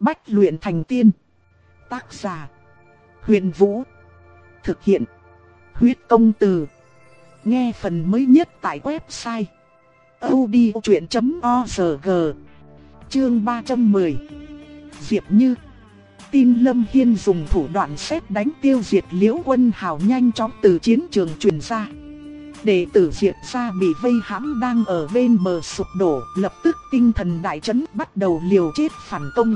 Bách luyện thành tiên. Tác giả: Huyền Vũ. Thực hiện: Huyết Công Từ. Nghe phần mới nhất tại website audiochuyện.org. Chương 310. Diệp Như. Tin Lâm Hiên dùng thủ đoạn sét đánh tiêu diệt Liễu Quân Hào nhanh chóng từ chiến trường truyền ra. Đệ tử Diệp gia bị vây hãm đang ở bên bờ sụp đổ, lập tức tinh thần đại chấn, bắt đầu liều chết phản công.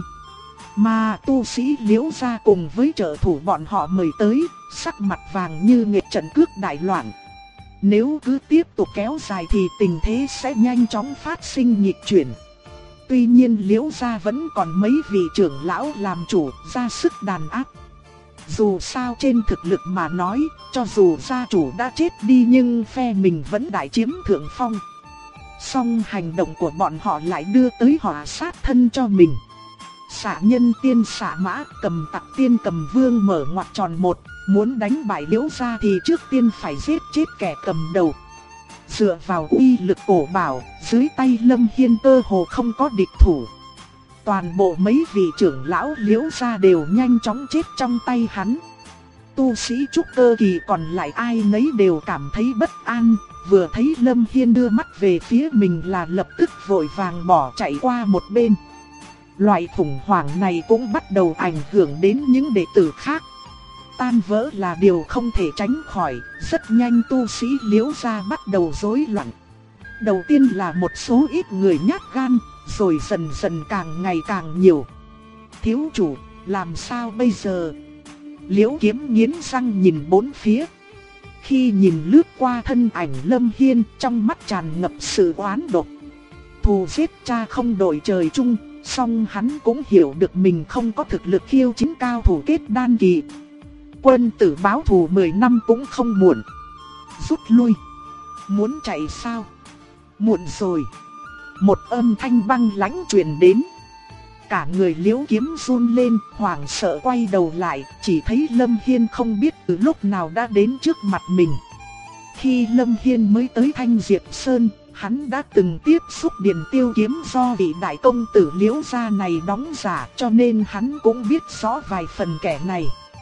Mà tu sĩ Liễu gia cùng với trợ thủ bọn họ mời tới, sắc mặt vàng như nghệ, trận cước đại loạn. Nếu cứ tiếp tục kéo dài thì tình thế sẽ nhanh chóng phát sinh nghịch chuyển. Tuy nhiên Liễu gia vẫn còn mấy vị trưởng lão làm chủ, ra sức đàn áp. Dù sao trên thực lực mà nói, cho dù gia chủ đã chết đi nhưng phe mình vẫn đại chiếm thượng phong. Song hành động của bọn họ lại đưa tới họa sát thân cho mình. Xạ nhân tiên xạ mã, cầm tặc tiên cầm vương mở ngoặc tròn một, muốn đánh bại Liễu gia thì trước tiên phải giết chết kẻ cầm đầu. Dựa vào uy lực cổ bảo, dưới tay Lâm Hiên cơ hồ không có địch thủ. Toàn bộ mấy vị trưởng lão Liễu gia đều nhanh chóng chết trong tay hắn. Tu sĩ trúc cơ kỳ còn lại ai nấy đều cảm thấy bất an, vừa thấy Lâm Hiên đưa mắt về phía mình là lập tức vội vàng bỏ chạy qua một bên. Loại khủng hoảng này cũng bắt đầu ảnh hưởng đến những đệ tử khác. Tan vỡ là điều không thể tránh khỏi, rất nhanh tu sĩ Liễu gia bắt đầu rối loạn. Đầu tiên là một số ít người nhát gan, rồi dần dần càng ngày càng nhiều. Thiếu chủ, làm sao bây giờ? Liễu Kiếm nghiến răng nhìn bốn phía. Khi nhìn lướt qua thân ảnh Lâm Hiên, trong mắt tràn ngập sự oán độc. Thù giết cha không đội trời chung, song hắn cũng hiểu được mình không có thực lực khiêu chiến cao thủ kết đan kỳ. Quân tử báo thù 10 năm cũng không muộn. Rút lui. Muốn chạy sao? Muộn rồi. Một âm thanh băng lãnh truyền đến. Cả người Liễu Kiếm run lên, hoảng sợ quay đầu lại, chỉ thấy Lâm Hiên không biết từ lúc nào đã đến trước mặt mình. Khi Lâm Hiên mới tới Thanh Diệp Sơn, hắn đã từng tiếp xúc Điền Tiêu kiếm do vị đại công tử Liễu gia này đóng giả, cho nên hắn cũng biết rõ vài phần kẻ này.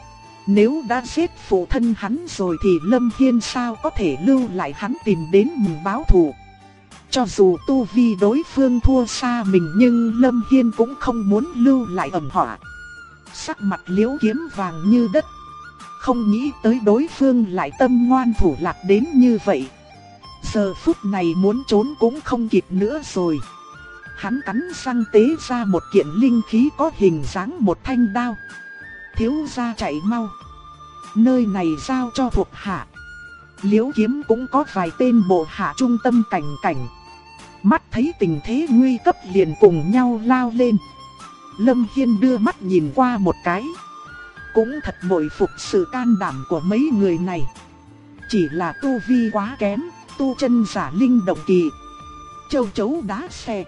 Nếu đã giết phụ thân hắn rồi thì Lâm Hiên sao có thể lưu lại hắn tìm đến mình báo thù. Cho dù tu vi đối phương thua xa mình nhưng Lâm Hiên cũng không muốn lưu lại ẩn họa. Sắc mặt Liễu Kiếm vàng như đất. Không nghĩ tới đối phương lại tâm ngoan thủ lạc đến như vậy. Giờ phút này muốn trốn cũng không kịp nữa rồi. Hắn cắn răng tế ra một kiện linh khí có hình dáng một thanh đao. Thiếu gia chạy mau. Nơi này giao cho thuộc hạ. Liễu Kiếm cũng có vài tên bộ hạ trung tâm cảnh cảnh. Mắt thấy tình thế nguy cấp liền cùng nhau lao lên. Lâm Hiên đưa mắt nhìn qua một cái. Cũng thật bội phục sự can đảm của mấy người này. Chỉ là tu vi quá kém, tu chân giả linh động kỳ. Châu chấu đá xe.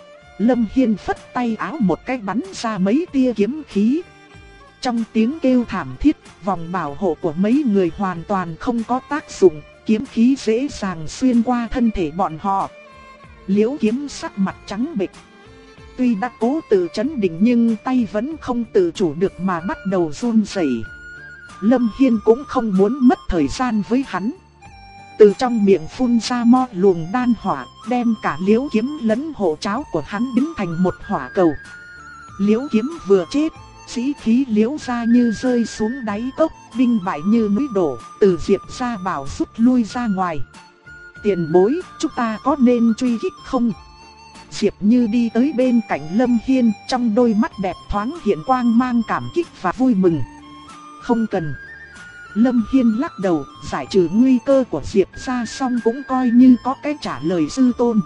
Lâm Hiên phất tay áo một cái bắn ra mấy tia kiếm khí. Trong tiếng kêu thảm thiết, vòng bảo hộ của mấy người hoàn toàn không có tác dụng, kiếm khí dễ dàng xuyên qua thân thể bọn họ. Liễu Kiếm sắc mặt trắng bệch. Tuy đã cố tự trấn định nhưng tay vẫn không tự chủ được mà bắt đầu run rẩy. Lâm Hiên cũng không muốn mất thời gian với hắn. Từ trong miệng phun ra mo luồng đan hỏa, đem cả Liễu Kiếm lẫn hộ cháo của hắn biến thành một hỏa cầu. Liễu Kiếm vừa chết, sĩ khí Liễu gia như rơi xuống đáy cốc, binh bại như núi đổ, từ Diệp gia bảo rút lui ra ngoài. Tiền bối, chúng ta có nên truy kích không? Diệp Như đi tới bên cạnh Lâm Hiên, trong đôi mắt đẹp thoáng hiện quang mang cảm kích và vui mừng. Không cần. Lâm Hiên lắc đầu, giải trừ nguy cơ của Diệp gia xong cũng coi như có cái trả lời sư tôn.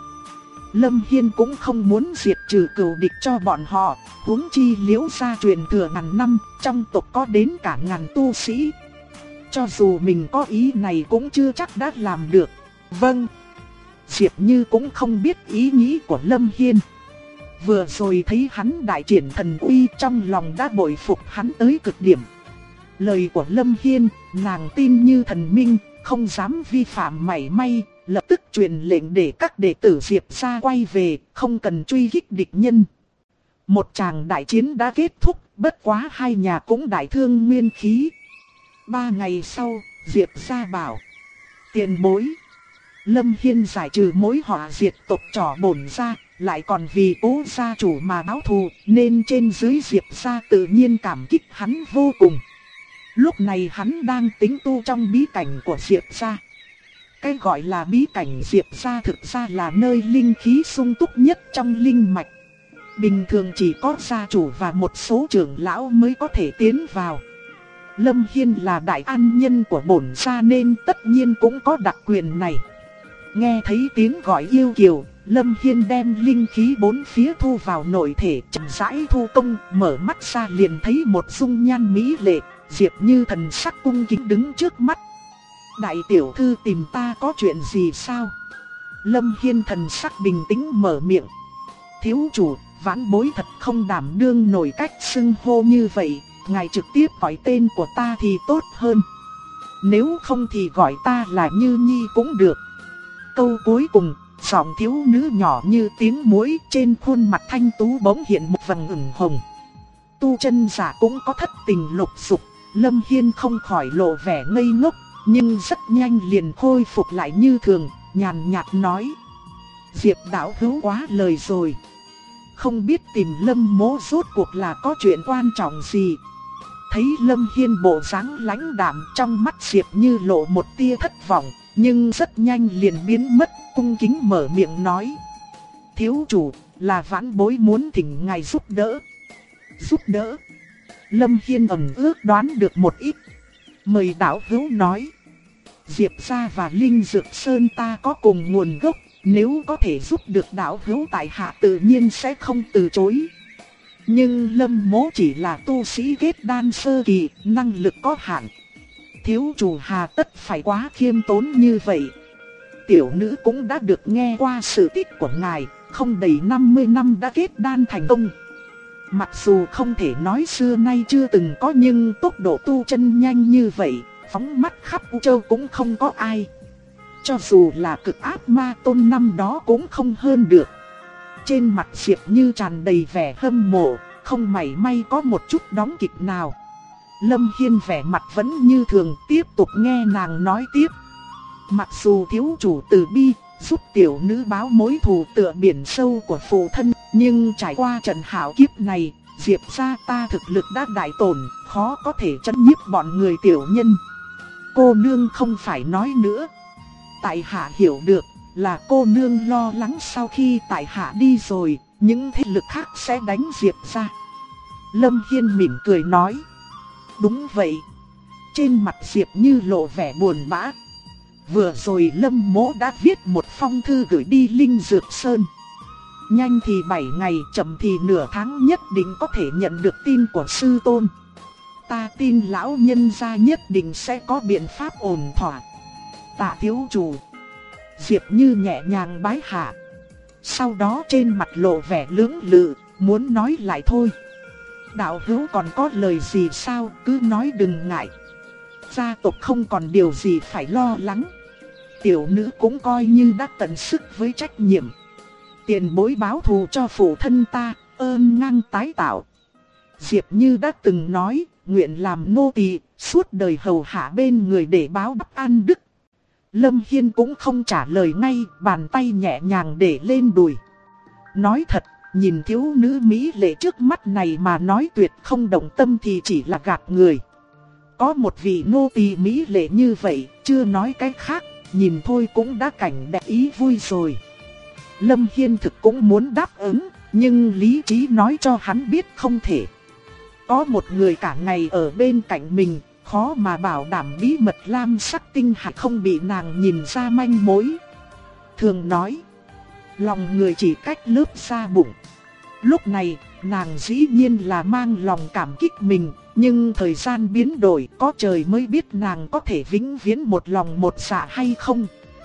Lâm Hiên cũng không muốn diệt trừ cừu địch cho bọn họ, huống chi Liễu gia truyền thừa ngàn năm, trong tộc có đến cả ngàn tu sĩ. Cho dù mình có ý này cũng chưa chắc đã làm được. Vâng. Diệp Như cũng không biết ý nghĩ của Lâm Hiên. Vừa rồi thấy hắn đại triển thần uy, trong lòng đã bội phục hắn tới cực điểm. Lời của Lâm Hiên, nàng tin như thần minh, không dám vi phạm mảy may, lập tức truyền lệnh để các đệ tử Diệp gia quay về, không cần truy kích địch nhân. Một tràng đại chiến đã kết thúc, bất quá hai nhà cũng đại thương nguyên khí. 3 ngày sau, Diệp gia bảo: tiền bối, Lâm Hiên giải trừ mối họa diệt tộc trỏ bổn gia, lại còn vì Cố gia chủ mà báo thù, nên trên dưới Diệp gia tự nhiên cảm kích hắn vô cùng. Lúc này hắn đang tính tu trong bí cảnh của Diệp gia. Cái gọi là bí cảnh Diệp gia thực ra là nơi linh khí sung túc nhất trong linh mạch. Bình thường chỉ có gia chủ và một số trưởng lão mới có thể tiến vào. Lâm Hiên là đại an nhân của bổn gia nên tất nhiên cũng có đặc quyền này. Nghe thấy tiếng gọi yêu kiều, Lâm Hiên đem linh khí bốn phía thu vào nội thể, chậm rãi thu công, mở mắt ra liền thấy một dung nhan mỹ lệ, Diệp Như thần sắc cung kính đứng trước mắt. Đại tiểu thư tìm ta có chuyện gì sao? Lâm Hiên thần sắc bình tĩnh mở miệng. Thiếu chủ, vãn bối thật không đảm đương nổi cách xưng hô như vậy, ngài trực tiếp gọi tên của ta thì tốt hơn. Nếu không thì gọi ta là Như Nhi cũng được. Câu cuối cùng, giọng thiếu nữ nhỏ như tiếng muối, trên khuôn mặt thanh tú bỗng hiện một vầng ửng hồng. Tu chân giả cũng có thất tình lục dục, Lâm Hiên không khỏi lộ vẻ ngây ngốc, nhưng rất nhanh liền khôi phục lại như thường, nhàn nhạt nói: Diệp đạo hữu quá lời rồi. Không biết tìm Lâm mỗ rốt cuộc là có chuyện quan trọng gì. Thấy Lâm Hiên bộ dáng lãnh đạm, trong mắt Diệp Như lộ một tia thất vọng, nhưng rất nhanh liền biến mất, cung kính mở miệng nói: Thiếu chủ, là vãn bối muốn thỉnh ngài giúp đỡ. Giúp đỡ? Lâm Hiên ẩn ước đoán được một ít. Mời đạo hữu nói. Diệp gia và Linh Dược Sơn ta có cùng nguồn gốc, nếu có thể giúp được đạo hữu tại hạ tự nhiên sẽ không từ chối. Nhưng Lâm mỗ chỉ là tu sĩ kết đan sơ kỳ, năng lực có hạn. Thiếu chủ hà tất phải quá khiêm tốn như vậy. Tiểu nữ cũng đã được nghe qua sự tích của ngài, không đầy 50 năm đã kết đan thành công. Mặc dù không thể nói xưa nay chưa từng có, nhưng tốc độ tu chân nhanh như vậy, phóng mắt khắp U Châu cũng không có ai. Cho dù là cực ác ma tôn năm đó cũng không hơn được. Trên mặt Diệp Như tràn đầy vẻ hâm mộ, không mảy may có một chút đóng kịch nào. Lâm Hiên vẻ mặt vẫn như thường, tiếp tục nghe nàng nói tiếp. Mặc dù thiếu chủ từ bi, giúp tiểu nữ báo mối thù tựa biển sâu của phụ thân, nhưng trải qua trận hảo kiếp này, Diệp gia ta thực lực đã đại tổn, khó có thể trấn nhiếp bọn người tiểu nhân. Cô nương không phải nói nữa. Tại hạ hiểu được, là cô nương lo lắng sau khi tại hạ đi rồi, những thế lực khác sẽ đánh Diệp gia. Lâm Hiên mỉm cười nói. Đúng vậy. Trên mặt Diệp Như lộ vẻ buồn bã. Vừa rồi Lâm mỗ đã viết một phong thư gửi đi Linh Dược Sơn. Nhanh thì 7 ngày, chậm thì nửa tháng nhất định có thể nhận được tin của sư tôn. Ta tin lão nhân gia nhất định sẽ có biện pháp ổn thỏa. Tạ thiếu chủ. Diệp Như nhẹ nhàng bái hạ. Sau đó trên mặt lộ vẻ lưỡng lự, muốn nói lại thôi. Đạo hữu còn có lời gì sao, cứ nói đừng ngại. Gia tộc không còn điều gì phải lo lắng. Tiểu nữ cũng coi như đã tận sức với trách nhiệm. Tiền bối báo thù cho phụ thân ta, ơn ngang tái tạo. Diệp Như đã từng nói, nguyện làm nô tỳ, suốt đời hầu hạ bên người để báo đáp an đức. Lâm Hiên cũng không trả lời ngay, bàn tay nhẹ nhàng để lên đùi. Nói thật, nhìn thiếu nữ mỹ lệ trước mắt này mà nói tuyệt không động tâm thì chỉ là gạt người. Có một vị nô tỳ mỹ lệ như vậy, chưa nói cái khác, nhìn thôi cũng đã cảnh đẹp ý vui rồi. Lâm Hiên thực cũng muốn đáp ứng, nhưng lý trí nói cho hắn biết không thể. Có một người cả ngày ở bên cạnh mình, khó mà bảo đảm bí mật lam sắc tinh hạt không bị nàng nhìn ra manh mối. Thường nói, lòng người chỉ cách lớp da bụng. Lúc này, nàng dĩ nhiên là mang lòng cảm kích mình, nhưng thời gian biến đổi, có trời mới biết nàng có thể vĩnh viễn một lòng một dạ hay không.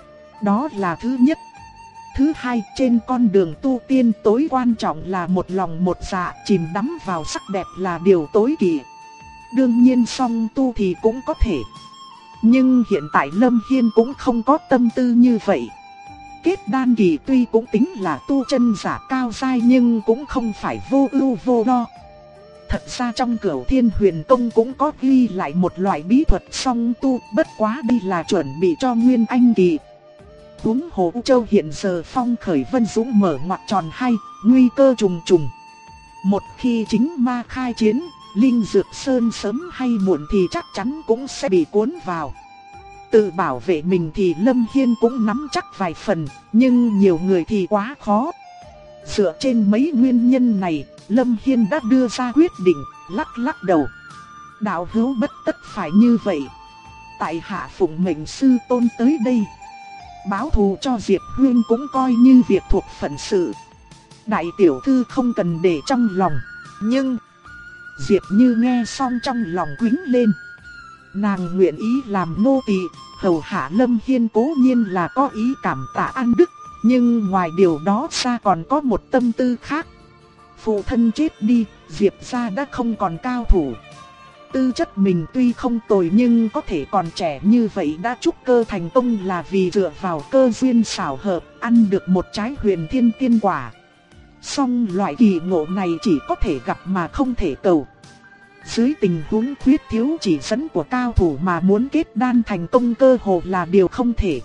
Đó là thứ nhất. Thứ hai, trên con đường tu tiên tối quan trọng là một lòng một dạ, chìm đắm vào sắc đẹp là điều tối kỵ. Đương nhiên song tu thì cũng có thể. Nhưng hiện tại Lâm Hiên cũng không có tâm tư như vậy. kết đan kỳ tuy cũng tính là tu chân giả cao giai nhưng cũng không phải vô ưu vô lo. Thật ra trong Cửu Thiên Huyền Công cũng có ghi lại một loại bí thuật song tu, bất quá đây là chuẩn bị cho Nguyên Anh kỳ. Huống hồ U Châu hiện giờ phong khởi vân dũng mở ngoặt tròn hay, nguy cơ trùng trùng. Một khi chính ma khai chiến, Linh Dược Sơn sớm hay muộn thì chắc chắn cũng sẽ bị cuốn vào. Tự bảo vệ mình thì Lâm Hiên cũng nắm chắc vài phần, nhưng nhiều người thì quá khó. Dựa trên mấy nguyên nhân này, Lâm Hiên đã đưa ra quyết định, lắc lắc đầu. Đạo hữu bất tất phải như vậy. Tại hạ phụng mệnh sư tôn tới đây. Báo thù cho Diệp Huyên cũng coi như việc thuộc phận sự. Đại tiểu thư không cần để trong lòng. Nhưng Diệp Như nghe xong trong lòng quĩnh lên. Nàng nguyện ý làm nô tỳ hầu hạ Lâm Hiên, cố nhiên là có ý cảm tạ ăn đức. Nhưng ngoài điều đó ra còn có một tâm tư khác. Phụ thân chết đi, Diệp gia đã không còn cao thủ. Tư chất mình tuy không tồi nhưng có thể còn trẻ như vậy đã trúc cơ thành công là vì dựa vào cơ duyên xảo hợp, ăn được một trái huyền thiên tiên quả. Song loại kỳ ngộ này chỉ có thể gặp mà không thể cầu. Dưới tình huống khuyết thiếu chỉ dẫn của cao thủ mà muốn kết đan thành công cơ hồ là điều không thể.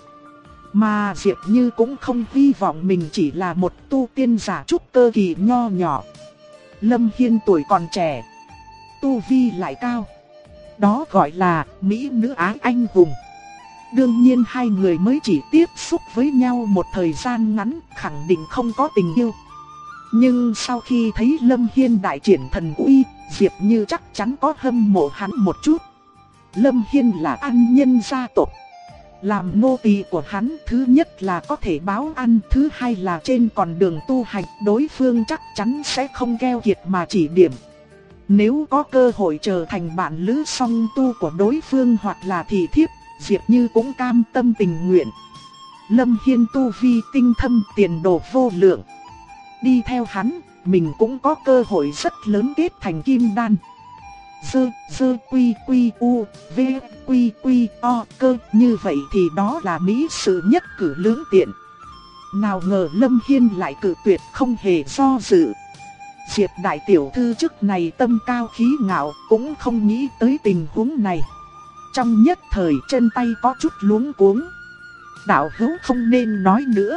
Mà Diệp Như cũng không hy vọng mình chỉ là một tu tiên giả trúc cơ kỳ nho nhỏ. Lâm Hiên tuổi còn trẻ, tu vi lại cao. Đó gọi là mỹ nữ ái anh hùng. Đương nhiên hai người mới chỉ tiếp xúc với nhau một thời gian ngắn, khẳng định không có tình yêu. Nhưng sau khi thấy Lâm Hiên đại triển thần uy, Diệp Như chắc chắn có hâm mộ hắn một chút. Lâm Hiên là ăn nhân gia tộc. Làm nô tỳ của hắn, thứ nhất là có thể báo ăn, thứ hai là trên con đường tu hành đối phương chắc chắn sẽ không keo kiệt mà chỉ điểm. Nếu có cơ hội trở thành bạn lữ song tu của đối phương hoặc là thị thiếp, Diệp Như cũng cam tâm tình nguyện. Lâm Hiên tu vi tinh thâm, tiền đồ vô lượng. Đi theo hắn, mình cũng có cơ hội rất lớn kết thành kim đan. Dơ quy quy u, v quy quy o cơ, như vậy thì đó là mỹ sự nhất cử lưỡng tiện. Nào ngờ Lâm Hiên lại cự tuyệt không hề do dự. Diệp đại tiểu thư trước này tâm cao khí ngạo, cũng không nghĩ tới tình huống này. Trong nhất thời chân tay có chút luống cuống. Đạo hữu không nên nói nữa.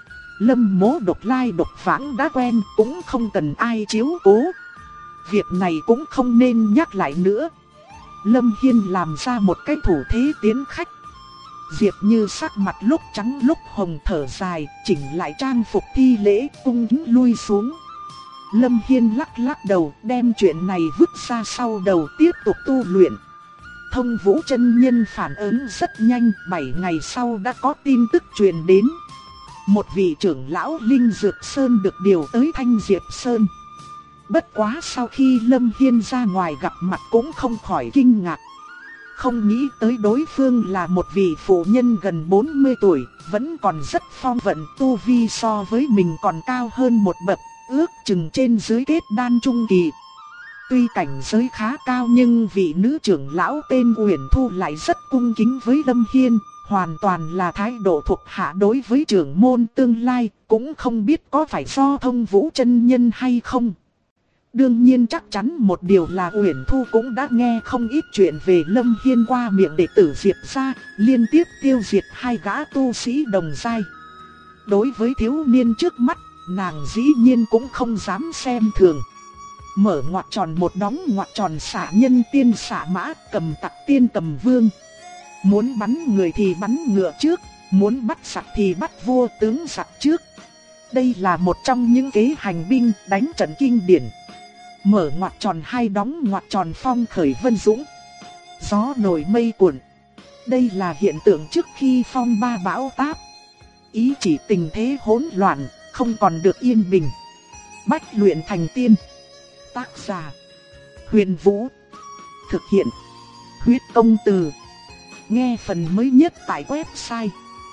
Lâm mỗ độc lai độc vãng đã quen, cũng không cần ai chiếu cố. Việc này cũng không nên nhắc lại nữa. Lâm Hiên làm ra một cái thủ thế tiến khách. Diệp Như sắc mặt lúc trắng lúc hồng thở dài, chỉnh lại trang phục thi lễ, cung kính lui xuống. Lâm Hiên lắc lắc đầu, đem chuyện này vứt ra sau đầu, tiếp tục tu luyện. Thông Vũ chân nhân phản ứng rất nhanh, 7 ngày sau đã có tin tức truyền đến. Một vị trưởng lão Linh Dược Sơn được điều tới Thanh Diệp Sơn. Bất quá sau khi Lâm Hiên ra ngoài gặp mặt cũng không khỏi kinh ngạc. Không nghĩ tới đối phương là một vị phụ nhân gần 40 tuổi, vẫn còn rất phong vận, tu vi so với mình còn cao hơn một bậc, ước chừng trên dưới kết đan trung kỳ. Tuy cảnh giới khá cao nhưng vị nữ trưởng lão tên Uyển Thu lại rất cung kính với Lâm Hiên, hoàn toàn là thái độ thuộc hạ đối với trưởng môn tương lai, cũng không biết có phải do Thông Vũ chân nhân hay không. Đương nhiên chắc chắn một điều là Uyển Thu cũng đã nghe không ít chuyện về Lâm Hiên qua miệng đệ tử Diệp gia, liên tiếp tiêu diệt 2 gã tu sĩ đồng giai. Đối với thiếu niên trước mắt, nàng dĩ nhiên cũng không dám xem thường. Mở ngoặc tròn một đóng ngoặc tròn xạ nhân tiên xạ mã, cầm tặc tiên cầm vương. Muốn bắn người thì bắn ngựa trước, muốn bắt giặc thì bắt vua tướng giặc trước. Đây là một trong những kế hành binh đánh trận kinh điển. Mở ngoặc tròn 2 đóng ngoặc tròn phong khởi vân dũng. Gió nổi mây cuộn. Đây là hiện tượng trước khi phong ba bão táp. Ý chỉ tình thế hỗn loạn, không còn được yên bình. Bách luyện thành tiên. Tác giả: Huyền Vũ. Thực hiện: Huyết Công Từ. Nghe phần mới nhất tại website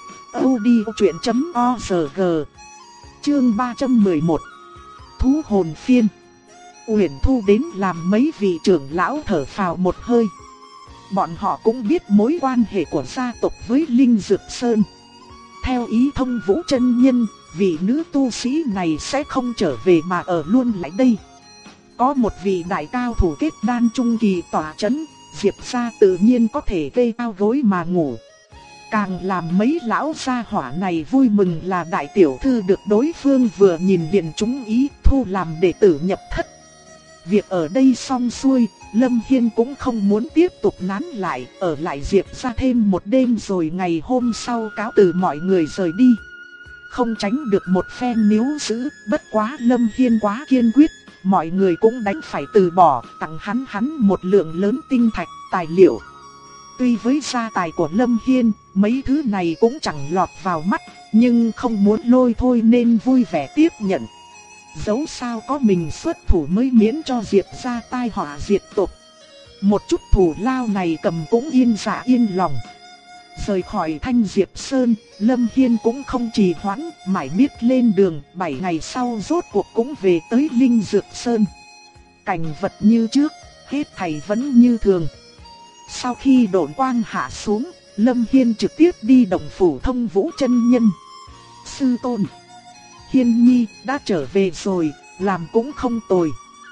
audiochuyện.org. Chương 311. Thú hồn phiên. Uyển Thu đến làm mấy vị trưởng lão thở phào một hơi. Bọn họ cũng biết mối quan hệ của gia tộc với Linh Dược Sơn. theo ý Thông Vũ chân nhân, vị nữ tu sĩ này sẽ không trở về mà ở luôn lại đây. Có một vị đại cao thủ kết đan trung kỳ tỏa chấn, Diệp gia tự nhiên có thể kê cao gối mà ngủ. Càng làm mấy lão gia hỏa này vui mừng là đại tiểu thư được đối phương vừa nhìn liền trúng ý, thu làm đệ tử nhập thất. Việc ở đây xong xuôi, Lâm Hiên cũng không muốn tiếp tục nán lại, ở lại Diệp gia thêm một đêm rồi ngày hôm sau cáo từ mọi người rời đi. Không tránh được một phen níu giữ, bất quá Lâm Hiên quá kiên quyết, mọi người cũng đánh phải từ bỏ, tặng hắn một lượng lớn tinh thạch, tài liệu. Tuy với gia tài của Lâm Hiên, mấy thứ này cũng chẳng lọt vào mắt, nhưng không muốn lôi thôi nên vui vẻ tiếp nhận. Dẫu sao có mình xuất thủ mới miễn cho Diệp gia tai họa diệt tộc. Một chút thù lao này cầm cũng yên dạ yên lòng. Rời khỏi Thanh Diệp Sơn, Lâm Hiên cũng không trì hoãn, mãi miết lên đường, 7 ngày sau rốt cuộc cũng về tới Linh Dược Sơn. Cảnh vật như trước, hết thảy vẫn như thường. Sau khi độn quang hạ xuống, Lâm Hiên trực tiếp đi động phủ Thông Vũ chân nhân. Sư tôn, Hiên nhi đã trở về rồi, làm cũng không tồi.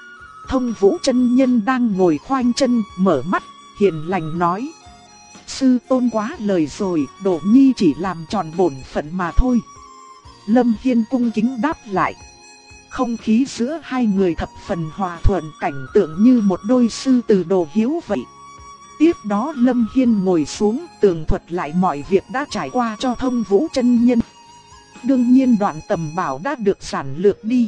Thông Vũ chân nhân đang ngồi khoanh chân, mở mắt, hiền lành nói. Sư tôn quá lời rồi, Đỗ nhi chỉ làm tròn bổn phận mà thôi. Lâm Hiên cung kính đáp lại. Không khí giữa hai người thập phần hòa thuận, cảnh tượng như một đôi sư từ đồ hiếu vậy. Tiếp đó Lâm Hiên ngồi xuống tường thuật lại mọi việc đã trải qua cho Thông Vũ chân nhân. Đương nhiên đoạn tầm bảo đã được giản lược đi.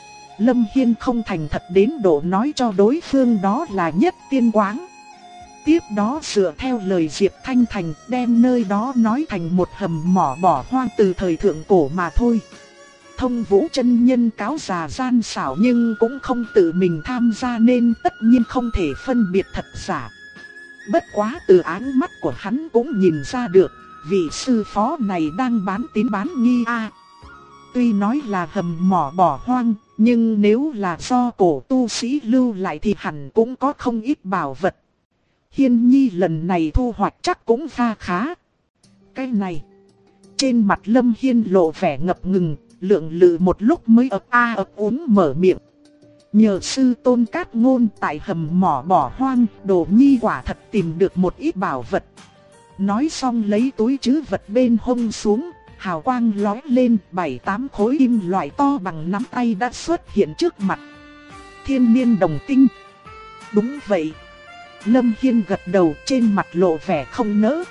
Lâm Hiên không thành thật đến độ nói cho đối phương đó là Nhất Tiên Quáng. Tiếp đó dựa theo lời Diệp Thanh Thành đem nơi đó nói thành một hầm mỏ bỏ hoang từ thời thượng cổ mà thôi. Thông Vũ chân nhân cáo già gian xảo nhưng cũng không tự mình tham gia nên tất nhiên không thể phân biệt thật giả. Bất quá từ ánh mắt của hắn cũng nhìn ra được, vị sư phó này đang bán tín bán nghi a. Tuy nói là hầm mỏ bỏ hoang, nhưng nếu là do cổ tu sĩ lưu lại thì hẳn cũng có không ít bảo vật. Hiên nhi lần này thu hoạch chắc cũng pha khá. Cái này, trên mặt Lâm Hiên lộ vẻ ngập ngừng, lượng lự một lúc mới ấp úng mở miệng. Nhờ sư tôn cát ngôn tại hầm mỏ bỏ hoang, Đỗ nhi quả thật tìm được một ít bảo vật. Nói xong lấy túi trữ vật bên hông xuống, hào quang lóe lên, 7-8 khối kim loại to bằng nắm tay đã xuất hiện trước mặt. Thiên niên đồng tinh. Đúng vậy. Lâm Hiên gật đầu, trên mặt lộ vẻ không nỡ.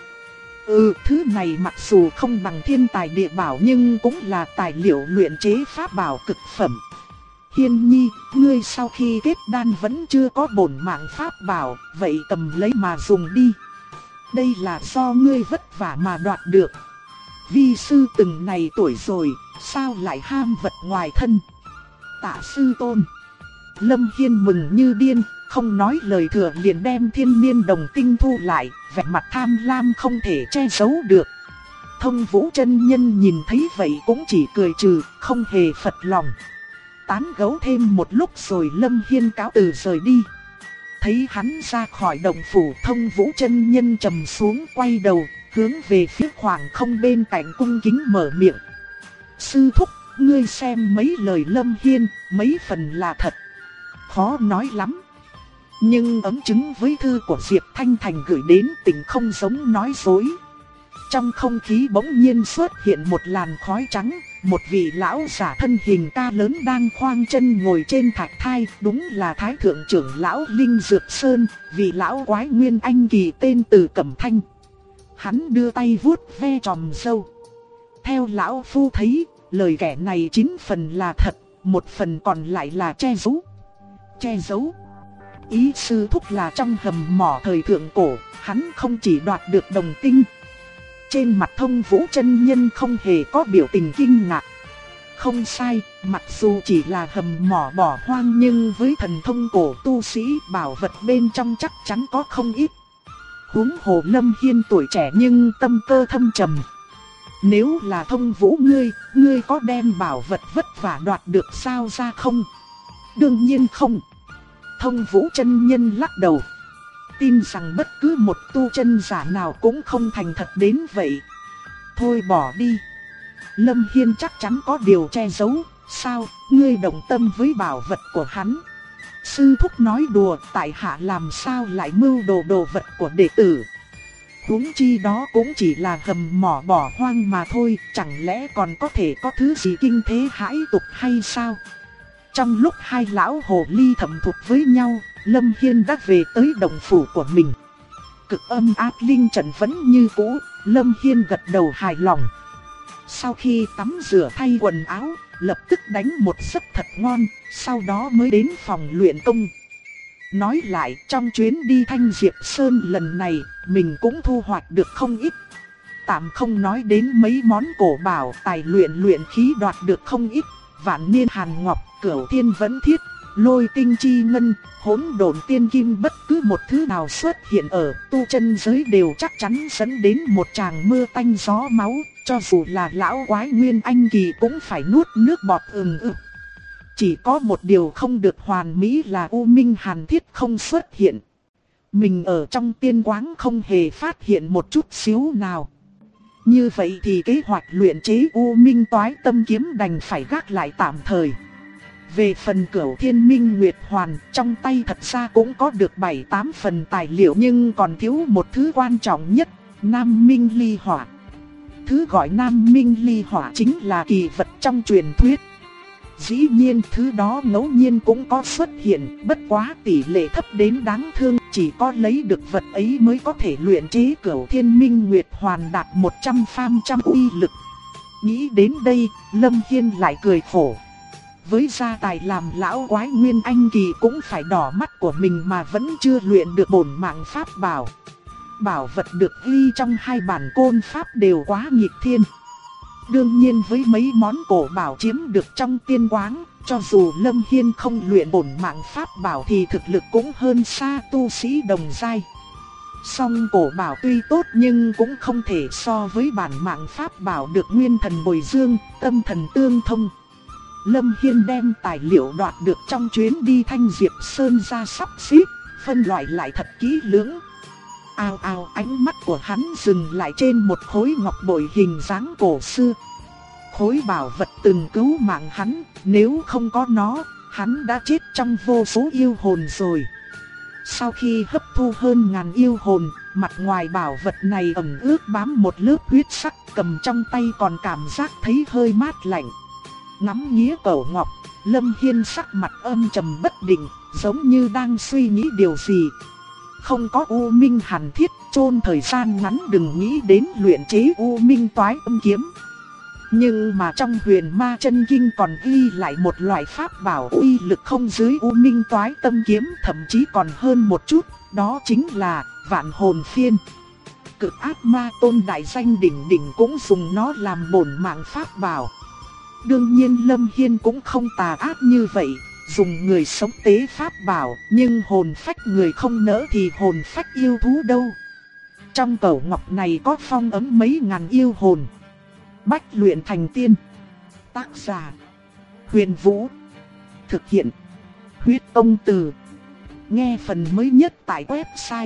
Thứ này mặc dù không bằng thiên tài địa bảo nhưng cũng là tài liệu luyện chế pháp bảo cực phẩm. Hiên nhi, ngươi sau khi kết đan vẫn chưa có bổn mạng pháp bảo, vậy cầm lấy mà dùng đi. Đây là do ngươi vất vả mà đoạt được. Vi sư từng này tuổi rồi, sao lại ham vật ngoài thân. Tạ sư tôn. Lâm Hiên mừng như điên, không nói lời thừa liền đem thiên niên đồng tinh thu lại, vẻ mặt tham lam không thể che giấu được. Thông Vũ chân nhân nhìn thấy vậy cũng chỉ cười trừ, không hề phật lòng. Tán gẫu thêm một lúc rồi Lâm Hiên cáo từ rời đi. Thấy hắn ra khỏi động phủ, Thông Vũ chân nhân trầm xuống quay đầu, hướng về phía khoảng không bên cạnh cung kính mở miệng. Sư thúc, ngươi xem mấy lời Lâm Hiên, mấy phần là thật. Khó nói lắm. Nhưng ấm chứng với thư của Diệp Thanh Thành gửi đến tình không giống nói dối. Trong không khí bỗng nhiên xuất hiện một làn khói trắng, một vị lão giả thân hình cao lớn đang khoanh chân ngồi trên thạch thai, đúng là Thái Thượng trưởng lão Linh Dược Sơn, vị lão quái nguyên anh kỳ tên Từ Cẩm Thanh. Hắn đưa tay vuốt ve chòm râu. Theo lão phu thấy, lời kẻ này 9 phần là thật, 1 phần còn lại là che giấu. Che giấu? Ý sư thúc là trong hầm mỏ thời thượng cổ, hắn không chỉ đoạt được đồng tinh. Trên mặt Thông Vũ chân nhân không hề có biểu tình kinh ngạc. Không sai, mặc dù chỉ là hầm mỏ bỏ hoang nhưng với thần thông cổ tu sĩ, bảo vật bên trong chắc chắn có không ít. Huống hồ Lâm Hiên tuổi trẻ nhưng tâm cơ thâm trầm. Nếu là Thông Vũ ngươi có đem bảo vật vất vả đoạt được sao ra không? Đương nhiên không. Thông Vũ chân nhân lắc đầu. Tin rằng bất cứ một tu chân giả nào cũng không thành thật đến vậy. Thôi bỏ đi. Lâm Hiên chắc chắn có điều che giấu. Sao, ngươi động tâm với bảo vật của hắn? Sư thúc nói đùa, tại hạ làm sao lại mưu đồ vật của đệ tử? Huống chi đó cũng chỉ là hầm mỏ bỏ hoang mà thôi, chẳng lẽ còn có thể có thứ gì kinh thế hãi tục hay sao? Trong lúc hai lão hồ ly thầm thục với nhau, Lâm Hiên đã về tới động phủ của mình. Cực âm ác linh trận vẫn như cũ, Lâm Hiên gật đầu hài lòng. Sau khi tắm rửa thay quần áo, lập tức đánh một giấc thật ngon, sau đó mới đến phòng luyện công. Nói lại, trong chuyến đi Thanh Diệp Sơn lần này, mình cũng thu hoạch được không ít. Tạm không nói đến mấy món cổ bảo, tài luyện khí đoạt được không ít. Vạn niên hàn ngọc, cửu thiên vẫn thiết, lôi tinh chi ngân, hỗn độn tiên kim, bất cứ một thứ nào xuất hiện ở tu chân giới đều chắc chắn dẫn đến một tràng mưa tanh gió máu. Cho dù là lão quái Nguyên Anh Kỳ cũng phải nuốt nước bọt ực. Chỉ có một điều không được hoàn mỹ là U Minh Hàn Thiết không xuất hiện. Mình ở trong tiên quáng không hề phát hiện một chút xíu nào. Như vậy thì kế hoạch luyện chế U Minh Toái Tâm Kiếm đành phải gác lại tạm thời. Về phần Cửu Thiên Minh Nguyệt Hoàn, trong tay thật ra cũng có được 7-8 phần tài liệu nhưng còn thiếu một thứ quan trọng nhất, Nam Minh Ly Hỏa. Thứ gọi Nam Minh Ly Hỏa chính là kỳ vật trong truyền thuyết. Dĩ nhiên thứ đó ngẫu nhiên cũng có xuất hiện, bất quá tỷ lệ thấp đến đáng thương, chỉ có lấy được vật ấy mới có thể luyện chế Cửu Thiên Minh Nguyệt Hoàn đạt 100% uy lực. Nghĩ đến đây, Lâm Hiên lại cười khổ. Với gia tài làm lão quái Nguyên Anh Kỳ cũng phải đỏ mắt của mình mà vẫn chưa luyện được bổn mạng pháp bảo. Bảo vật được ghi trong hai bản côn pháp đều quá nghịch thiên. Đương nhiên với mấy món cổ bảo chiếm được trong tiên quáng, cho dù Lâm Hiên không luyện bổn mạng pháp bảo thì thực lực cũng hơn xa tu sĩ đồng giai. Song cổ bảo tuy tốt nhưng cũng không thể so với bản mạng pháp bảo được nguyên thần bồi dưỡng, tâm thần tương thông. Lâm Hiên đem tài liệu đoạt được trong chuyến đi Thanh Diệp Sơn ra sắp xếp, phân loại lại thật kỹ lưỡng. Ánh mắt của hắn dừng lại trên một khối ngọc bội hình dáng cổ xưa. Khối bảo vật từng cứu mạng hắn, nếu không có nó, hắn đã chết trong vô số yêu hồn rồi. Sau khi hấp thu hơn ngàn yêu hồn, mặt ngoài bảo vật này ẩm ướt bám một lớp huyết sắc, cầm trong tay còn cảm giác thấy hơi mát lạnh. Ngắm nghía cẩu ngọc, Lâm Hiên sắc mặt âm trầm bất định, giống như đang suy nghĩ điều gì. Không có U Minh Hàn Thiết, chôn thời gian ngắn đừng nghĩ đến luyện chế U Minh Toái Tâm Kiếm. Nhưng mà trong Huyền Ma Chân Kinh còn ghi lại một loại pháp bảo uy lực không dưới U Minh Toái Tâm Kiếm, thậm chí còn hơn một chút, đó chính là Vạn Hồn Phiên. Cực Ác Ma Tôn đại danh đỉnh đỉnh cũng dùng nó làm bổn mạng pháp bảo. Đương nhiên Lâm Hiên cũng không tà ác như vậy, dùng người sống tế pháp bảo, nhưng hồn phách người không nỡ thì hồn phách yêu thú đâu. Trong cẩu ngọc này có phong ấn mấy ngàn yêu hồn. Bách luyện thành tiên. Tác giả: Huyền Vũ. Thực hiện: Huyết Tông Từ. Nghe phần mới nhất tại website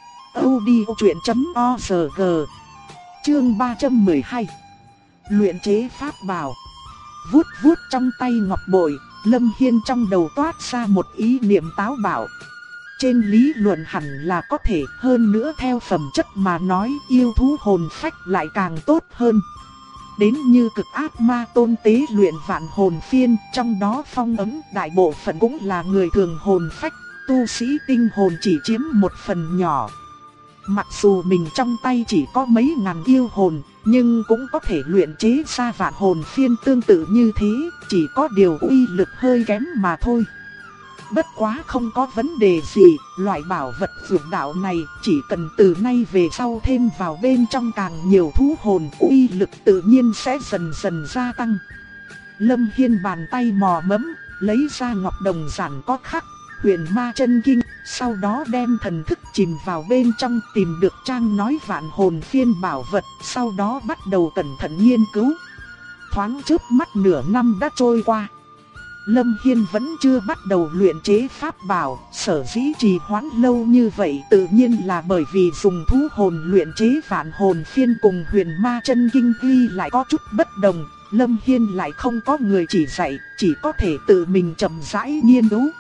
audiochuyện.org. Chương 312. Luyện chế pháp bảo. Vuốt vuốt trong tay ngọc bội, Lâm Hiên trong đầu toát ra một ý niệm táo bạo. Trên lý luận hẳn là có thể, hơn nữa theo phẩm chất mà nói yêu thú hồn phách lại càng tốt hơn. Đến như Cực Ác Ma Tôn tế luyện Vạn Hồn Phiên, trong đó phong ấn đại bộ phận cũng là người thường hồn phách, tu sĩ tinh hồn chỉ chiếm một phần nhỏ. Mặc dù mình trong tay chỉ có mấy ngàn yêu hồn, nhưng cũng có thể luyện chế ra Vạn Hồn Phiên tương tự như thế, chỉ có điều uy lực hơi kém mà thôi. Bất quá không có vấn đề gì, loại bảo vật dược đạo này chỉ cần từ nay về sau thêm vào bên trong càng nhiều thú hồn, uy lực tự nhiên sẽ dần dần gia tăng. Lâm Hiên bàn tay mò mẫm, lấy ra ngọc đồng giản có khắc Huyền Ma Chân Kinh, sau đó đem thần thức chìm vào bên trong tìm được trang nói Vạn Hồn Phiên bảo vật, sau đó bắt đầu cẩn thận nghiên cứu. Thoáng chớp mắt nửa năm đã trôi qua. Lâm Hiên vẫn chưa bắt đầu luyện chế pháp bảo, sở dĩ trì hoãn lâu như vậy tự nhiên là bởi vì dùng thú hồn luyện chế vạn hồn phiên cùng huyền ma chân kinh ghi lại có chút bất đồng. Lâm Hiên lại không có người chỉ dạy, chỉ có thể tự mình chậm rãi nghiên cứu.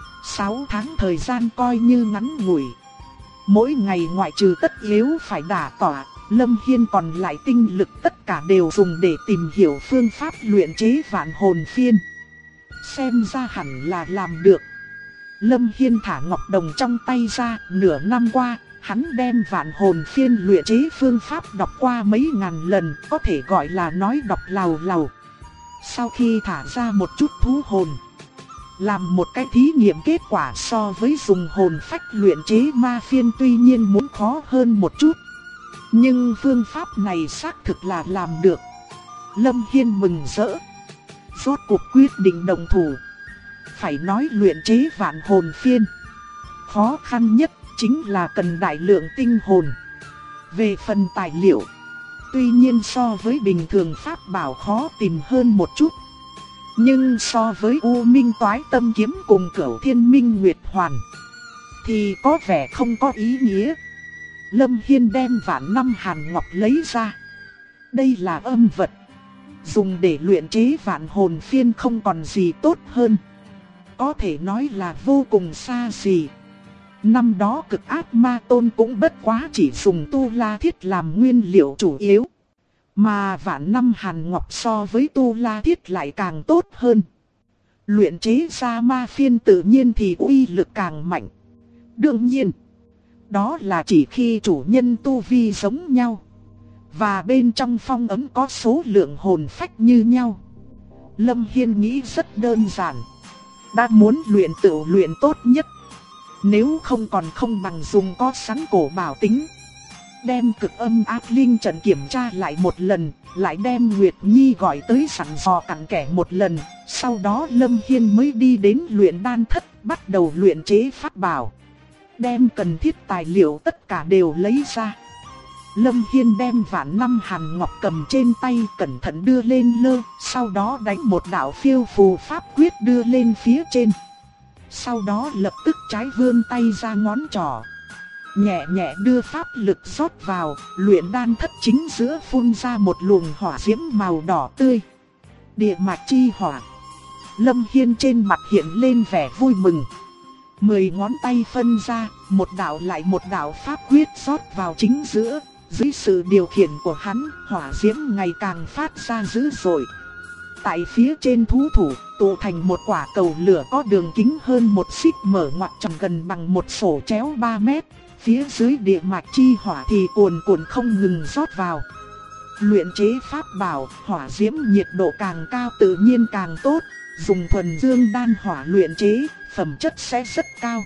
6 tháng thời gian coi như ngắn ngủi. Mỗi ngày ngoại trừ tất yếu phải đả tọa, Lâm Hiên còn lại tinh lực tất cả đều dùng để tìm hiểu phương pháp luyện chế vạn hồn phiên. Xem ra hẳn là làm được. Lâm Hiên thả ngọc đồng trong tay ra, nửa năm qua, hắn đem vạn hồn phiên luyện chế phương pháp đọc qua mấy ngàn lần, có thể gọi là nói đọc lào lào. Sau khi thả ra một chút thú hồn, làm một cái thí nghiệm kết quả so với dùng hồn phách luyện chế ma phiên tuy nhiên muốn khó hơn một chút. Nhưng phương pháp này xác thực là làm được. Lâm Hiên mừng rỡ. Rốt cuộc quyết định động thủ. Phải nói luyện chế vạn hồn phiên, khó khăn nhất chính là cần đại lượng tinh hồn. Về phần tài liệu, tuy nhiên so với bình thường pháp bảo khó tìm hơn một chút, nhưng so với U Minh Toái Tâm Kiếm cùng Cửu Thiên Minh Nguyệt Hoàn thì có vẻ không có ý nghĩa. Lâm Hiên đem vạn năm hàn ngọc lấy ra. Đây là âm vật, dùng để luyện chế vạn hồn phiên không còn gì tốt hơn. Có thể nói là vô cùng xa xỉ. Năm đó Cực Ác Ma Tôn cũng bất quá chỉ dùng tu la thiết làm nguyên liệu chủ yếu. Mà vạn năm hàn ngọc so với tu la thiết lại càng tốt hơn. Luyện chế ra ma phiên tự nhiên thì uy lực càng mạnh. Đương nhiên, đó là chỉ khi chủ nhân tu vi giống nhau, và bên trong phong ấn có số lượng hồn phách như nhau. Lâm Hiên nghĩ rất đơn giản. Đã muốn luyện tự luyện tốt nhất. Nếu không còn không bằng dùng có sẵn cổ bảo tính. Đem Cực Âm Ác Linh trận kiểm tra lại một lần, lại đem Nguyệt Nhi gọi tới sẵn dò cặn kẽ một lần. Sau đó Lâm Hiên mới đi đến luyện đan thất, bắt đầu luyện chế pháp bảo. Đem cần thiết tài liệu tất cả đều lấy ra. Lâm Hiên đem vạn năm hàn ngọc cầm trên tay cẩn thận đưa lên lơ, sau đó đánh một đạo phiêu phù pháp quyết đưa lên phía trên. Sau đó lập tức trái vươn tay ra ngón trỏ, nhẹ nhẹ đưa pháp lực rót vào, luyện đan thất chính giữa phun ra một luồng hỏa diễm màu đỏ tươi. Địa mạch chi hỏa. Lâm Hiên trên mặt hiện lên vẻ vui mừng. 10 ngón tay phân ra, một đạo lại một đạo pháp quyết rót vào chính giữa. Dưới sự điều khiển của hắn, hỏa diễm ngày càng phát ra dữ dội. Tại phía trên thú thủ, tụ thành một quả cầu lửa có đường kính hơn một xích, mở ngoặt tròn gần bằng một sổ chéo 3 mét. Phía dưới địa mạch chi hỏa thì cuồn cuộn không ngừng rót vào. Luyện chế pháp bảo, hỏa diễm nhiệt độ càng cao tự nhiên càng tốt. Dùng thuần dương đan hỏa luyện chế, phẩm chất sẽ rất cao.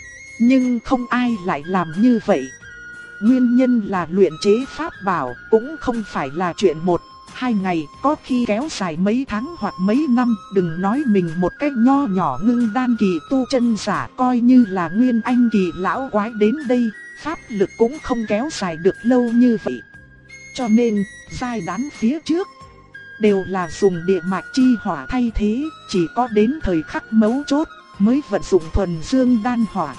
Nhưng không ai lại làm như vậy. Nguyên nhân là luyện chế pháp bảo cũng không phải là chuyện 1-2 ngày, có khi kéo dài mấy tháng hoặc mấy năm. Đừng nói mình một cách nho nhỏ ngưng đan kỳ tu chân giả, coi như là nguyên anh kỳ lão quái đến đây, pháp lực cũng không kéo dài được lâu như vậy. Cho nên, giai đoạn phía trước đều là dùng địa mạch chi hỏa thay thế, chỉ có đến thời khắc mấu chốt mới vận dụng thuần dương đan hỏa.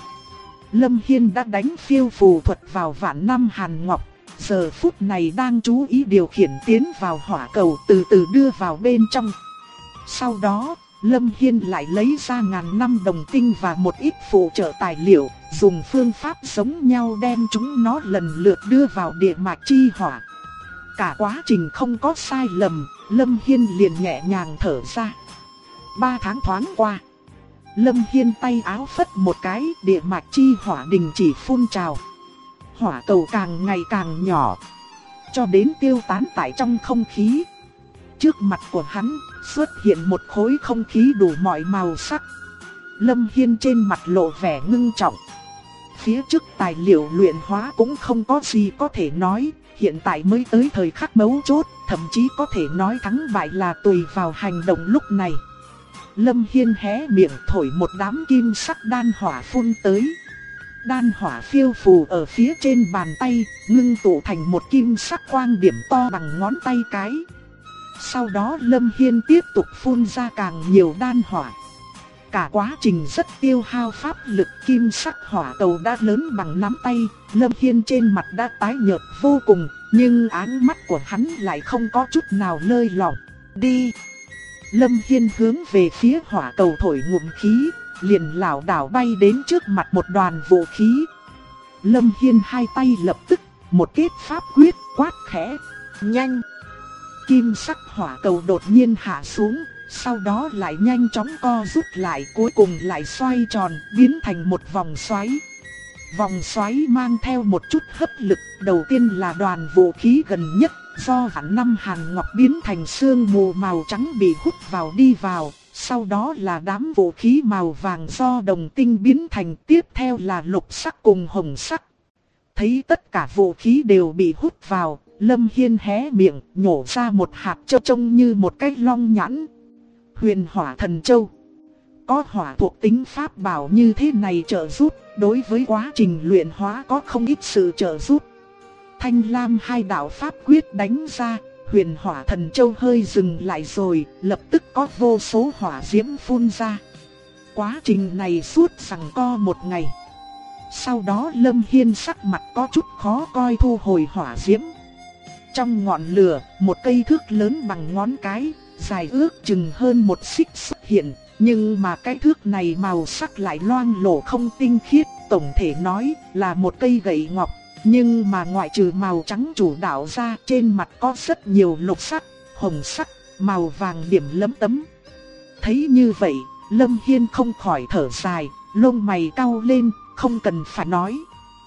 Lâm Hiên đã đánh phiêu phù thuật vào vạn năm hàn ngọc, giờ phút này đang chú ý điều khiển tiến vào hỏa cầu, từ từ đưa vào bên trong. Sau đó, Lâm Hiên lại lấy ra 1000 năm đồng tinh và một ít phụ trợ tài liệu, dùng phương pháp giống nhau đem chúng nó lần lượt đưa vào địa mạch chi hỏa. Cả quá trình không có sai lầm, Lâm Hiên liền nhẹ nhàng thở ra. 3 tháng thoáng qua, Lâm Hiên tay áo phất một cái, địa mạch chi hỏa đình chỉ phun trào. Hỏa cầu càng ngày càng nhỏ, cho đến tiêu tán tại trong không khí. Trước mặt của hắn xuất hiện một khối không khí đủ mọi màu sắc. Lâm Hiên trên mặt lộ vẻ ngưng trọng. Phía trước tài liệu luyện hóa cũng không có gì có thể nói, hiện tại mới tới thời khắc mấu chốt, thậm chí có thể nói thắng bại là tùy vào hành động lúc này. Lâm Hiên hé miệng thổi một đám kim sắc đan hỏa phun tới. Đan hỏa phiêu phù ở phía trên bàn tay, ngưng tụ thành một kim sắc quang điểm to bằng ngón tay cái. Sau đó Lâm Hiên tiếp tục phun ra càng nhiều đan hỏa. Cả quá trình rất tiêu hao pháp lực, kim sắc hỏa cầu đã lớn bằng nắm tay, Lâm Hiên trên mặt đã tái nhợt vô cùng, nhưng ánh mắt của hắn lại không có chút nào lơi lỏng. Đi! Lâm Hiên hướng về phía hỏa cầu thổi ngụm khí, liền lảo đảo bay đến trước mặt một đoàn vũ khí. Lâm Hiên hai tay lập tức, một kết pháp quyết quát khẽ, nhanh! Kim sắc hỏa cầu đột nhiên hạ xuống, sau đó lại nhanh chóng co rút lại, cuối cùng lại xoay tròn, biến thành một vòng xoáy. Vòng xoáy mang theo một chút hấp lực, đầu tiên là đoàn vũ khí gần nhất, do Vạn Năm Hàn Ngọc biến thành sương mù màu trắng bị hút vào đi vào, sau đó là đám vũ khí màu vàng do đồng tinh biến thành, tiếp theo là lục sắc cùng hồng sắc. Thấy tất cả vũ khí đều bị hút vào, Lâm Hiên hé miệng, nhổ ra một hạt châu trông như một cái long nhãn. Huyền Hỏa Thần Châu. Có hỏa thuộc tính pháp bảo như thế này trợ giúp, đối với quá trình luyện hóa có không ít sự trợ giúp. Thanh lam hai đạo pháp quyết đánh ra, Huyền Hỏa Thần Châu hơi dừng lại rồi, lập tức có vô số hỏa diễm phun ra. Quá trình này suốt giằng co một ngày. Sau đó Lâm Hiên sắc mặt có chút khó coi thu hồi hỏa diễm. Trong ngọn lửa, một cây thước lớn bằng ngón cái, dài ước chừng hơn một xích xuất hiện, nhưng mà cái thước này màu sắc lại loang lổ không tinh khiết, tổng thể nói là một cây gậy ngọc, nhưng mà ngoại trừ màu trắng chủ đạo ra, trên mặt có rất nhiều lục sắc, hồng sắc, màu vàng điểm lấm tấm. Thấy như vậy, Lâm Hiên không khỏi thở dài, lông mày cau lên, không cần phải nói.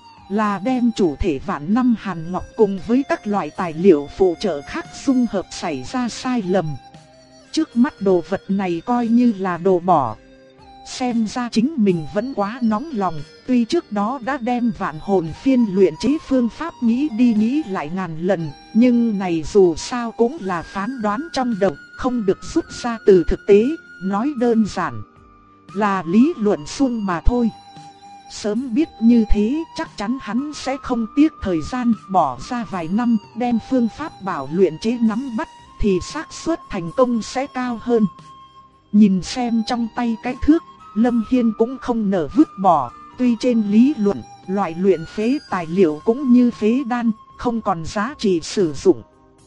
Là đem chủ thể Vạn Năm Hàn Ngọc cùng với các loại tài liệu phụ trợ khác dung hợp xảy ra sai lầm. Trước mắt đồ vật này coi như là đồ bỏ. Xem ra chính mình vẫn quá nóng lòng, tuy trước đó đã đem Vạn Hồn Phiên luyện chế phương pháp nghĩ đi nghĩ lại ngàn lần, nhưng này dù sao cũng là phán đoán trong đầu, không được rút ra từ thực tế, nói đơn giản là lý luận suông mà thôi. Sớm biết như thế, chắc chắn hắn sẽ không tiếc thời gian bỏ ra vài năm đem phương pháp bảo luyện chế nắm bắt, thì xác suất thành công sẽ cao hơn. Nhìn xem trong tay cái thước, Lâm Hiên cũng không nỡ vứt bỏ, tuy trên lý luận, loại luyện phế tài liệu cũng như phế đan, không còn giá trị sử dụng.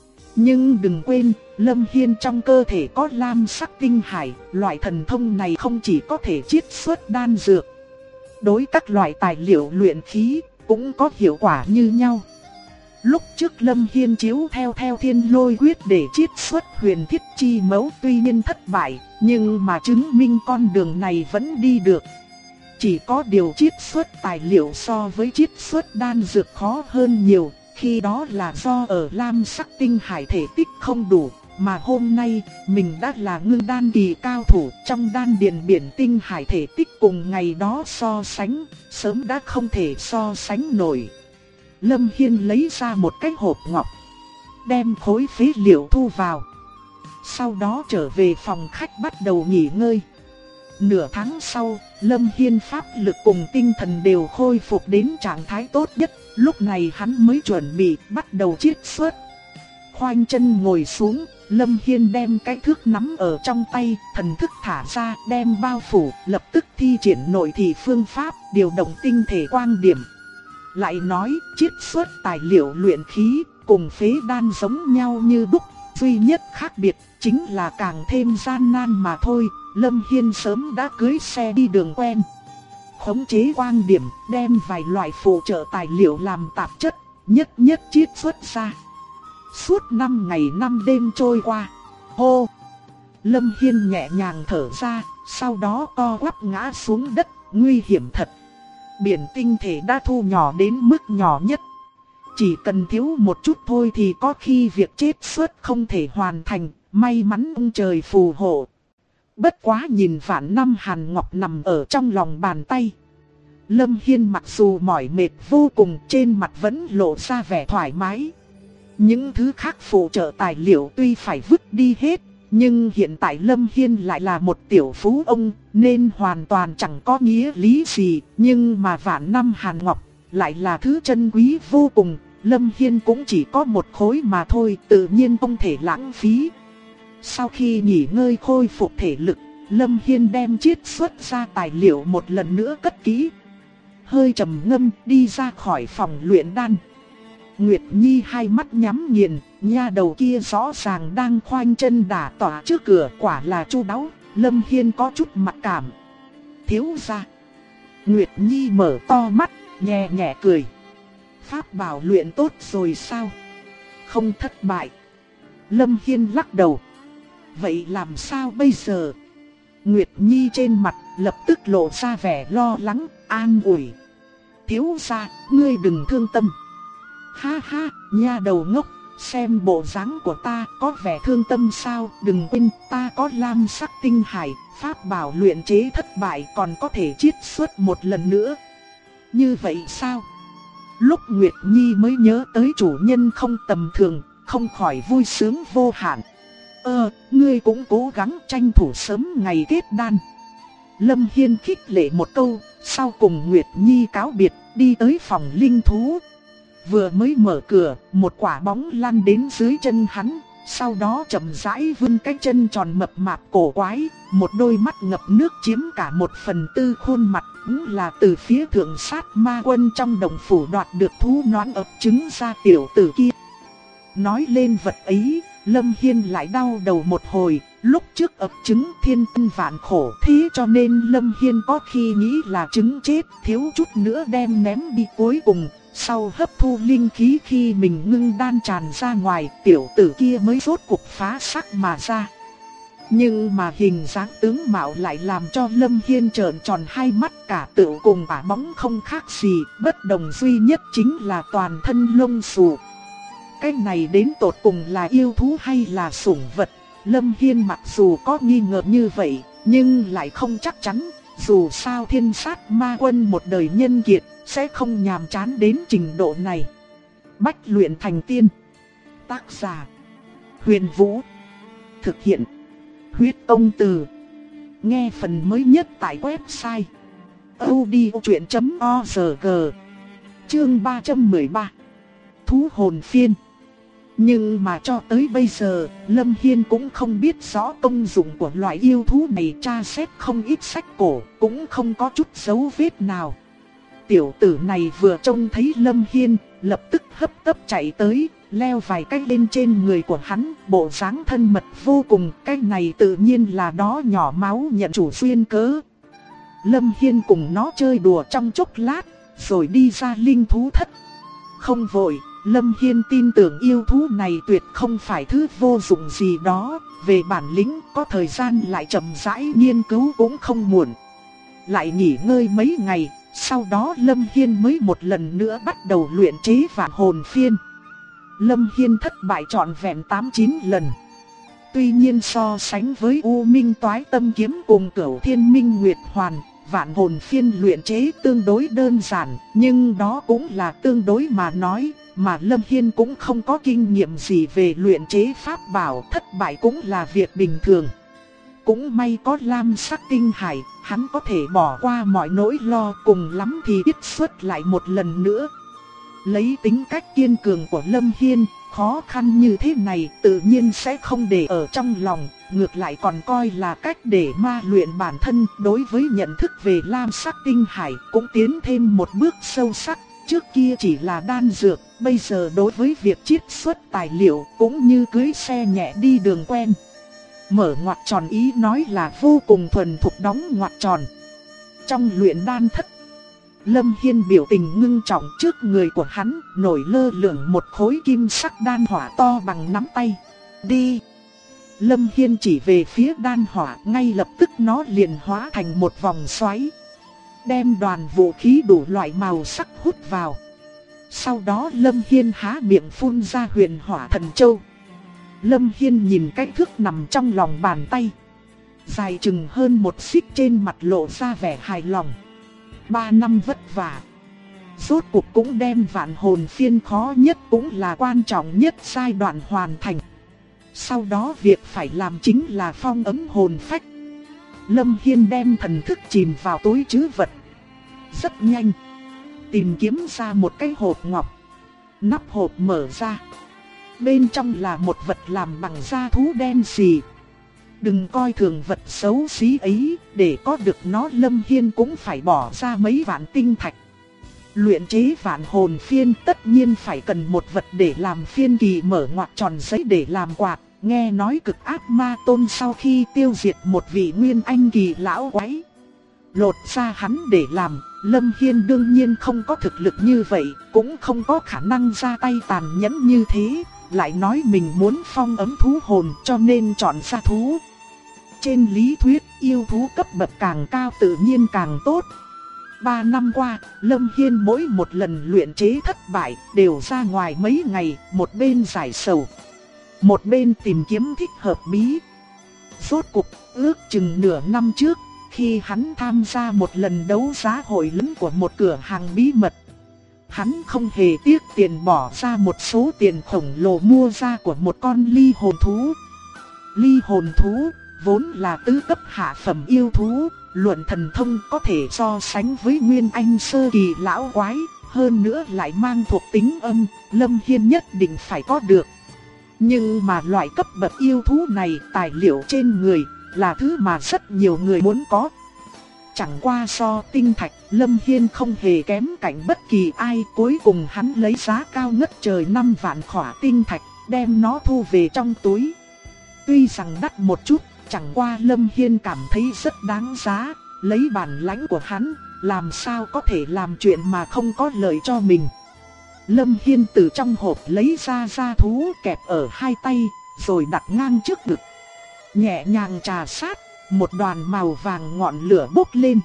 Nhưng đừng quên, Lâm Hiên trong cơ thể có lam sắc tinh hải, loại thần thông này không chỉ có thể chiết xuất đan dược. Đối các loại tài liệu luyện khí cũng có hiệu quả như nhau. Lúc trước Lâm Hiên chiếu theo Thiên Lôi Quyết để chiết xuất huyền thiết chi mẫu tuy nhiên thất bại, nhưng mà chứng minh con đường này vẫn đi được. Chỉ có điều chiết xuất tài liệu so với chiết xuất đan dược khó hơn nhiều, khi đó là do ở lam sắc tinh hải thể tích không đủ. Mà hôm nay, mình đã là ngưng đan kỳ cao thủ, trong đan điền biển tinh hải thể tích cùng ngày đó so sánh, sớm đã không thể so sánh nổi. Lâm Hiên lấy ra một cái hộp ngọc, đem khối phế liệu thu vào. Sau đó trở về phòng khách bắt đầu nghỉ ngơi. Nửa tháng sau, Lâm Hiên pháp lực cùng tinh thần đều khôi phục đến trạng thái tốt nhất, lúc này hắn mới chuẩn bị bắt đầu chiết xuất. Khoanh chân ngồi xuống, Lâm Hiên đem cái thước nắm ở trong tay, thần thức thả ra, đem bao phủ, lập tức thi triển nội thị phương pháp, điều động tinh thể quang điểm. Lại nói, chiết xuất tài liệu luyện khí, cùng phế đan giống nhau như đúc, duy nhất khác biệt, chính là càng thêm gian nan mà thôi. Lâm Hiên sớm đã cưới xe đi đường quen. Khống chế quang điểm, đem vài loại phụ trợ tài liệu làm tạp chất, nhất nhất chiết xuất ra. Suốt 5 ngày 5 đêm trôi qua. Hô! Lâm Hiên nhẹ nhàng thở ra, sau đó co quắp ngã xuống đất, nguy hiểm thật. Biển tinh thể đã thu nhỏ đến mức nhỏ nhất. Chỉ cần thiếu một chút thôi thì có khi việc chiết xuất không thể hoàn thành, may mắn ông trời phù hộ. Bất quá nhìn Vạn Năm Hàn Ngọc nằm ở trong lòng bàn tay. Lâm Hiên mặc dù mỏi mệt vô cùng, trên mặt vẫn lộ ra vẻ thoải mái. Những thứ khác phụ trợ tài liệu tuy phải vứt đi hết, nhưng hiện tại Lâm Hiên lại là một tiểu phú ông, nên hoàn toàn chẳng có nghĩa lý gì. Nhưng mà Vạn Năm Hàn Ngọc lại là thứ chân quý vô cùng, Lâm Hiên cũng chỉ có một khối mà thôi, tự nhiên không thể lãng phí. Sau khi nghỉ ngơi khôi phục thể lực, Lâm Hiên đem chiết xuất ra tài liệu một lần nữa cất kỹ. Hơi trầm ngâm đi ra khỏi phòng luyện đan. Nguyệt Nhi hai mắt nhắm nghiền, nha đầu kia rõ ràng đang khoanh chân đả tỏa trước cửa, quả là chu đáo. Lâm Hiên có chút mặc cảm. Thiếu gia. Nguyệt Nhi mở to mắt, nhẹ nhẹ cười. Pháp bảo luyện tốt rồi sao? Không thất bại. Lâm Hiên lắc đầu. Vậy làm sao bây giờ? Nguyệt Nhi trên mặt lập tức lộ ra vẻ lo lắng, an ủi. Thiếu gia, ngươi đừng thương tâm. Ha ha, nha đầu ngốc, xem bộ dáng của ta có vẻ thương tâm sao? Đừng quên, ta có lam sắc tinh hải, pháp bảo luyện chế thất bại còn có thể chiết xuất một lần nữa. Như vậy sao? Lúc Nguyệt Nhi mới nhớ tới chủ nhân không tầm thường, không khỏi vui sướng vô hạn. Ngươi cũng cố gắng tranh thủ sớm ngày kết đan. Lâm Hiên khích lệ một câu, sau cùng Nguyệt Nhi cáo biệt, đi tới phòng linh thú. Vừa mới mở cửa, một quả bóng lăn đến dưới chân hắn, sau đó chậm rãi vươn cái chân tròn mập mạp cổ quái, một đôi mắt ngập nước chiếm cả 1/4 khuôn mặt, cũng là từ phía thượng sát ma quân trong đồng phủ đoạt được thú noãn ấp trứng ra tiểu tử kia. Nói lên vật ấy, Lâm Hiên lại đau đầu một hồi, lúc trước ấp trứng thiên tân vạn khổ, thế cho nên Lâm Hiên có khi nghĩ là trứng chết, thiếu chút nữa đem ném đi cuối cùng. Sau hấp thu linh khí khi mình ngưng đan tràn ra ngoài, tiểu tử kia mới rốt cuộc phá xác mà ra. Nhưng mà hình dáng tướng mạo lại làm cho Lâm Hiên trợn tròn hai mắt, cả tựu cùng quả bóng không khác gì, bất đồng duy nhất chính là toàn thân lông xù. Cái này đến tột cùng là yêu thú hay là sủng vật? Lâm Hiên mặc dù có nghi ngờ như vậy, nhưng lại không chắc chắn. Dù sao thiên sát ma quân một đời nhân kiệt, sẽ không nhàm chán đến trình độ này. Bách luyện thành tiên. Tác giả: Huyền Vũ. Thực hiện: Huyết Công Từ. Nghe phần mới nhất tại website audiochuyện.org. Chương 313. Thú hồn phiên. Nhưng mà cho tới bây giờ, Lâm Hiên cũng không biết rõ công dụng của loại yêu thú này, tra xét không ít sách cổ, cũng không có chút dấu vết nào. Tiểu tử này vừa trông thấy Lâm Hiên, lập tức hấp tấp chạy tới, leo vài cái lên trên người của hắn, bộ dáng thân mật vô cùng, cái này tự nhiên là đó nhỏ máu nhận chủ duyên cớ. Lâm Hiên cùng nó chơi đùa trong chốc lát, rồi đi ra linh thú thất. Không vội, Lâm Hiên tin tưởng yêu thú này tuyệt không phải thứ vô dụng gì đó, về bản lĩnh có thời gian lại chậm rãi nghiên cứu cũng không muộn. Lại nghỉ ngơi mấy ngày, sau đó Lâm Hiên mới một lần nữa bắt đầu luyện chế vạn hồn phiên. Lâm Hiên thất bại trọn vẹn 8-9 lần. Tuy nhiên so sánh với U Minh Toái Tâm Kiếm cùng Cửu Thiên Minh Nguyệt Hoàn, vạn hồn phiên luyện chế tương đối đơn giản, nhưng đó cũng là tương đối mà nói, mà Lâm Hiên cũng không có kinh nghiệm gì về luyện chế pháp bảo, thất bại cũng là việc bình thường. Cũng may có lam sắc tinh hải, hắn có thể bỏ qua mọi nỗi lo, cùng lắm thì ít xuất lại một lần nữa. Lấy tính cách kiên cường của Lâm Hiên, khó khăn như thế này tự nhiên sẽ không để ở trong lòng, ngược lại còn coi là cách để ma luyện bản thân. Đối với nhận thức về lam sắc tinh hải cũng tiến thêm một bước sâu sắc, trước kia chỉ là đan dược, bây giờ đối với việc chiết xuất tài liệu cũng như cưỡi xe nhẹ đi đường quen. Mở ngoặc tròn ý nói là vô cùng thuần thục đóng ngoặc tròn. Trong luyện đan thất, Lâm Hiên biểu tình ngưng trọng, trước người của hắn nổi lơ lửng một khối kim sắc đan hỏa to bằng nắm tay. Đi! Lâm Hiên chỉ về phía đan hỏa, ngay lập tức nó liền hóa thành một vòng xoáy, đem đoàn vũ khí đủ loại màu sắc hút vào. Sau đó Lâm Hiên há miệng phun ra huyền hỏa thần châu. Lâm Hiên nhìn cái thước nằm trong lòng bàn tay, dài chừng hơn một xích, trên mặt lộ ra vẻ hài lòng. 3 năm vất vả, rốt cuộc cũng đem vạn hồn phiên khó nhất cũng là quan trọng nhất giai đoạn hoàn thành. Sau đó việc phải làm chính là phong ấn hồn phách. Lâm Hiên đem thần thức chìm vào túi trữ vật. Rất nhanh, tìm kiếm ra một cái hộp ngọc. Nắp hộp mở ra, bên trong là một vật làm bằng da thú đen xì, Đừng coi thường vật xấu xí ấy, để có được nó Lâm Hiên cũng phải bỏ ra mấy vạn tinh thạch. Luyện chế vạn hồn phiên tất nhiên phải cần một vật để làm phiên kỳ, mở ngoặc tròn giấy để làm quạt. Nghe nói Cực Ác Ma Tôn sau khi tiêu diệt một vị nguyên anh kỳ lão quái, lột ra hắn để làm. Lâm Hiên đương nhiên không có thực lực như vậy, cũng không có khả năng ra tay tàn nhẫn như thế. Lại nói mình muốn phong ấn thú hồn cho nên chọn ra thú. Trên lý thuyết, yêu thú cấp bậc càng cao tự nhiên càng tốt. 3 năm qua, Lâm Hiên mỗi một lần luyện chế thất bại đều ra ngoài mấy ngày, một bên giải sầu, một bên tìm kiếm thích hợp bí. Rốt cục, ước chừng nửa năm trước, khi hắn tham gia một lần đấu giá hội lớn của một cửa hàng bí mật, hắn không hề tiếc tiền bỏ ra một số tiền khổng lồ mua ra của một con ly hồn thú. Ly hồn thú vốn là tứ cấp hạ phẩm yêu thú, luận thần thông có thể so sánh với nguyên anh sơ kỳ lão quái, hơn nữa lại mang thuộc tính âm, Lâm Hiên nhất định phải có được. Nhưng mà loại cấp bậc yêu thú này, tài liệu trên người là thứ mà rất nhiều người muốn có. Chẳng qua so tinh thạch, Lâm Hiên không hề kém cạnh bất kỳ ai. Cuối cùng hắn lấy giá cao ngất trời 5 vạn khỏa tinh thạch, đem nó thu về trong túi. Tuy rằng đắt một chút, chẳng qua Lâm Hiên cảm thấy rất đáng giá. Lấy bản lãnh của hắn, làm sao có thể làm chuyện mà không có lợi cho mình. Lâm Hiên từ trong hộp lấy ra da thú kẹp ở hai tay, rồi đặt ngang trước ngực. Nhẹ nhàng trà sát, một đoàn màu vàng ngọn lửa bốc lên.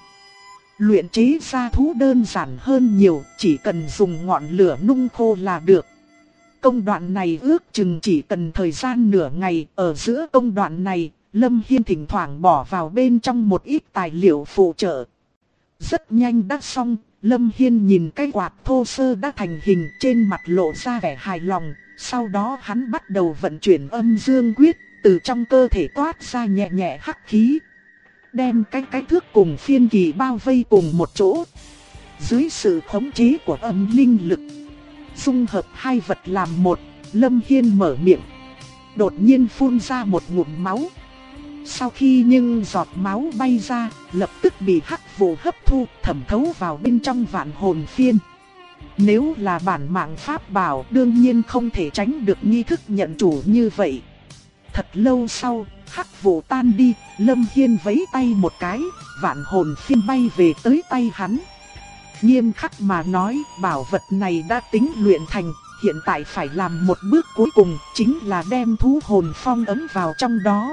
Luyện chế da thú đơn giản hơn nhiều, chỉ cần dùng ngọn lửa nung khô là được. Công đoạn này ước chừng chỉ cần thời gian nửa ngày. Ở giữa công đoạn này, Lâm Hiên thỉnh thoảng bỏ vào bên trong một ít tài liệu phụ trợ. Rất nhanh đã xong. Lâm Hiên nhìn cái quạt thô sơ đã thành hình, trên mặt lộ ra vẻ hài lòng. Sau đó hắn bắt đầu vận chuyển âm dương quyết, từ trong cơ thể toát ra nhẹ nhẹ hắc khí, đem cái thước cùng phiên kỳ bao vây cùng một chỗ. Dưới sự khống chế của âm linh lực, dung hợp hai vật làm một, Lâm Hiên mở miệng, đột nhiên phun ra một ngụm máu. Sau khi nhưng giọt máu bay ra, lập tức bị hắc vụ hấp thu, thẩm thấu vào bên trong vạn hồn phiên. Nếu là bản mạng pháp bảo, đương nhiên không thể tránh được nghi thức nhận chủ như vậy. Thật lâu sau, hắc vụ tan đi, Lâm Hiên vẫy tay một cái, vạn hồn phiên bay về tới tay hắn. Nghiêm khắc mà nói, bảo vật này đã tính luyện thành, hiện tại phải làm một bước cuối cùng, chính là đem thú hồn phong ấn vào trong đó.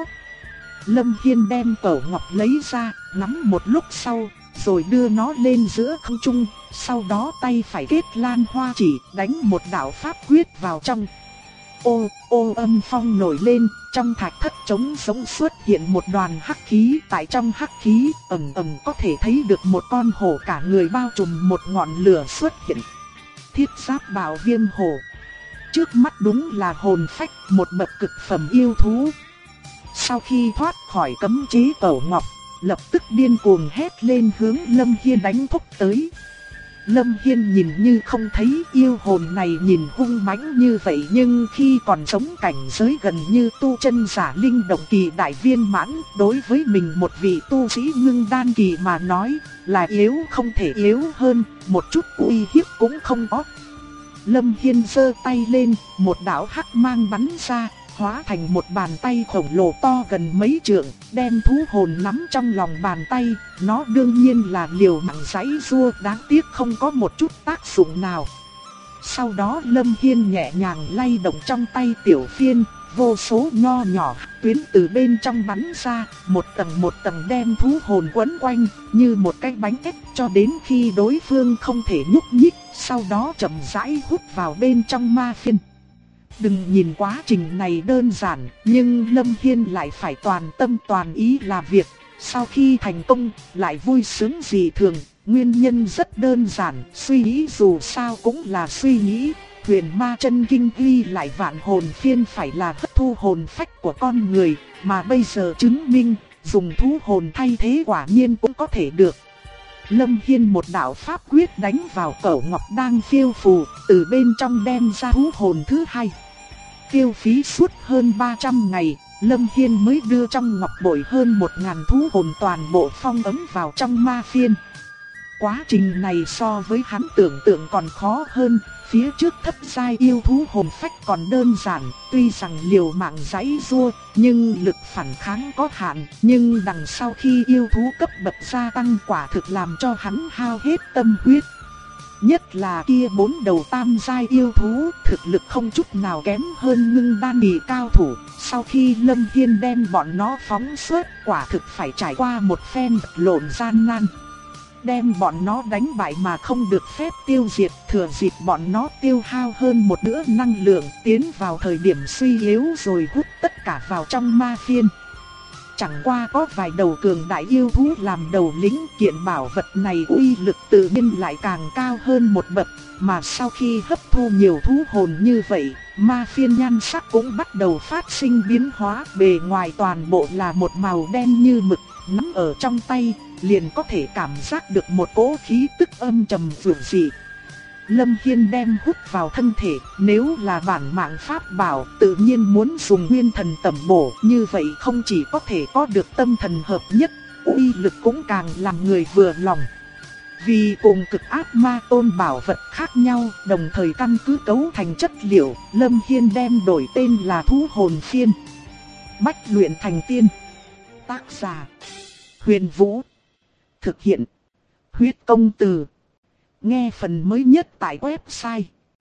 Lâm Hiên đem cẩu ngọc lấy ra, nắm một lúc sau, rồi đưa nó lên giữa không trung, sau đó tay phải kết lan hoa chỉ, đánh một đạo pháp quyết vào trong. Ô âm phong nổi lên, trong thạch thất trống sống xuất hiện một đoàn hắc khí. Tại trong hắc khí, ẩn có thể thấy được một con hổ cả người bao trùm một ngọn lửa xuất hiện. Thiết giáp bảo viêm hổ. Trước mắt đúng là hồn phách, một bậc cực phẩm yêu thú. Sau khi thoát khỏi cấm chế cẩu ngọc, lập tức điên cuồng hét lên hướng Lâm Hiên đánh thúc tới. Lâm Hiên nhìn như không thấy, yêu hồn này nhìn hung mãnh như vậy, nhưng khi còn sống cảnh giới gần như tu chân giả linh động kỳ đại viên mãn, đối với mình một vị tu sĩ ngưng đan kỳ mà nói, là yếu không thể yếu hơn, một chút uy hiếp cũng không có. Lâm Hiên giơ tay lên, một đạo hắc mang bắn ra, hóa thành một bàn tay khổng lồ to gần mấy trượng, đem thú hồn nắm trong lòng bàn tay. Nó đương nhiên là liều mạng giãy giụa, đáng tiếc không có một chút tác dụng nào. Sau đó Lâm Hiên nhẹ nhàng lay động trong tay tiểu phiên, vô số nho nhỏ tuyến từ bên trong bắn ra, một tầng đem thú hồn quấn quanh, như một cái bánh ép, cho đến khi đối phương không thể nhúc nhích, sau đó chậm rãi hút vào bên trong ma phiên. Đừng nhìn quá trình này đơn giản, nhưng Lâm Hiên lại phải toàn tâm toàn ý làm việc. Sau khi thành công, lại vui sướng dị thường. Nguyên nhân rất đơn giản, suy nghĩ dù sao cũng là suy nghĩ. Huyền Ma Chân Kinh ghi lại vạn hồn phiên phải là hấp thu hồn phách của con người, mà bây giờ chứng minh, dùng thú hồn thay thế quả nhiên cũng có thể được. Lâm Hiên một đạo pháp quyết đánh vào cẩu ngọc đang phiêu phù, từ bên trong đem ra thú hồn thứ hai. Tiêu phí suốt hơn 300 ngày, Lâm Hiên mới đưa trong ngọc bội hơn 1000 thú hồn toàn bộ phong ấn vào trong ma phiên. Quá trình này so với hắn tưởng tượng còn khó hơn, phía trước thấp giai yêu thú hồn phách còn đơn giản, tuy rằng liều mạng giãy giụa, nhưng lực phản kháng có hạn, nhưng đằng sau khi yêu thú cấp bậc gia tăng quả thực làm cho hắn hao hết tâm huyết. Nhất là kia 4 đầu tam giai yêu thú, thực lực không chút nào kém hơn ngưng đan kỳ cao thủ. Sau khi Lâm Hiên đem bọn nó phóng xuất, quả thực phải trải qua một phen vật lộn gian nan. Đem bọn nó đánh bại mà không được phép tiêu diệt, thừa dịp bọn nó tiêu hao hơn một nửa năng lượng, tiến vào thời điểm suy yếu rồi hút tất cả vào trong ma phiên. Chẳng qua có vài đầu cường đại yêu thú làm đầu lĩnh, kiện bảo vật này uy lực tự nhiên lại càng cao hơn một bậc, mà sau khi hấp thu nhiều thú hồn như vậy, ma phiên nhan sắc cũng bắt đầu phát sinh biến hóa, bề ngoài toàn bộ là một màu đen như mực, nắm ở trong tay, liền có thể cảm giác được một cỗ khí tức âm trầm dữ dị. Lâm Hiên đem hút vào thân thể, nếu là bản mạng pháp bảo, tự nhiên muốn dùng nguyên thần tẩm bổ, như vậy không chỉ có thể có được tâm thần hợp nhất, uy lực cũng càng làm người vừa lòng. Vì cùng cực ác ma tôn bảo vật khác nhau, đồng thời căn cứ cấu thành chất liệu, Lâm Hiên đem đổi tên là thú hồn phiên. Bách luyện thành tiên. Tác giả: Huyền Vũ. Thực hiện: Huyết Công Từ. Nghe phần mới nhất tại website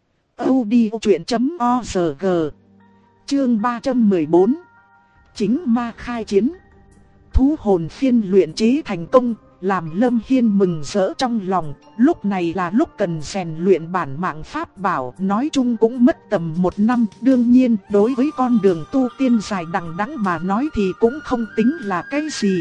audiochuyện.org. Chương 314. Chính ma khai chiến. Thú hồn phiên luyện chế thành công, làm Lâm Hiên mừng rỡ trong lòng. Lúc này là lúc cần rèn luyện bản mạng pháp bảo, nói chung cũng mất tầm 1 năm. Đương nhiên, đối với con đường tu tiên dài đằng đẵng mà nói thì cũng không tính là cái gì.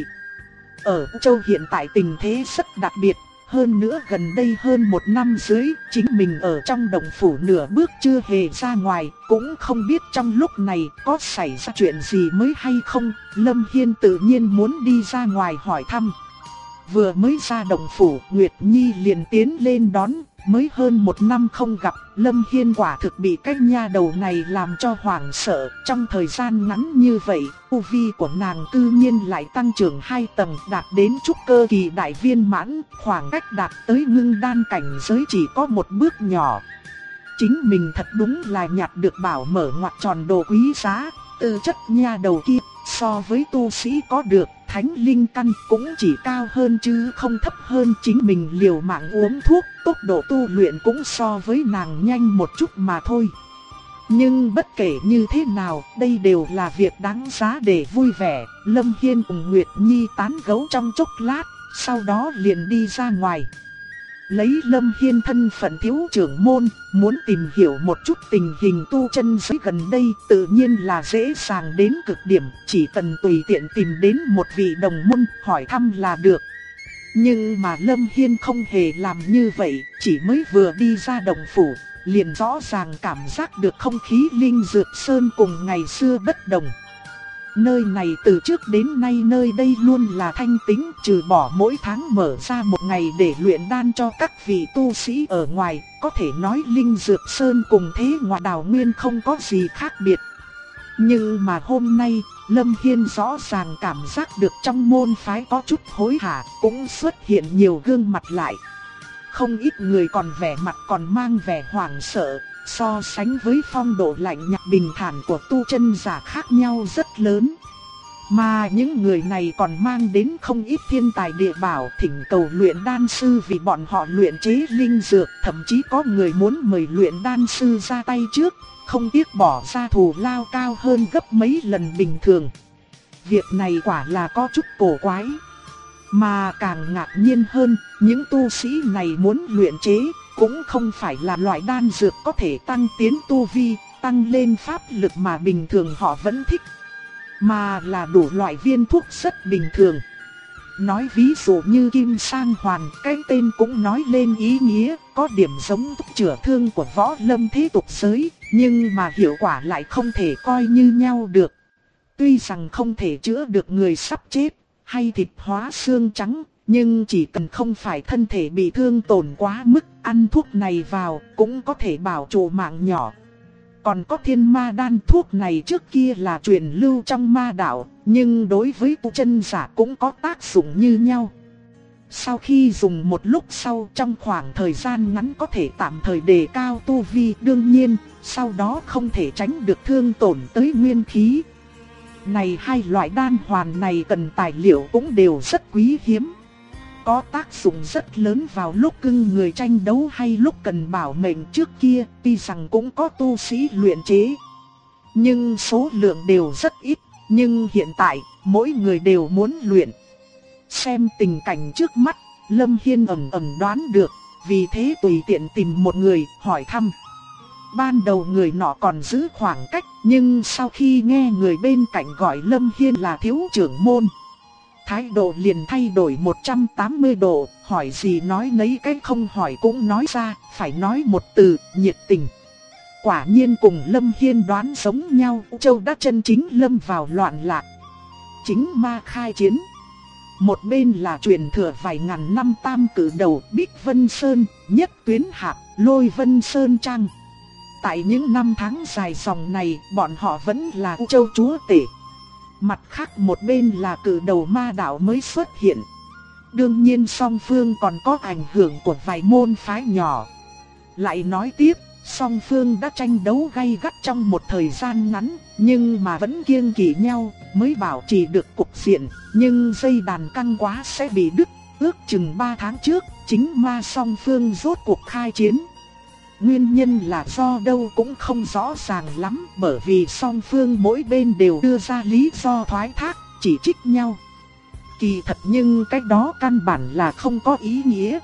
Ở châu hiện tại tình thế rất đặc biệt. Hơn nữa gần đây hơn 1 năm dưới, chính mình ở trong động phủ nửa bước chưa hề ra ngoài, cũng không biết trong lúc này có xảy ra chuyện gì mới hay không. Lâm Hiên tự nhiên muốn đi ra ngoài hỏi thăm. Vừa mới ra động phủ, Nguyệt Nhi liền tiến lên đón. Mới hơn 1 năm không gặp, Lâm Hiên quả thực bị cái nha đầu này làm cho hoảng sợ. Trong thời gian ngắn như vậy, tu vi của nàng tự nhiên lại tăng trưởng 2 tầng, đạt đến trúc cơ kỳ đại viên mãn, khoảng cách đạt tới ngưng đan cảnh giới chỉ có một bước nhỏ. Chính mình thật đúng là nhặt được bảo mở ngoặc tròn đồ quý giá. Tư chất nha đầu kia so với tu sĩ có được thánh linh căn cũng chỉ cao hơn chứ không thấp hơn. Chính mình liều mạng uống thuốc, tốc độ tu luyện cũng so với nàng nhanh một chút mà thôi. Nhưng bất kể như thế nào, đây đều là việc đáng giá để vui vẻ. Lâm Hiên cùng Nguyệt Nhi tán gẫu trong chốc lát, sau đó liền đi ra ngoài. Lấy Lâm Hiên thân phận thiếu trưởng môn, muốn tìm hiểu một chút tình hình tu chân giới gần đây tự nhiên là dễ dàng đến cực điểm, chỉ cần tùy tiện tìm đến một vị đồng môn hỏi thăm là được. Nhưng mà Lâm Hiên không hề làm như vậy, chỉ mới vừa đi ra động phủ, liền rõ ràng cảm giác được không khí linh dược sơn cùng ngày xưa bất đồng. Nơi này từ trước đến nay nơi đây luôn là thanh tĩnh, trừ bỏ mỗi tháng mở ra một ngày để luyện đan cho các vị tu sĩ ở ngoài, có thể nói linh dược sơn cùng thế ngoại đào nguyên không có gì khác biệt. Nhưng mà hôm nay, Lâm Hiên rõ ràng cảm giác được trong môn phái có chút hối hả, cũng xuất hiện nhiều gương mặt lại. Không ít người còn vẻ mặt còn mang vẻ hoảng sợ. So sánh với phong độ lạnh nhạt bình thản của tu chân giả khác nhau rất lớn. Mà những người này còn mang đến không ít thiên tài địa bảo thỉnh cầu luyện đan sư vì bọn họ luyện chế linh dược. Thậm chí có người muốn mời luyện đan sư ra tay trước, không tiếc bỏ ra thù lao cao hơn gấp mấy lần bình thường. Việc này quả là có chút cổ quái. Mà càng ngạc nhiên hơn, những tu sĩ này muốn luyện chế cũng không phải là loại đan dược có thể tăng tiến tu vi, tăng lên pháp lực mà bình thường họ vẫn thích, mà là đủ loại viên thuốc rất bình thường. Nói ví dụ như Kim Sang Hoàn, cái tên cũng nói lên ý nghĩa, có điểm giống thuốc chữa thương của võ lâm thế tục giới, nhưng mà hiệu quả lại không thể coi như nhau được. Tuy rằng không thể chữa được người sắp chết, hay thịt hóa xương trắng, nhưng chỉ cần không phải thân thể bị thương tổn quá mức, ăn thuốc này vào cũng có thể bảo trụ mạng nhỏ. Còn có thiên ma đan, thuốc này trước kia là truyền lưu trong ma đạo, nhưng đối với tu chân giả cũng có tác dụng như nhau. Sau khi dùng một lúc sau, trong khoảng thời gian ngắn có thể tạm thời đề cao tu vi, đương nhiên, sau đó không thể tránh được thương tổn tới nguyên khí. Này hai loại đan hoàn này cần tài liệu cũng đều rất quý hiếm. Có tác dụng rất lớn vào lúc cưng người tranh đấu hay lúc cần bảo mệnh. Trước kia tuy rằng cũng có tu sĩ luyện chế, nhưng số lượng đều rất ít. Nhưng hiện tại mỗi người đều muốn luyện. Xem tình cảnh trước mắt, Lâm Hiên ẩn đoán được, vì thế tùy tiện tìm một người hỏi thăm. Ban đầu người nọ còn giữ khoảng cách, nhưng sau khi nghe người bên cạnh gọi Lâm Hiên là thiếu trưởng môn, thái độ liền thay đổi 180 độ, hỏi gì nói nấy, cái không hỏi cũng nói ra, phải nói một từ, nhiệt tình. Quả nhiên cùng Lâm Hiên đoán giống nhau, U Châu đã chân chính lâm vào loạn lạc. Chính ma khai chiến. Một bên là truyền thừa vài ngàn năm tam cử đầu Bích Vân Sơn, Nhất Tuyến Hạp, Lôi Vân Sơn Trang. Tại những năm tháng dài dòng này, bọn họ vẫn là U Châu chúa tể. Mặt khác một bên là cử đầu ma đạo mới xuất hiện. Đương nhiên song phương còn có ảnh hưởng của vài môn phái nhỏ. Lại nói tiếp, song phương đã tranh đấu gay gắt trong một thời gian ngắn, nhưng mà vẫn kiêng kỵ nhau, mới bảo trì được cục diện. Nhưng dây đàn căng quá sẽ bị đứt. Ước chừng 3 tháng trước, chính ma song phương rốt cuộc khai chiến. Nguyên nhân là do đâu cũng không rõ ràng lắm, bởi vì song phương mỗi bên đều đưa ra lý do thoái thác, chỉ trích nhau. Kỳ thật nhưng cái đó căn bản là không có ý nghĩa.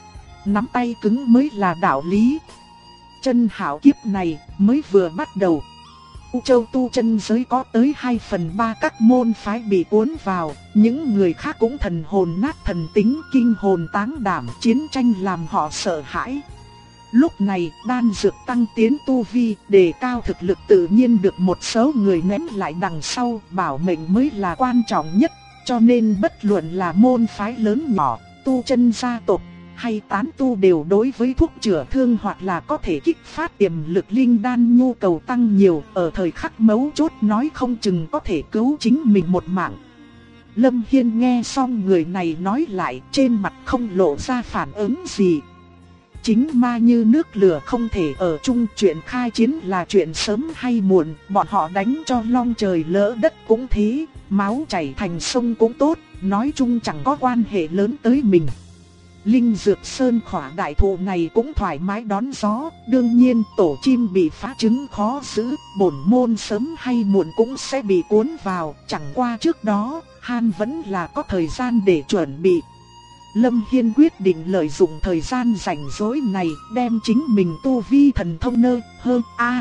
Nắm tay cứng mới là đạo lý. Chân hảo kiếp này mới vừa bắt đầu. U Châu tu chân giới có tới 2/3 các môn phái bị cuốn vào, những người khác cũng thần hồn nát thần tính, kinh hồn táng đảm, chiến tranh làm họ sợ hãi. Lúc này, đan dược tăng tiến tu vi, đề cao thực lực tự nhiên được một số người ném lại đằng sau, bảo mệnh mới là quan trọng nhất. Cho nên bất luận là môn phái lớn nhỏ, tu chân gia tộc hay tán tu đều đối với thuốc chữa thương hoặc là có thể kích phát tiềm lực linh đan nhu cầu tăng nhiều, ở thời khắc mấu chốt nói không chừng có thể cứu chính mình một mạng. Lâm Hiên nghe xong người này nói lại, trên mặt không lộ ra phản ứng gì. Chính ma như nước lửa không thể ở chung, chuyện khai chiến là chuyện sớm hay muộn, bọn họ đánh cho long trời lỡ đất cũng thế, máu chảy thành sông cũng tốt, nói chung chẳng có quan hệ lớn tới mình. Linh Dược Sơn khỏa đại thụ này cũng thoải mái đón gió, đương nhiên tổ chim bị phá trứng khó giữ, bổn môn sớm hay muộn cũng sẽ bị cuốn vào, chẳng qua trước đó, Han vẫn là có thời gian để chuẩn bị. Lâm Hiên quyết định lợi dụng thời gian rảnh rỗi này, đem chính mình tu vi thần thông nơ, hơn,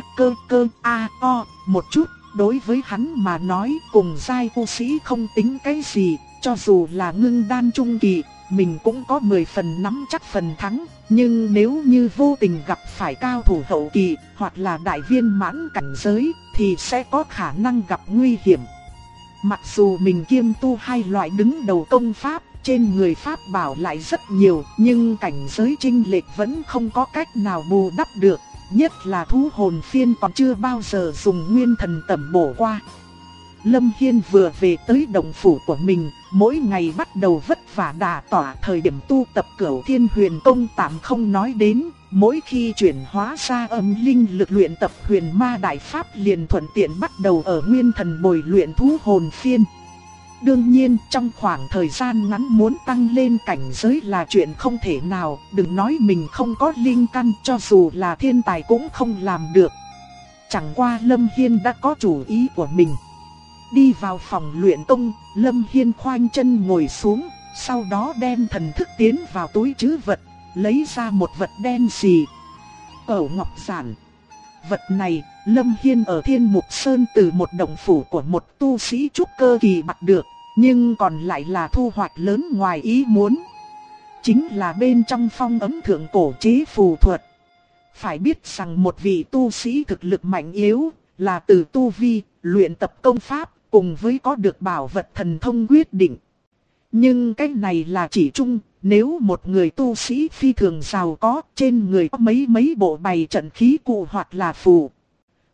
o, một chút. Đối với hắn mà nói, cùng giai tu sĩ không tính cái gì, cho dù là ngưng đan trung kỳ, mình cũng có 10 phần nắm chắc phần thắng. Nhưng nếu như vô tình gặp phải cao thủ hậu kỳ, hoặc là đại viên mãn cảnh giới, thì sẽ có khả năng gặp nguy hiểm. Mặc dù mình kiêm tu hai loại đứng đầu công pháp, trên người pháp bảo lại rất nhiều, nhưng cảnh giới chênh lệch vẫn không có cách nào bù đắp được. Nhất là thú hồn phiên còn chưa bao giờ dùng nguyên thần tẩm bổ qua. Lâm Hiên vừa về tới động phủ của mình, mỗi ngày bắt đầu vất vả đả tỏa. Thời điểm tu tập Cửu Thiên Huyền Công tạm không nói đến, mỗi khi chuyển hóa ra âm linh lực luyện tập Huyền Ma Đại Pháp liền thuận tiện bắt đầu ở nguyên thần bồi luyện thú hồn phiên. Đương nhiên, trong khoảng thời gian ngắn muốn tăng lên cảnh giới là chuyện không thể nào, đừng nói mình không có linh căn, cho dù là thiên tài cũng không làm được. Chẳng qua Lâm Hiên đã có chủ ý của mình. Đi vào phòng luyện công, Lâm Hiên khoanh chân ngồi xuống, sau đó đem thần thức tiến vào túi trữ vật, lấy ra một vật đen xì. Cẩu ngọc giản. Vật này, Lâm Hiên ở Thiên Mục Sơn từ một động phủ của một tu sĩ trúc cơ kỳ bắt được, nhưng còn lại là thu hoạch lớn ngoài ý muốn. Chính là bên trong phong ấn thượng cổ chế phù thuật. Phải biết rằng một vị tu sĩ thực lực mạnh yếu là từ tu vi, luyện tập công pháp cùng với có được bảo vật thần thông quyết định. Nhưng cái này là chỉ chung, nếu một người tu sĩ phi thường giàu có, trên người có mấy bộ bày trận khí cụ hoặc là phù.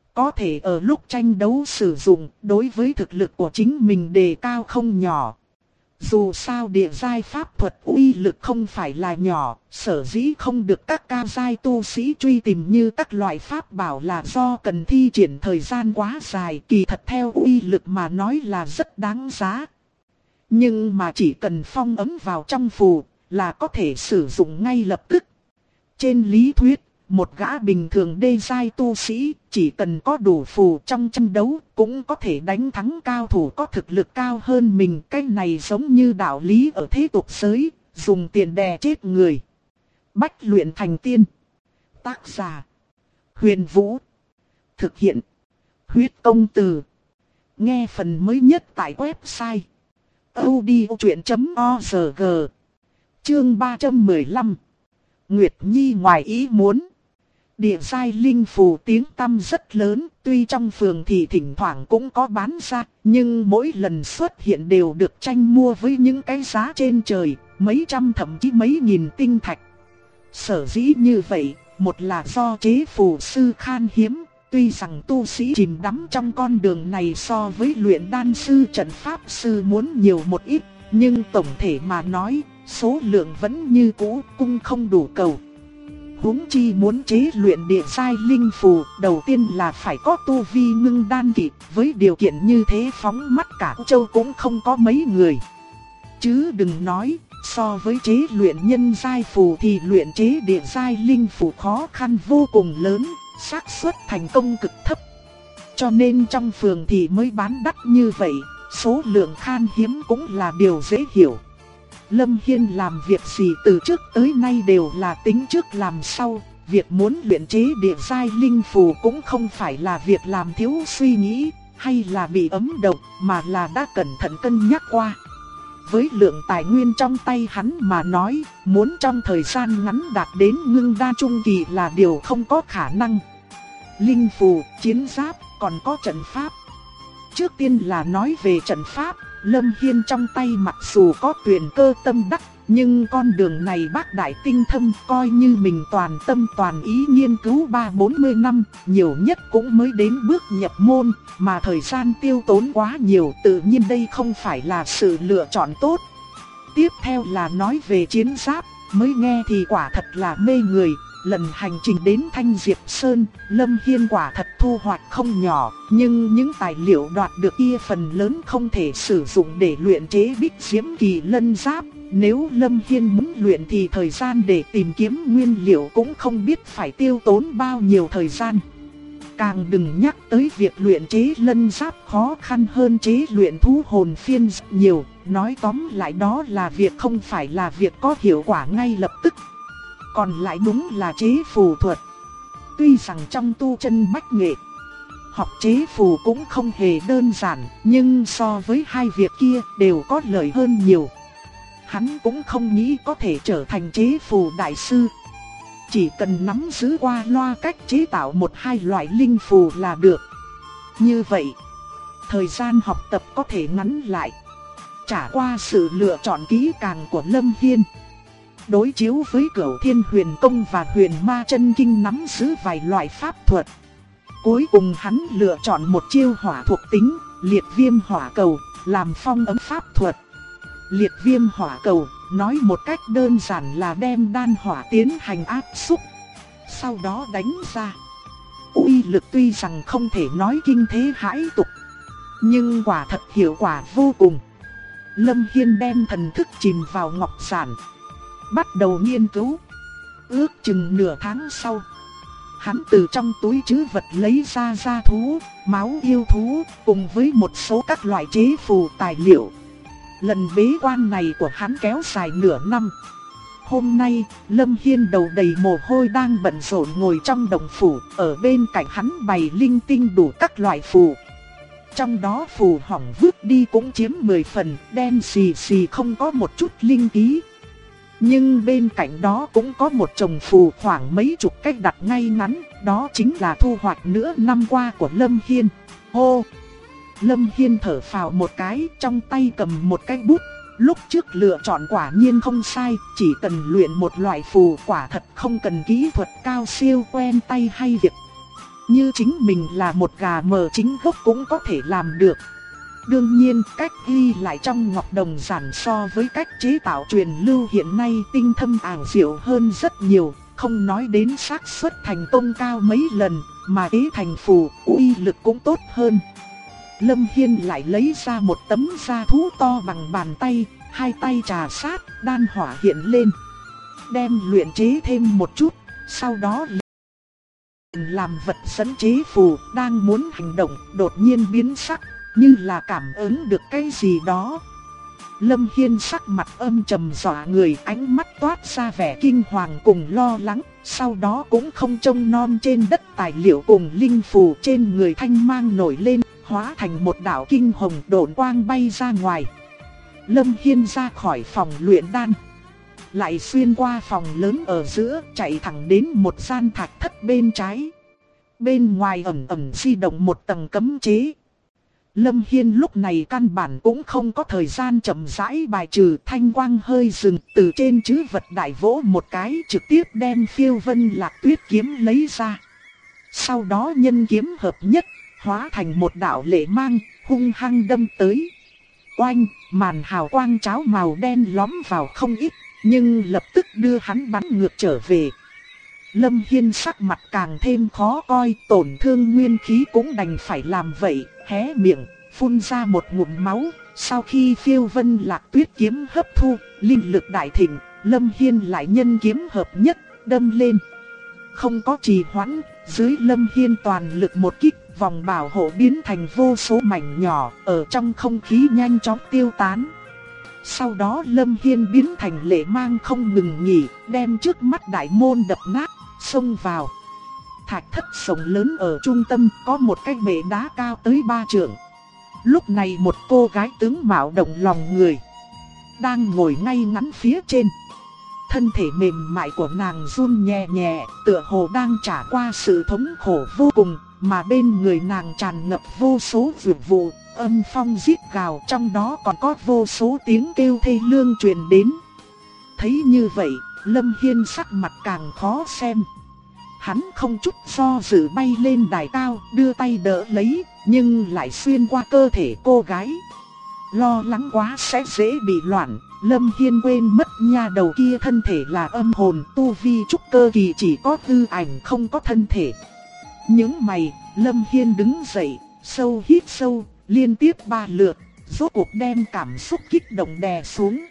Có thể ở lúc tranh đấu sử dụng, đối với thực lực của chính mình đề cao không nhỏ. Dù sao địa giai pháp thuật uy lực không phải là nhỏ, sở dĩ không được các cao giai tu sĩ truy tìm như các loại pháp bảo là do cần thi triển thời gian quá dài, kỳ thật theo uy lực mà nói là rất đáng giá. Nhưng mà chỉ cần phong ấn vào trong phù là có thể sử dụng ngay lập tức. Trên lý thuyết, một gã bình thường đê giai tu sĩ chỉ cần có đủ phù trong tranh đấu cũng có thể đánh thắng cao thủ có thực lực cao hơn mình. Cái này giống như đạo lý ở thế tục giới, dùng tiền đè chết người. Bách luyện thành tiên. Tác giả: Huyền Vũ. Thực hiện: Huyết Công Từ. Nghe phần mới nhất tại website audiochuyện.org. Chương 315. Nguyệt Nhi ngoài ý muốn. Địa giai linh phù tiếng tăm rất lớn, tuy trong phường thì thỉnh thoảng cũng có bán ra, nhưng mỗi lần xuất hiện đều được tranh mua với những cái giá trên trời, mấy trăm thậm chí mấy nghìn tinh thạch. Sở dĩ như vậy, một là do chế phù sư khan hiếm, tuy rằng tu sĩ chìm đắm trong con đường này so với luyện đan sư trận pháp sư muốn nhiều một ít, nhưng tổng thể mà nói, số lượng vẫn như cũ, cung không đủ cầu. Huống chi muốn chế luyện địa giai linh phù, đầu tiên là phải có tu vi ngưng đan kỳ, với điều kiện như thế phóng mắt cả châu cũng không có mấy người. Chứ đừng nói, so với chế luyện nhân giai phù thì luyện chế địa giai linh phù khó khăn vô cùng lớn, xác suất thành công cực thấp. Cho nên trong phường thì mới bán đắt như vậy, số lượng khan hiếm cũng là điều dễ hiểu. Lâm Hiên làm việc gì từ trước tới nay đều là tính trước làm sau, việc muốn luyện chế địa giai linh phù cũng không phải là việc làm thiếu suy nghĩ, hay là bị ấm độc, mà là đã cẩn thận cân nhắc qua. Với lượng tài nguyên trong tay hắn mà nói, muốn trong thời gian ngắn đạt đến ngưng đan trung kỳ là điều không có khả năng. Linh phù, chiến giáp, còn có trận pháp. Trước tiên là nói về trận pháp. Lâm Hiên trong tay mặc dù có tuyền cơ tâm đắc, nhưng con đường này bác đại tinh thâm, coi như mình toàn tâm toàn ý nghiên cứu 30-40 năm, nhiều nhất cũng mới đến bước nhập môn, mà thời gian tiêu tốn quá nhiều, tự nhiên đây không phải là sự lựa chọn tốt. Tiếp theo là nói về chiến giáp, mới nghe thì quả thật là mê người. Lần hành trình đến Thanh Diệp Sơn, Lâm Hiên quả thật thu hoạch không nhỏ, nhưng những tài liệu đoạt được kia phần lớn không thể sử dụng để luyện chế Bích Diễm Kỳ Lân Giáp. Nếu Lâm Hiên muốn luyện thì thời gian để tìm kiếm nguyên liệu cũng không biết phải tiêu tốn bao nhiêu thời gian. Càng đừng nhắc tới việc luyện chế lân giáp khó khăn hơn chế luyện thú hồn phiên rất nhiều. Nói tóm lại đó là việc không phải là việc có hiệu quả ngay lập tức. Còn lại đúng là chế phù thuật. Tuy rằng trong tu chân bách nghệ, học chế phù cũng không hề đơn giản, nhưng so với hai việc kia đều có lợi hơn nhiều. Hắn cũng không nghĩ có thể trở thành chế phù đại sư. Chỉ cần nắm giữ qua loa cách chế tạo 1-2 loại linh phù là được. Như vậy, thời gian học tập có thể ngắn lại. Trải qua sự lựa chọn kỹ càng của Lâm Hiên, đối chiếu với Cửu Thiên Huyền Công và Huyền Ma Chân Kinh nắm giữ vài loại pháp thuật. Cuối cùng hắn lựa chọn một chiêu hỏa thuộc tính, liệt viêm hỏa cầu, làm phong ấn pháp thuật. Liệt viêm hỏa cầu, nói một cách đơn giản là đem đan hỏa tiến hành áp xúc, sau đó đánh ra. Uy lực tuy rằng không thể nói kinh thế hãi tục, nhưng quả thật hiệu quả vô cùng. Lâm Hiên đem thần thức chìm vào ngọc giản, bắt đầu nghiên cứu. Ước chừng nửa tháng sau, hắn từ trong túi trữ vật lấy ra da thú, máu yêu thú, cùng với một số các loại chế phù tài liệu. Lần bế quan này của hắn kéo dài nửa năm. Hôm nay, Lâm Hiên đầu đầy mồ hôi đang bận rộn ngồi trong động phủ, ở bên cạnh hắn bày linh tinh đủ các loại phù. Trong đó phù hỏng vứt đi cũng chiếm 10 phần, đen xì xì không có một chút linh ký. Nhưng bên cạnh đó cũng có một chồng phù khoảng mấy chục cách đặt ngay ngắn, đó chính là thu hoạch nửa năm qua của Lâm Hiên. Hô! Lâm Hiên thở phào một cái, trong tay cầm một cái bút. Lúc trước lựa chọn quả nhiên không sai, chỉ cần luyện một loại phù quả thật không cần kỹ thuật cao siêu quen tay hay việc. như chính mình là một gà mờ chính gốc cũng có thể làm được. Đương nhiên, cách ghi lại trong ngọc đồng giản so với cách chế tạo truyền lưu hiện nay tinh thâm ảo diệu hơn rất nhiều, không nói đến xác suất thành công cao mấy lần, mà ế thành phù, uy lực cũng tốt hơn. Lâm Hiên lại lấy ra một tấm da thú to bằng bàn tay, hai tay trà sát, đan hỏa hiện lên. Đem luyện chế thêm một chút, sau đó làm vật dẫn chế phù, đang muốn hành động, đột nhiên biến sắc, như là cảm ứng được cái gì đó. Lâm Hiên sắc mặt âm trầm dọa người, ánh mắt toát ra vẻ kinh hoàng cùng lo lắng, sau đó cũng không trông non trên đất tài liệu cùng linh phù trên người thanh mang nổi lên, hóa thành một đạo kinh hồng độn quang bay ra ngoài. Lâm Hiên ra khỏi phòng luyện đan, lại xuyên qua phòng lớn ở giữa, chạy thẳng đến một gian thạch thất bên trái. Bên ngoài ẩn ẩn di động một tầng cấm chế. Lâm Hiên lúc này căn bản cũng không có thời gian chậm rãi bài trừ, thanh quang hơi dừng, từ trên chữ vật đại vỗ một cái trực tiếp đem Phiêu Vân Lạc Tuyết kiếm lấy ra. Sau đó nhân kiếm hợp nhất, hóa thành một đạo lệ mang, hung hăng đâm tới. Oanh, màn hào quang cháo màu đen lóm vào không ít, nhưng lập tức đưa hắn bắn ngược trở về. Lâm Hiên sắc mặt càng thêm khó coi, tổn thương nguyên khí cũng đành phải làm vậy, hé miệng, phun ra một ngụm máu. Sau khi Phiêu Vân Lạc Tuyết kiếm hấp thu, linh lực đại thịnh, Lâm Hiên lại nhân kiếm hợp nhất, đâm lên. Không có trì hoãn, dưới Lâm Hiên toàn lực một kích, vòng bảo hộ biến thành vô số mảnh nhỏ, ở trong không khí nhanh chóng tiêu tán. Sau đó Lâm Hiên biến thành lệ mang không ngừng nghỉ, đem trước mắt đại môn đập nát, xông vào. Thạch thất rộng lớn ở trung tâm có một cái bệ đá cao tới 3 trượng. Lúc này một cô gái tướng mạo động lòng người đang ngồi ngay ngắn phía trên. Thân thể mềm mại của nàng run nhẹ nhẹ, tựa hồ đang trải qua sự thống khổ vô cùng, mà bên người nàng tràn ngập vô số dược vụ, âm phong rít gào, trong đó còn có vô số tiếng kêu thê lương truyền đến. Thấy như vậy, Lâm Hiên sắc mặt càng khó xem. Hắn không chút do dự bay lên đài cao, đưa tay đỡ lấy, nhưng lại xuyên qua cơ thể cô gái. Lo lắng quá sẽ dễ bị loạn, Lâm Hiên quên mất nha đầu kia thân thể là âm hồn, tu vi trúc cơ kỳ chỉ có hư ảnh không có thân thể. Những mày, Lâm Hiên đứng dậy, sâu hít sâu, liên tiếp 3 lượt, rốt cuộc đem cảm xúc kích động đè xuống.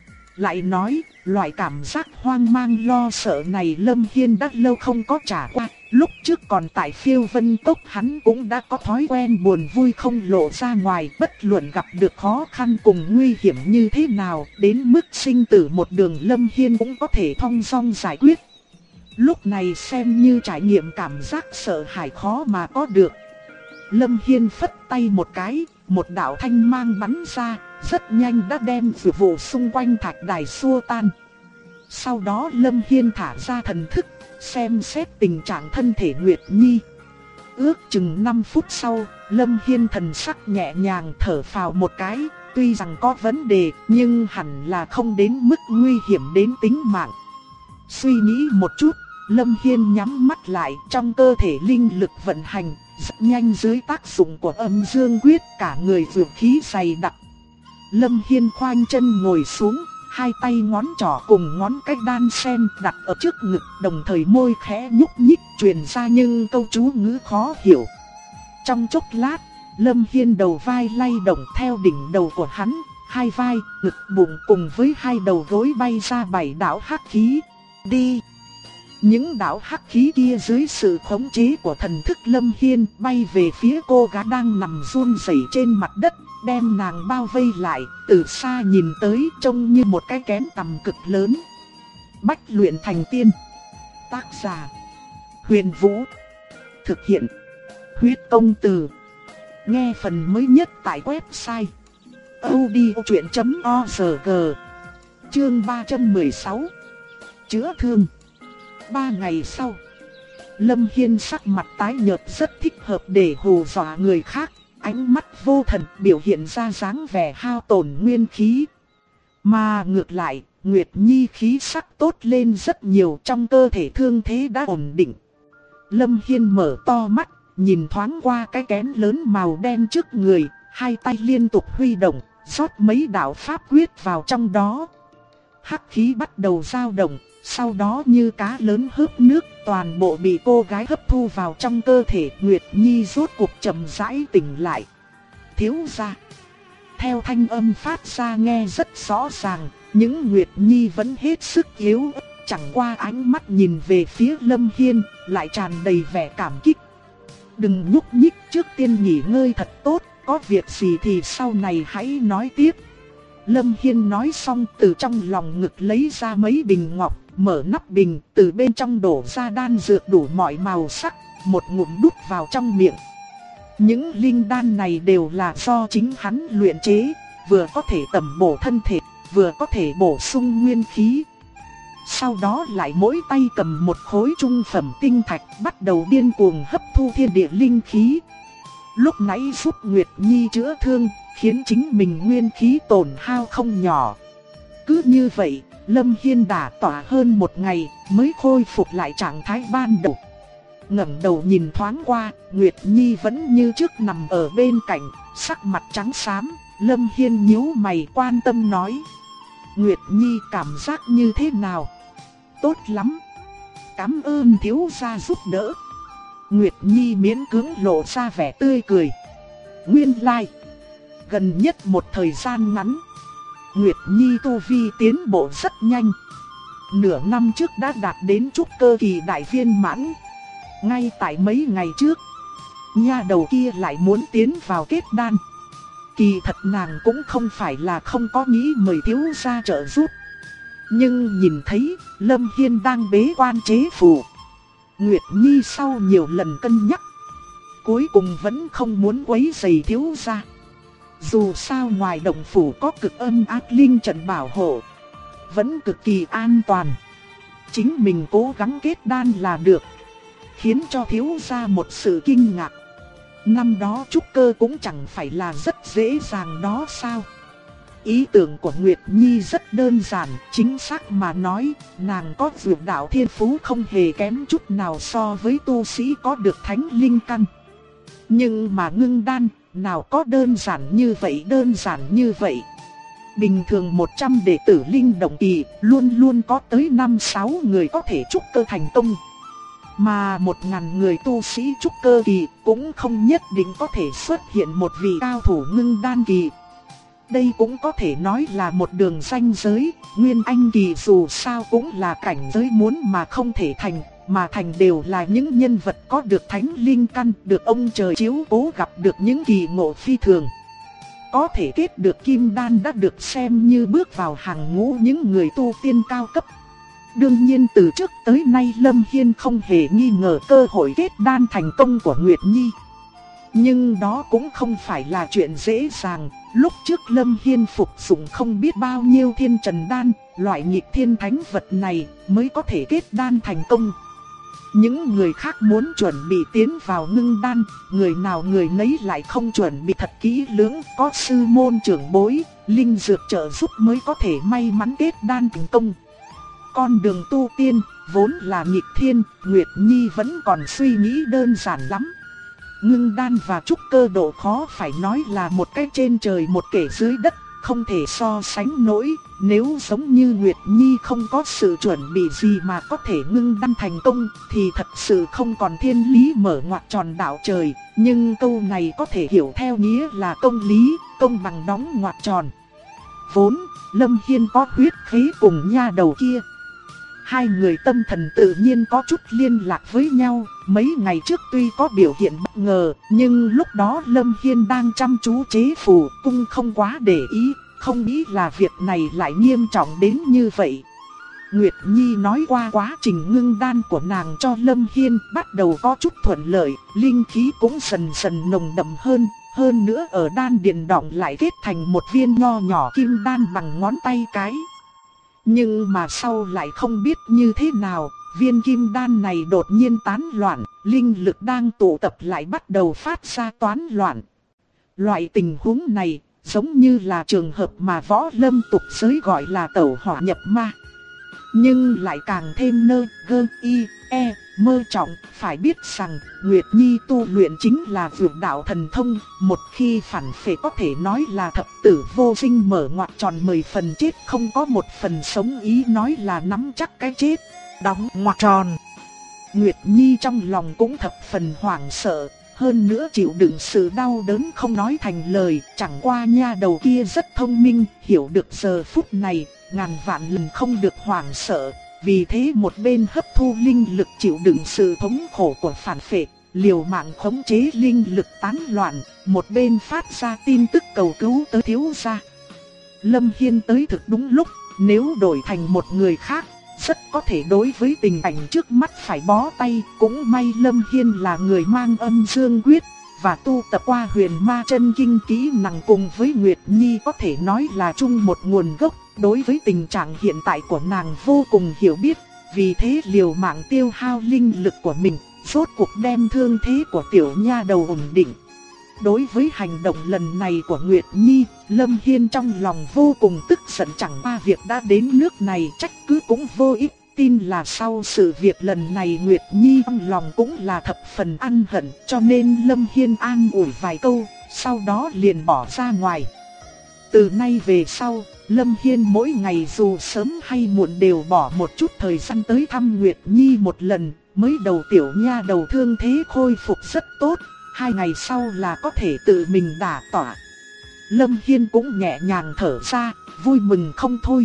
Lại nói, loại cảm giác hoang mang lo sợ này Lâm Hiên đã lâu không có trải qua. Lúc trước còn tại Phiêu Vân Cốc hắn cũng đã có thói quen buồn vui không lộ ra ngoài, bất luận gặp được khó khăn cùng nguy hiểm như thế nào, đến mức sinh tử một đường Lâm Hiên cũng có thể thong dong giải quyết. Lúc này xem như trải nghiệm cảm giác sợ hãi khó mà có được. Lâm Hiên phất tay một cái, một đạo thanh mang bắn ra, rất nhanh đã đem dược vụ xung quanh thạch đài xua tan. Sau đó Lâm Hiên thả ra thần thức, xem xét tình trạng thân thể Nguyệt Nhi. Ước chừng 5 phút sau, Lâm Hiên thần sắc nhẹ nhàng thở phào một cái, tuy rằng có vấn đề, nhưng hẳn là không đến mức nguy hiểm đến tính mạng. Suy nghĩ một chút, Lâm Hiên nhắm mắt lại, trong cơ thể linh lực vận hành, rất nhanh dưới tác dụng của âm dương quyết cả người dược khí dày đặc. Lâm Hiên khoanh chân ngồi xuống, hai tay ngón trỏ cùng ngón cái đan sen đặt ở trước ngực, đồng thời môi khẽ nhúc nhích truyền ra những câu chú ngữ khó hiểu. Trong chốc lát, Lâm Hiên đầu vai lay động, theo đỉnh đầu của hắn, hai vai, ngực, bụng cùng với hai đầu gối bay ra 7 đạo hắc khí. Đi! Những đạo hắc khí kia dưới sự khống chế của thần thức Lâm Hiên bay về phía cô gái đang nằm run rẩy trên mặt đất, đem nàng bao vây lại, từ xa nhìn tới trông như một cái kén tầm cực lớn. Bách luyện thành tiên. Tác giả: Huyền Vũ. Thực hiện: Huyết Công Từ. Nghe phần mới nhất tại website audiochuyện.org. Chương 316. Chữa thương. 3 ngày sau, Lâm Hiên sắc mặt tái nhợt rất thích hợp để hù dọa người khác, ánh mắt vô thần biểu hiện ra dáng vẻ hao tổn nguyên khí. Mà ngược lại, Nguyệt Nhi khí sắc tốt lên rất nhiều, trong cơ thể thương thế đã ổn định. Lâm Hiên mở to mắt, nhìn thoáng qua cái kén lớn màu đen trước người, hai tay liên tục huy động, rót mấy đạo pháp quyết vào trong đó. Hắc khí bắt đầu dao động, sau đó như cá lớn hớp nước, toàn bộ bị cô gái hấp thu vào trong cơ thể. Nguyệt Nhi rốt cuộc chậm rãi tỉnh lại. Thiếu gia. Theo thanh âm phát ra nghe rất rõ ràng, những Nguyệt Nhi vẫn hết sức yếu ớt, chẳng qua ánh mắt nhìn về phía Lâm Hiên, lại tràn đầy vẻ cảm kích. Đừng nhúc nhích, trước tiên nghỉ ngơi thật tốt, có việc gì thì sau này hãy nói tiếp. Lâm Hiên nói xong, từ trong lòng ngực lấy ra mấy bình ngọc, mở nắp bình, từ bên trong đổ ra đan dược đủ mọi màu sắc, một ngụm đút vào trong miệng. Những linh đan này đều là do chính hắn luyện chế, vừa có thể tẩm bổ thân thể, vừa có thể bổ sung nguyên khí. Sau đó lại mỗi tay cầm một khối trung phẩm tinh thạch, bắt đầu điên cuồng hấp thu thiên địa linh khí. Lúc nãy giúp Nguyệt Nhi chữa thương, khiến chính mình nguyên khí tổn hao không nhỏ. Cứ như vậy, Lâm Hiên đả tỏa hơn một ngày mới khôi phục lại trạng thái ban đầu. Ngẩng đầu nhìn thoáng qua, Nguyệt Nhi vẫn như trước nằm ở bên cạnh, sắc mặt trắng xám. Lâm Hiên nhíu mày quan tâm nói: Nguyệt Nhi cảm giác như thế nào? Tốt lắm. Cảm ơn thiếu gia giúp đỡ. Nguyệt Nhi miễn cưỡng lộ ra vẻ tươi cười. Nguyên lai, gần nhất một thời gian ngắn, Nguyệt Nhi tu vi tiến bộ rất nhanh. Nửa năm trước đã đạt đến trúc cơ kỳ đại viên mãn. Ngay tại mấy ngày trước, nha đầu kia lại muốn tiến vào kết đan. Kỳ thật nàng cũng không phải là không có nghĩ mời thiếu gia trợ giúp. Nhưng nhìn thấy Lâm Hiên đang bế quan chế phù, Nguyệt Nhi sau nhiều lần cân nhắc, cuối cùng vẫn không muốn quấy rầy thiếu gia. Dù sao ngoài động phủ có cực âm ác linh trận bảo hộ, vẫn cực kỳ an toàn. Chính mình cố gắng kết đan là được. Khiến cho thiếu gia một sự kinh ngạc. Năm đó trúc cơ cũng chẳng phải là rất dễ dàng đó sao? Ý tưởng của Nguyệt Nhi rất đơn giản, chính xác mà nói, nàng có dược đạo thiên phú không hề kém chút nào so với tu sĩ có được thánh linh căn. Nhưng mà ngưng đan, nào có đơn giản như vậy. Bình thường 100 đệ tử linh động kỳ, luôn luôn có tới 5-6 người có thể trúc cơ thành công. Mà 1000 người tu sĩ trúc cơ kỳ cũng không nhất định có thể xuất hiện một vị cao thủ ngưng đan kỳ. Đây cũng có thể nói là một đường ranh giới, nguyên anh kỳ dù sao cũng là cảnh giới muốn mà không thể thành, mà thành đều là những nhân vật có được thánh linh căn, được ông trời chiếu cố, gặp được những kỳ ngộ phi thường. Có thể kết được kim đan đã được xem như bước vào hàng ngũ những người tu tiên cao cấp. Đương nhiên từ trước tới nay Lâm Hiên không hề nghi ngờ cơ hội kết đan thành công của Nguyệt Nhi. Nhưng đó cũng không phải là chuyện dễ dàng. Lúc trước Lâm Hiên phục dụng không biết bao nhiêu thiên trần đan, loại nghịch thiên thánh vật này mới có thể kết đan thành công. Những người khác muốn chuẩn bị tiến vào ngưng đan, người nào người nấy lại không chuẩn bị thật kỹ lưỡng, có sư môn trưởng bối, linh dược trợ giúp mới có thể may mắn kết đan thành công. Con đường tu tiên vốn là nghịch thiên, Nguyệt Nhi vẫn còn suy nghĩ đơn giản lắm. Ngưng đan và trúc cơ độ khó phải nói là một cái trên trời một kẻ dưới đất, không thể so sánh nổi. Nếu giống như Nguyệt Nhi không có sự chuẩn bị gì mà có thể ngưng đan thành công thì thật sự không còn thiên lý mở ngoặt tròn đạo trời. Nhưng câu này có thể hiểu theo nghĩa là công lý, công bằng đóng ngoặt tròn. Vốn Lâm Hiên có huyết khí cùng nha đầu kia, hai người tâm thần tự nhiên có chút liên lạc với nhau. Mấy ngày trước tuy có biểu hiện bất ngờ, nhưng lúc đó Lâm Hiên đang chăm chú chế phù, cũng không quá để ý, không nghĩ là việc này lại nghiêm trọng đến như vậy. Nguyệt Nhi nói qua quá trình ngưng đan của nàng cho Lâm Hiên bắt đầu có chút thuận lợi, linh khí cũng dần dần nồng đậm hơn. Hơn nữa ở đan điền đọng lại kết thành một viên nho nhỏ kim đan bằng ngón tay cái. Nhưng mà sau lại không biết như thế nào, viên kim đan này đột nhiên tán loạn, linh lực đang tụ tập lại bắt đầu phát ra toán loạn. Loại tình huống này giống như là trường hợp mà võ lâm tục giới gọi là tẩu hỏa nhập ma. Nhưng lại càng thêm nơ, gơ, y, e, Mơ Trọng, phải biết rằng Nguyệt Nhi tu luyện chính là vượt đạo thần thông, một khi phản phệ có thể nói là thập tử vô sinh, mở ngoặc tròn 10 phần chết không có một phần sống, ý nói là nắm chắc cái chết. Đóng ngoặc tròn. Nguyệt Nhi trong lòng cũng thập phần hoảng sợ, hơn nữa chịu đựng sự đau đớn không nói thành lời, chẳng qua nha đầu kia rất thông minh, hiểu được giờ phút này, ngàn vạn lần không được hoảng sợ. Vì thế một bên hấp thu linh lực chịu đựng sự thống khổ của phản phệ, liều mạng khống chế linh lực tán loạn, một bên phát ra tin tức cầu cứu tới thiếu gia. Lâm Hiên tới thực đúng lúc, nếu đổi thành một người khác, rất có thể đối với tình cảnh trước mắt phải bó tay. Cũng may Lâm Hiên là người mang âm dương quyết và tu tập qua huyền ma chân kinh, kỹ năng cùng với Nguyệt Nhi có thể nói là chung một nguồn gốc. Đối với tình trạng hiện tại của nàng vô cùng hiểu biết, vì thế liều mạng tiêu hao linh lực của mình, rốt cuộc đem thương thế của tiểu nha đầu ổn định. Đối với hành động lần này của Nguyệt Nhi, Lâm Hiên trong lòng vô cùng tức giận, chẳng qua việc đã đến nước này trách cứ cũng vô ích. Tin là sau sự việc lần này Nguyệt Nhi trong lòng cũng là thập phần ăn hận, cho nên Lâm Hiên an ủi vài câu, sau đó liền bỏ ra ngoài. Từ nay về sau, Lâm Hiên mỗi ngày dù sớm hay muộn đều bỏ một chút thời gian tới thăm Nguyệt Nhi một lần. Mới đầu tiểu nha đầu thương thế khôi phục rất tốt, 2 ngày sau là có thể tự mình đả tọa. Lâm Hiên cũng nhẹ nhàng thở ra, vui mừng không thôi.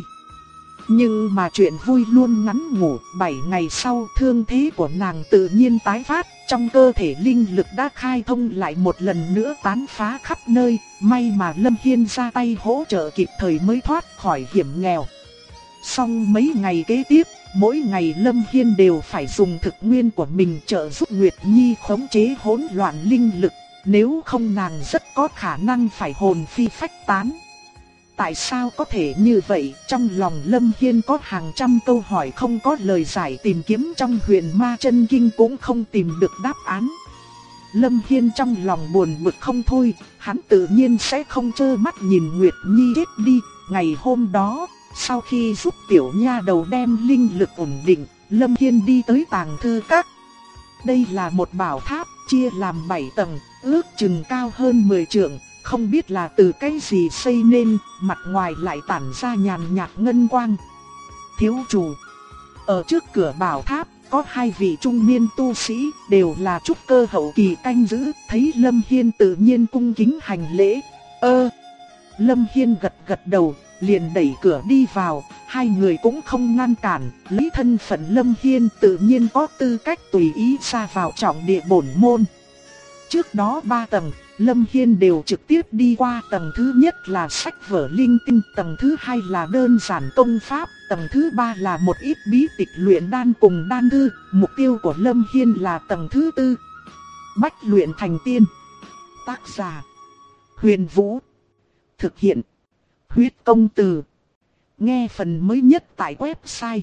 Nhưng mà chuyện vui luôn ngắn ngủi, 7 ngày sau thương thế của nàng tự nhiên tái phát, trong cơ thể linh lực đã khai thông lại một lần nữa tán phá khắp nơi, may mà Lâm Hiên ra tay hỗ trợ kịp thời mới thoát khỏi hiểm nghèo. Xong mấy ngày kế tiếp, mỗi ngày Lâm Hiên đều phải dùng thực nguyên của mình trợ giúp Nguyệt Nhi khống chế hỗn loạn linh lực, nếu không nàng rất có khả năng phải hồn phi phách tán. Tại sao có thể như vậy? Trong lòng Lâm Hiên có hàng trăm câu hỏi không có lời giải, tìm kiếm trong huyền ma chân kinh cũng không tìm được đáp án. Lâm Hiên trong lòng buồn bực không thôi, hắn tự nhiên sẽ không trơ mắt nhìn Nguyệt Nhi chết đi. Ngày hôm đó, sau khi giúp tiểu nha đầu đem linh lực ổn định, Lâm Hiên đi tới tàng thư các. Đây là một bảo tháp, chia làm 7 tầng, ước chừng cao hơn 10 trượng. Không biết là từ cái gì xây nên, mặt ngoài lại tản ra nhàn nhạt ngân quang. Thiếu chủ, ở trước cửa bảo tháp có 2 vị trung niên tu sĩ, đều là trúc cơ hậu kỳ canh giữ. Thấy Lâm Hiên tự nhiên cung kính hành lễ. Lâm Hiên gật gật đầu, liền đẩy cửa đi vào. 2 người cũng không ngăn cản, lấy thân phận Lâm Hiên tự nhiên có tư cách tùy ý ra vào trọng địa bổn môn. Trước đó 3 tầng, Lâm Hiên đều trực tiếp đi qua. Tầng thứ nhất là sách vở linh tinh, tầng thứ 2 là đơn giản công pháp, tầng thứ 3 là một ít bí tịch luyện đan cùng đan thư. Mục tiêu của Lâm Hiên là tầng thứ 4, bách luyện thành tiên. Tác giả Huyền Vũ, thực hiện Huyết Công Từ. Nghe phần mới nhất tại website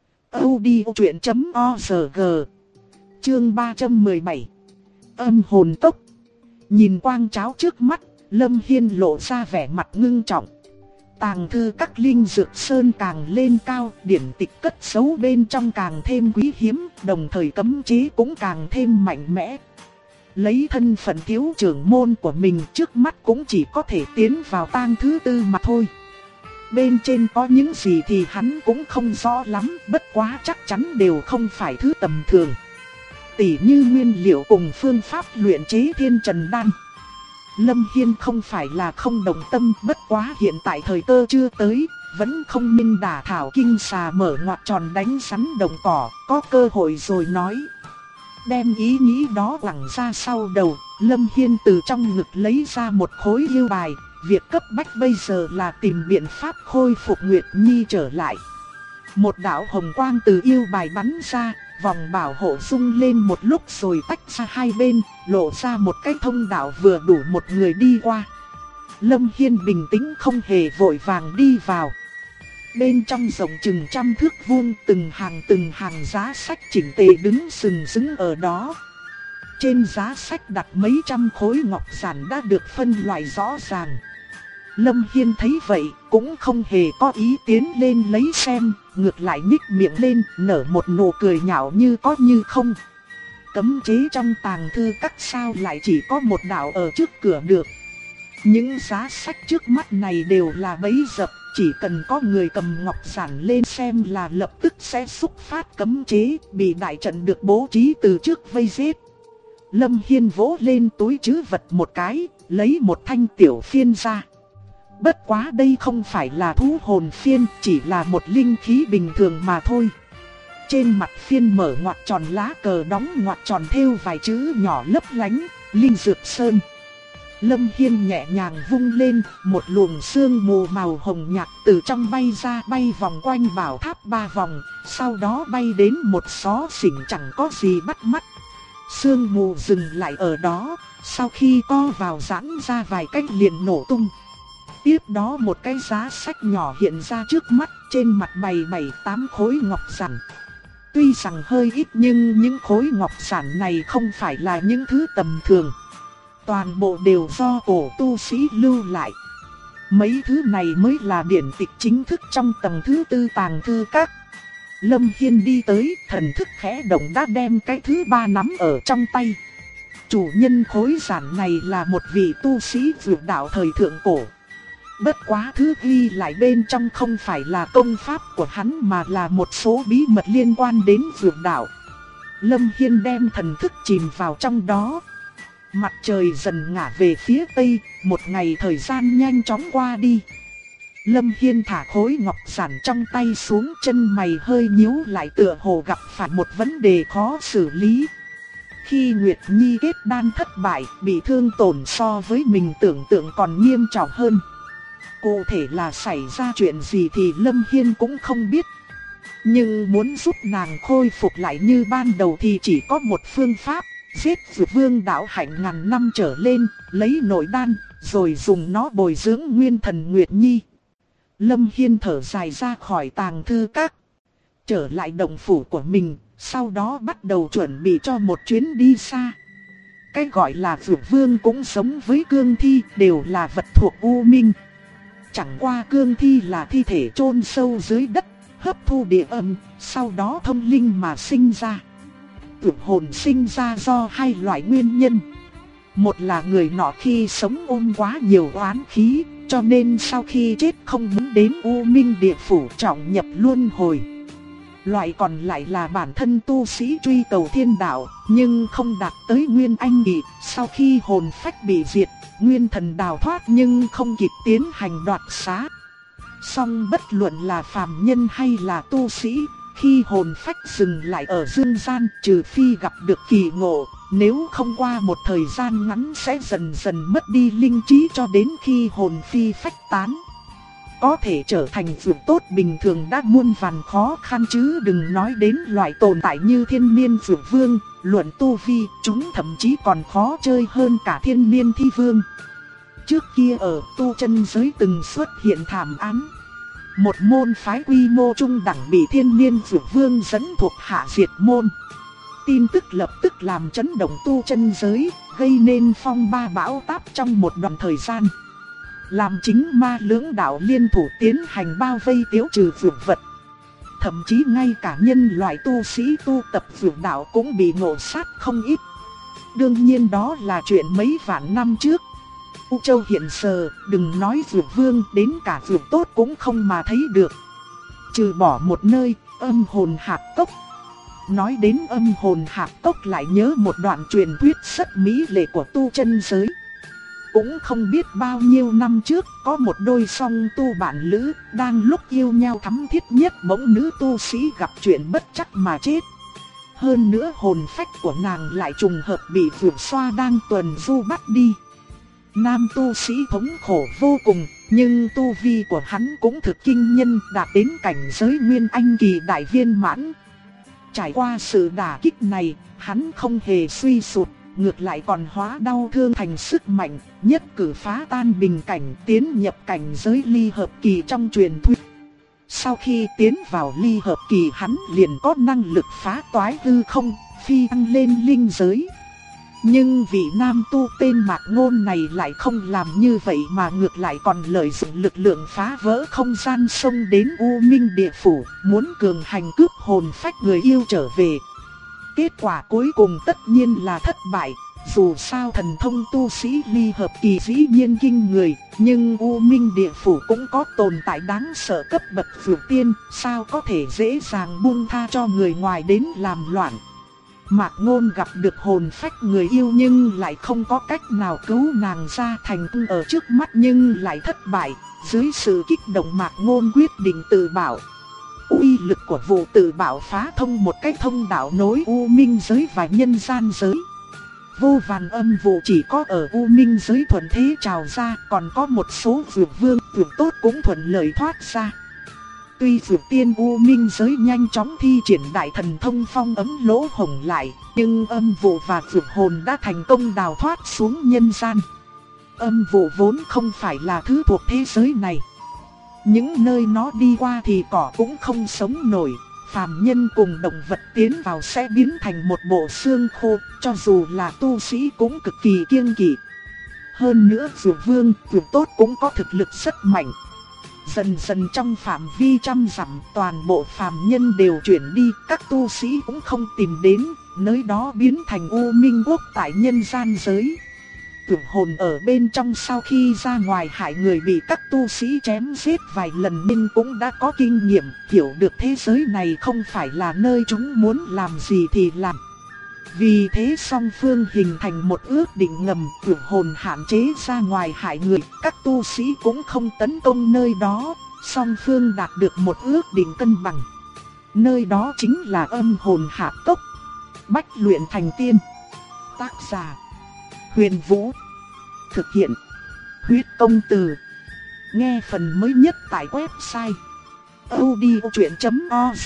audiochuyện.org. Chương 317, âm hồn tốc. Nhìn quang cháo trước mắt, Lâm Hiên lộ ra vẻ mặt ngưng trọng. Tàng thư các linh dược sơn càng lên cao, điển tịch cất giấu bên trong càng thêm quý hiếm, đồng thời cấm chế cũng càng thêm mạnh mẽ. Lấy thân phận thiếu trưởng môn của mình, trước mắt cũng chỉ có thể tiến vào tang thứ 4 mà thôi. Bên trên có những gì thì hắn cũng không rõ lắm, bất quá chắc chắn đều không phải thứ tầm thường. Tỉ như nguyên liệu cùng phương pháp luyện chế thiên trần đan. Lâm Hiên không phải là không đồng tâm, bất quá hiện tại thời cơ chưa tới, vẫn không minh đả thảo kinh xà mở ngoặc tròn đánh rắn đồng cỏ, có cơ hội rồi nói. Đem ý nghĩ đó quẳng ra sau đầu, Lâm Hiên từ trong ngực lấy ra một khối yêu bài. Việc cấp bách bây giờ là tìm biện pháp khôi phục Nguyệt Nhi trở lại. Một đạo hồng quang từ yêu bài bắn ra, vòng bảo hộ rung lên một lúc rồi tách ra hai bên, lộ ra một cái thông đạo vừa đủ một người đi qua. Lâm Hiên bình tĩnh không hề vội vàng đi vào. Bên trong rộng chừng 100 thước vuông, từng hàng giá sách chỉnh tề đứng sừng sững ở đó. Trên giá sách đặt mấy trăm khối ngọc giản đã được phân loại rõ ràng. Lâm Hiên thấy vậy cũng không hề có ý tiến lên lấy xem, ngược lại nhích miệng lên, nở một nụ cười nhạo như có như không. Cấm chế trong tàng thư các sao lại chỉ có một đạo ở trước cửa được. Những giá sách trước mắt này đều là bẫy dập, chỉ cần có người cầm ngọc giản lên xem là lập tức sẽ xúc phát cấm chế, bị đại trận được bố trí từ trước vây giết. Lâm Hiên vỗ lên túi trữ vật một cái, lấy một thanh tiểu phiên ra. Bất quá đây không phải là thú hồn phiên, chỉ là một linh khí bình thường mà thôi. Trên mặt phiên mở ngoặc tròn lá cờ đóng ngoặc tròn thêu vài chữ nhỏ lấp lánh, Linh Dược Sơn. Lâm Hiên nhẹ nhàng vung lên, một luồng sương mù màu hồng nhạt từ trong bay ra, bay vòng quanh bảo tháp 3 vòng, sau đó bay đến một xó xỉnh chẳng có gì bắt mắt. Sương mù dừng lại ở đó, sau khi co vào giãn ra vài cách liền nổ tung. Tiếp đó một cái giá sách nhỏ hiện ra trước mắt, trên mặt bày 7-8 khối ngọc giản. Tuy rằng hơi ít nhưng những khối ngọc giản này không phải là những thứ tầm thường. Toàn bộ đều do cổ tu sĩ lưu lại. Mấy thứ này mới là điển tịch chính thức trong tầng thứ 4 tàng thư các. Lâm Hiên đi tới, thần thức khẽ động đã đem cái thứ 3 nắm ở trong tay. Chủ nhân khối giản này là một vị tu sĩ vượt đạo thời thượng cổ. Bất quá thứ ghi lại bên trong không phải là công pháp của hắn mà là một số bí mật liên quan đến vượt đạo. Lâm Hiên đem thần thức chìm vào trong đó. Mặt trời dần ngả về phía tây, một ngày thời gian nhanh chóng qua đi. Lâm Hiên thả khối ngọc giản trong tay xuống, chân mày hơi nhíu lại, tựa hồ gặp phải một vấn đề khó xử lý. Khi Nguyệt Nhi kết đan thất bại, bị thương tổn so với mình tưởng tượng còn nghiêm trọng hơn. Cụ thể là xảy ra chuyện gì thì Lâm Hiên cũng không biết. Nhưng muốn giúp nàng khôi phục lại như ban đầu thì chỉ có một phương pháp. Giết Dược Vương đạo hạnh ngàn năm trở lên, lấy nội đan, rồi dùng nó bồi dưỡng nguyên thần Nguyệt Nhi. Lâm Hiên thở dài ra khỏi tàng thư các, trở lại động phủ của mình, sau đó bắt đầu chuẩn bị cho một chuyến đi xa. Cái gọi là Dược Vương cũng giống với cương thi, đều là vật thuộc U Minh. Chẳng qua cương thi là thi thể chôn sâu dưới đất, hấp thu địa âm, sau đó thông linh mà sinh ra. Tưởng hồn sinh ra do hai loại nguyên nhân. Một là người nọ khi sống ôm quá nhiều oán khí, cho nên sau khi chết không muốn đến U Minh địa phủ trọng nhập luân hồi. Loại còn lại là bản thân tu sĩ truy cầu thiên đạo, nhưng không đạt tới nguyên anh kỳ. Sau khi hồn phách bị diệt, nguyên thần đào thoát nhưng không kịp tiến hành đoạt xá. Song bất luận là phàm nhân hay là tu sĩ, khi hồn phách dừng lại ở dương gian, trừ phi gặp được kỳ ngộ, nếu không qua một thời gian ngắn sẽ dần dần mất đi linh trí cho đến khi hồn phi phách tán. Có thể trở thành vượt tốt bình thường đã muôn vàn khó khăn, chứ đừng nói đến loại tồn tại như thiên niên vượt vương. Luận tu vi, chúng thậm chí còn khó chơi hơn cả thiên niên thi vương. Trước kia ở tu chân giới từng xuất hiện thảm án. Một môn phái quy mô trung đẳng bị thiên niên vượt vương dẫn thuộc hạ diệt môn. Tin tức lập tức làm chấn động tu chân giới, gây nên phong ba bão táp trong một đoạn thời gian. Làm chính ma lưỡng đạo liên thủ tiến hành bao vây tiêu trừ vượt vật. Thậm chí ngay cả nhân loại tu sĩ tu tập vượt đạo cũng bị ngộ sát không ít. Đương nhiên đó là chuyện mấy vạn năm trước. U Châu hiện giờ, đừng nói vượt vương, đến cả vượt tốt cũng không mà thấy được. Trừ bỏ một nơi, âm hồn hạp cốc. Nói đến âm hồn hạp cốc lại nhớ một đoạn truyền thuyết rất mỹ lệ của tu chân giới. Cũng không biết bao nhiêu năm trước, có một đôi song tu bạn lữ, đang lúc yêu nhau thắm thiết nhất, bỗng nữ tu sĩ gặp chuyện bất trắc mà chết. Hơn nữa hồn phách của nàng lại trùng hợp bị vượt xoa đang tuần du bắt đi. Nam tu sĩ thống khổ vô cùng, nhưng tu vi của hắn cũng thực kinh nhân, đạt đến cảnh giới nguyên anh kỳ đại viên mãn. Trải qua sự đả kích này, hắn không hề suy sụp, ngược lại còn hóa đau thương thành sức mạnh, nhất cử phá tan bình cảnh, tiến nhập cảnh giới ly hợp kỳ trong truyền thuyết. Sau khi tiến vào ly hợp kỳ, hắn liền có năng lực phá toái hư không, phi thăng lên linh giới. Nhưng vị nam tu tên Mạc Ngôn này lại không làm như vậy mà ngược lại còn lợi dụng lực lượng phá vỡ không gian xông đến U Minh Địa Phủ, muốn cường hành cướp hồn phách người yêu trở về. Kết quả cuối cùng tất nhiên là thất bại. Dù sao thần thông tu sĩ ly hợp kỳ dĩ nhiên kinh người, nhưng U Minh Địa Phủ cũng có tồn tại đáng sợ cấp bậc vượt tiên, sao có thể dễ dàng buông tha cho người ngoài đến làm loạn. Mạc Ngôn gặp được hồn phách người yêu nhưng lại không có cách nào cứu nàng ra, thành công ở trước mắt nhưng lại thất bại. Dưới sự kích động Mạc Ngôn quyết định tự bảo. Uy lực của vụ tự bảo phá thông một cái thông đạo nối U Minh giới và nhân gian giới. Vô vàn âm vụ chỉ có ở U Minh giới thuận thế trào ra, còn có một số vượt vương, vượt tốt cũng thuận lợi thoát ra. Tuy vượt tiên U Minh giới nhanh chóng thi triển đại thần thông phong ấm lỗ hổng lại, nhưng âm vụ và vượt hồn đã thành công đào thoát xuống nhân gian. Âm vụ vốn không phải là thứ thuộc thế giới này. Những nơi nó đi qua thì cỏ cũng không sống nổi. Phàm nhân cùng động vật tiến vào sẽ biến thành một bộ xương khô, cho dù là tu sĩ cũng cực kỳ kiêng kỵ. Hơn nữa vượt vương, vượt tốt cũng có thực lực rất mạnh. Dần dần trong phạm vi trăm dặm toàn bộ phàm nhân đều chuyển đi, các tu sĩ cũng không tìm đến, nơi đó biến thành U Minh Quốc tại nhân gian giới. Vượt hồn ở bên trong sau khi ra ngoài hại người bị các tu sĩ chém giết vài lần nên cũng đã có kinh nghiệm, hiểu được thế giới này không phải là nơi chúng muốn làm gì thì làm. Vì thế song phương hình thành một ước định ngầm, vượt hồn hạn chế ra ngoài hại người, các tu sĩ cũng không tấn công nơi đó, song phương đạt được một ước định cân bằng. Nơi đó chính là Âm Hồn Hạ Cốc. Bách luyện thành tiên. Tác giả Huyền Vũ. Thực hiện Huyết Công Từ. Nghe phần mới nhất tại website audiochuyện.org.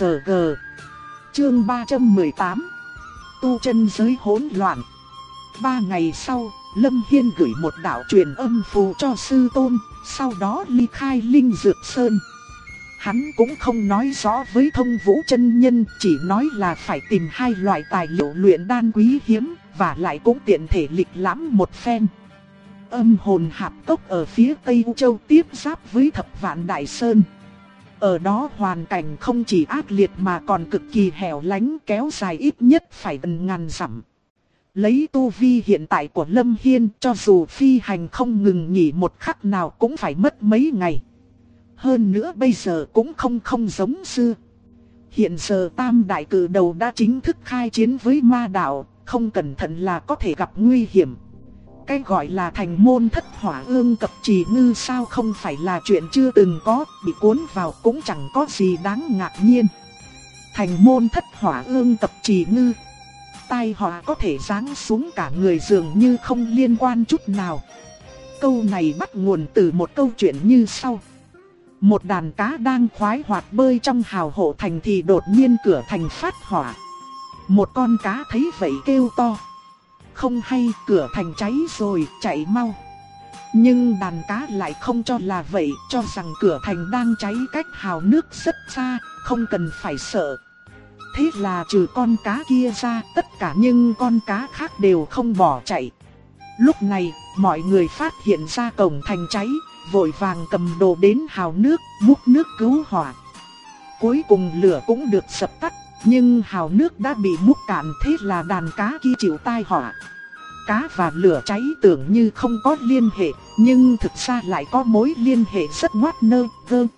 Chương 318. Tu chân giới hỗn loạn. 3 ngày sau, Lâm Hiên gửi một đạo truyền âm phù cho sư tôn, sau đó ly khai Linh Dược Sơn. Hắn cũng không nói rõ với Thông Vũ chân nhân, chỉ nói là phải tìm 2 loại tài liệu luyện đan quý hiếm, và lại cũng tiện thể lịch lãm một phen. Âm Hồn Hạp Cốc ở phía Tây U Châu tiếp giáp với Thập Vạn Đại Sơn. Ở đó hoàn cảnh không chỉ ác liệt mà còn cực kỳ hẻo lánh, kéo dài ít nhất phải gần ngàn dặm. Lấy tu vi hiện tại của Lâm Hiên, cho dù phi hành không ngừng nghỉ một khắc nào cũng phải mất mấy ngày. Hơn nữa bây giờ cũng không giống xưa. Hiện giờ Tam Đại Cử Đầu đã chính thức khai chiến với ma đạo, không cẩn thận là có thể gặp nguy hiểm. Cái gọi là thành môn thất hỏa ương cập trì ngư sao không phải là chuyện chưa từng có, bị cuốn vào cũng chẳng có gì đáng ngạc nhiên. Thành môn thất hỏa ương cập trì ngư, tai họa có thể giáng xuống cả người dường như không liên quan chút nào. Câu này bắt nguồn từ một câu chuyện như sau. Một đàn cá đang khoái hoạt bơi trong hào hộ thành thì đột nhiên cửa thành phát hỏa. Một con cá thấy vậy kêu to: không hay, cửa thành cháy rồi, chạy mau. Nhưng đàn cá lại không cho là vậy, cho rằng cửa thành đang cháy cách hào nước rất xa, không cần phải sợ. Thế là trừ con cá kia ra, tất cả những con cá khác đều không bỏ chạy. Lúc này, mọi người phát hiện ra cổng thành cháy, vội vàng cầm đồ đến hào nước, múc nước cứu hỏa. Cuối cùng lửa cũng được dập tắt, nhưng hào nước đã bị múc cạn, thế là đàn cá kia chịu tai họa. Cá và lửa cháy tưởng như không có liên hệ, nhưng thực ra lại có mối liên hệ rất ngoắt nơ,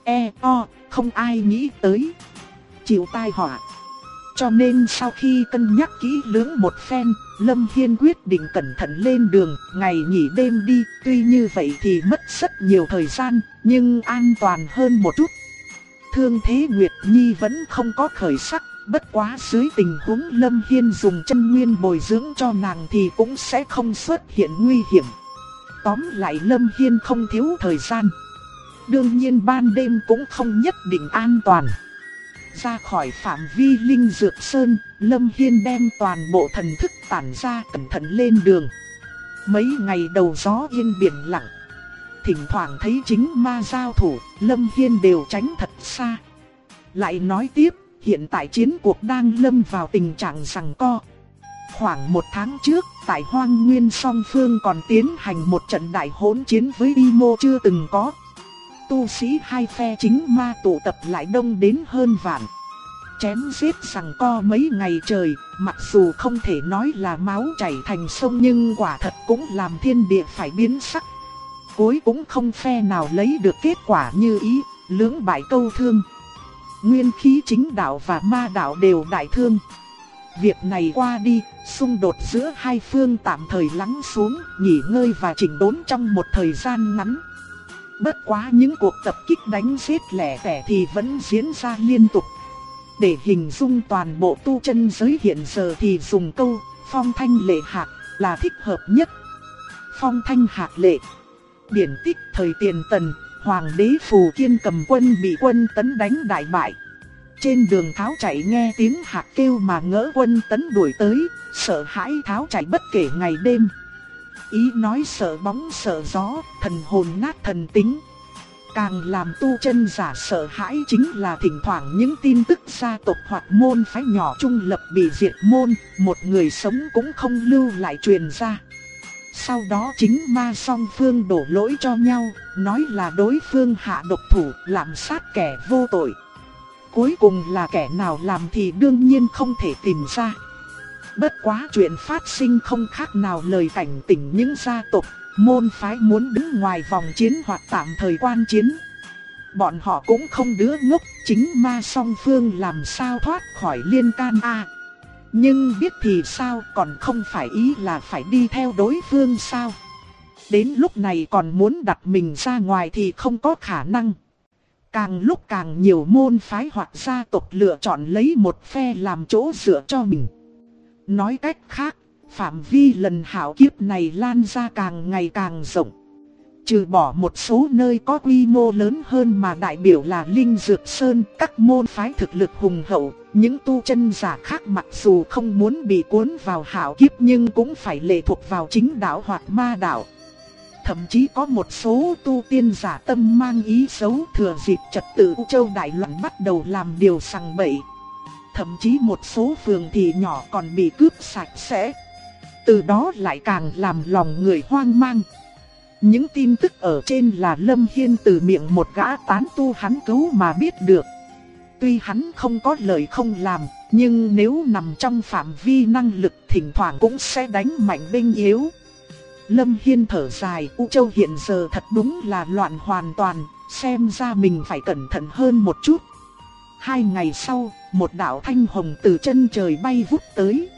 không ai nghĩ tới. Chịu tai họa. Cho nên sau khi cân nhắc kỹ lưỡng một phen, Lâm Hiên quyết định cẩn thận lên đường, ngày nghỉ đêm đi, tuy như vậy thì mất rất nhiều thời gian, nhưng an toàn hơn một chút. Thương thế Nguyệt Nhi vẫn không có khởi sắc, bất quá dưới tình huống Lâm Hiên dùng chân nguyên bồi dưỡng cho nàng thì cũng sẽ không xuất hiện nguy hiểm. Tóm lại Lâm Hiên không thiếu thời gian. Đương nhiên ban đêm cũng không nhất định an toàn. Ra khỏi phạm vi Linh Dược Sơn, Lâm Hiên đem toàn bộ thần thức tản ra cẩn thận lên đường. Mấy ngày đầu gió yên biển lặng, thỉnh thoảng thấy chính ma giao thủ, Lâm Hiên đều tránh thật xa. Lại nói tiếp, hiện tại chiến cuộc đang lâm vào tình trạng giằng co. khoảng 1 tháng trước, tại Hoang Nguyên song phương còn tiến hành một trận đại hỗn chiến với quy mô chưa từng có. Tu sĩ hai phe chính ma tụ tập lại đông đến hơn vạn. Chém giết giằng co mấy ngày trời, mặc dù không thể nói là máu chảy thành sông nhưng quả thật cũng làm thiên địa phải biến sắc. Cuối cũng không phe nào lấy được kết quả như ý, lưỡng bại câu thương. Nguyên khí chính đạo và ma đạo đều đại thương. Việc này qua đi, xung đột giữa hai phương tạm thời lắng xuống, nghỉ ngơi và chỉnh đốn trong một thời gian ngắn. Bất quá những cuộc tập kích đánh giết lẻ tẻ thì vẫn diễn ra liên tục. Để hình dung toàn bộ tu chân giới hiện giờ thì dùng câu phong thanh lệ hạc là thích hợp nhất. Phong thanh hạc lệ. Điển tích thời Tiền Tần, Hoàng đế Phù Kiên cầm quân bị quân Tấn đánh đại bại. Trên đường tháo chạy nghe tiếng hạc kêu mà ngỡ quân Tấn đuổi tới, sợ hãi tháo chạy bất kể ngày đêm. Ý nói sợ bóng sợ gió, thần hồn nát thần tính. Càng làm tu chân giả sợ hãi chính là thỉnh thoảng những tin tức gia tộc hoặc môn phái nhỏ trung lập bị diệt môn, một người sống cũng không lưu lại truyền ra. Sau đó chính ma song phương đổ lỗi cho nhau, nói là đối phương hạ độc thủ, làm sát kẻ vô tội. Cuối cùng là kẻ nào làm thì đương nhiên không thể tìm ra. Bất quá chuyện phát sinh không khác nào lời cảnh tỉnh những gia tộc, môn phái muốn đứng ngoài vòng chiến hoặc tạm thời quan chiến. Bọn họ cũng không đứa ngốc, chính ma song phương làm sao thoát khỏi liên can a. Nhưng biết thì sao, còn không phải ý là phải đi theo đối phương sao. Đến lúc này còn muốn đặt mình ra ngoài thì không có khả năng. Càng lúc càng nhiều môn phái hoặc gia tộc lựa chọn lấy một phe làm chỗ dựa cho mình. Nói cách khác, phạm vi lần hạo kiếp này lan ra càng ngày càng rộng. Trừ bỏ một số nơi có quy mô lớn hơn mà đại biểu là Linh Dược Sơn, các môn phái thực lực hùng hậu, những tu chân giả khác mặc dù không muốn bị cuốn vào hạo kiếp nhưng cũng phải lệ thuộc vào chính đạo hoặc ma đạo. Thậm chí có một số tu tiên giả tâm mang ý xấu thừa dịp trật tự U Châu đại loạn bắt đầu làm điều sằng bậy. Thậm chí một số phường thị nhỏ còn bị cướp sạch sẽ. Từ đó lại càng làm lòng người hoang mang. Những tin tức ở trên là Lâm Hiên từ miệng một gã tán tu hắn cứu mà biết được. Tuy hắn không có lời không làm, nhưng nếu nằm trong phạm vi năng lực thỉnh thoảng cũng sẽ đánh mạnh bên yếu. Lâm Hiên thở dài, U Châu hiện giờ thật đúng là loạn hoàn toàn, xem ra mình phải cẩn thận hơn một chút. 2 ngày sau, một đạo thanh hồng từ chân trời bay vút tới.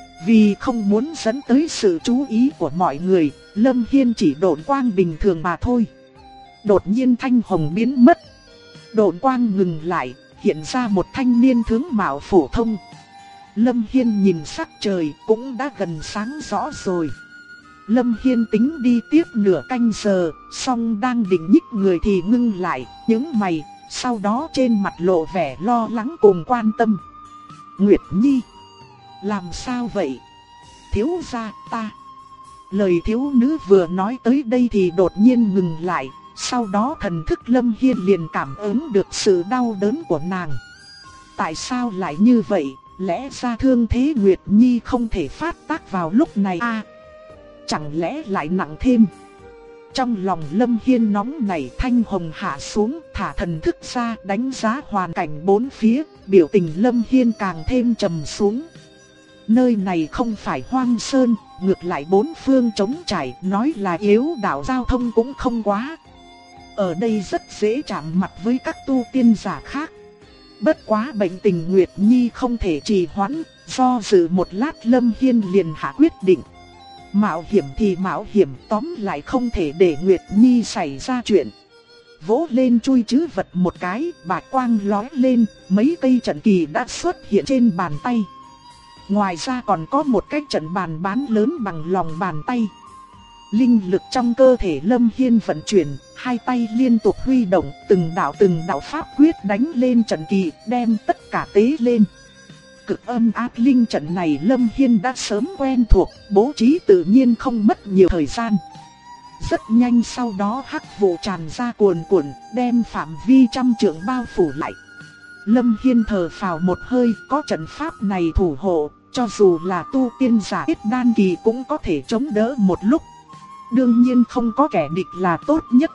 Vì không muốn dẫn tới sự chú ý của mọi người, Lâm Hiên chỉ độn quang bình thường mà thôi. Đột nhiên thanh hồng biến mất. Độn quang ngừng lại, hiện ra một thanh niên tướng mạo phổ thông. Lâm Hiên nhìn sắc trời cũng đã gần sáng rõ rồi. Lâm Hiên tính đi tiếp nửa canh giờ, song đang định nhích người thì ngưng lại, nhướng mày, sau đó trên mặt lộ vẻ lo lắng cùng quan tâm. Nguyệt Nhi, làm sao vậy? Thiếu gia ta. Lời thiếu nữ vừa nói tới đây thì đột nhiên ngừng lại, sau đó thần thức Lâm Hiên liền cảm ứng được sự đau đớn của nàng. Tại sao lại như vậy? Lẽ ra thương thế Nguyệt Nhi không thể phát tác vào lúc này à? Chẳng lẽ lại nặng thêm? Trong lòng Lâm Hiên nóng nảy, thanh hồng hạ xuống, thả thần thức ra đánh giá hoàn cảnh bốn phía, biểu tình Lâm Hiên càng thêm trầm xuống. Nơi này không phải hoang sơn, ngược lại bốn phương trống trải, nói là yếu đạo giao thông cũng không quá. Ở đây rất dễ chạm mặt với các tu tiên giả khác. Bất quá bệnh tình Nguyệt Nhi không thể trì hoãn, do dự một lát Lâm Hiên liền hạ quyết định. Mạo hiểm thì mạo hiểm, tóm lại không thể để Nguyệt Nhi xảy ra chuyện. Vỗ lên chui trữ vật một cái, bạch quang lóe lên, mấy cây trận kỳ đã xuất hiện trên bàn tay. Ngoài ra còn có một cái trận bàn bán lớn bằng lòng bàn tay. Linh lực trong cơ thể Lâm Hiên vận chuyển, hai tay liên tục huy động, từng đạo pháp quyết đánh lên trận kỳ, đem tất cả tế lên. Cực âm ác linh trận này Lâm Hiên đã sớm quen thuộc, bố trí tự nhiên không mất nhiều thời gian. Rất nhanh sau đó hắc vụ tràn ra cuồn cuộn, đem phạm vi trăm trượng bao phủ lại. Lâm Hiên thở phào một hơi, có trận pháp này thủ hộ, cho dù là tu tiên giả kết đan kỳ cũng có thể chống đỡ một lúc. Đương nhiên không có kẻ địch là tốt nhất.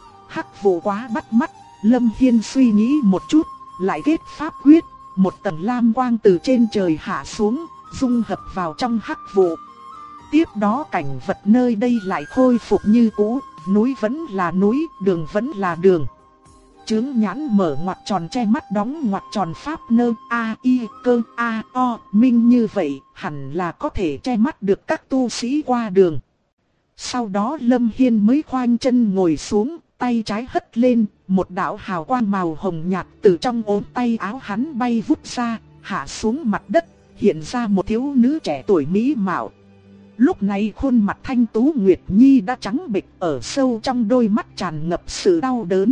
Hắc vụ quá bắt mắt, Lâm Hiên suy nghĩ một chút, lại kết pháp quyết, một tầng lam quang từ trên trời hạ xuống, dung hợp vào trong hắc vụ. Tiếp đó cảnh vật nơi đây lại khôi phục như cũ, núi vẫn là núi, đường vẫn là đường. Chướng nhãn mở ngoặc tròn che mắt đóng ngoặc tròn pháp nơ a i cơ a o minh như vậy, hẳn là có thể che mắt được các tu sĩ qua đường. Sau đó Lâm Hiên mới khoanh chân ngồi xuống, tay trái hất lên, một đạo hào quang màu hồng nhạt từ trong ốm tay áo hắn bay vút ra, hạ xuống mặt đất, hiện ra một thiếu nữ trẻ tuổi mỹ mạo. Lúc này khuôn mặt thanh tú Nguyệt Nhi đã trắng bệch, ở sâu trong đôi mắt tràn ngập sự đau đớn.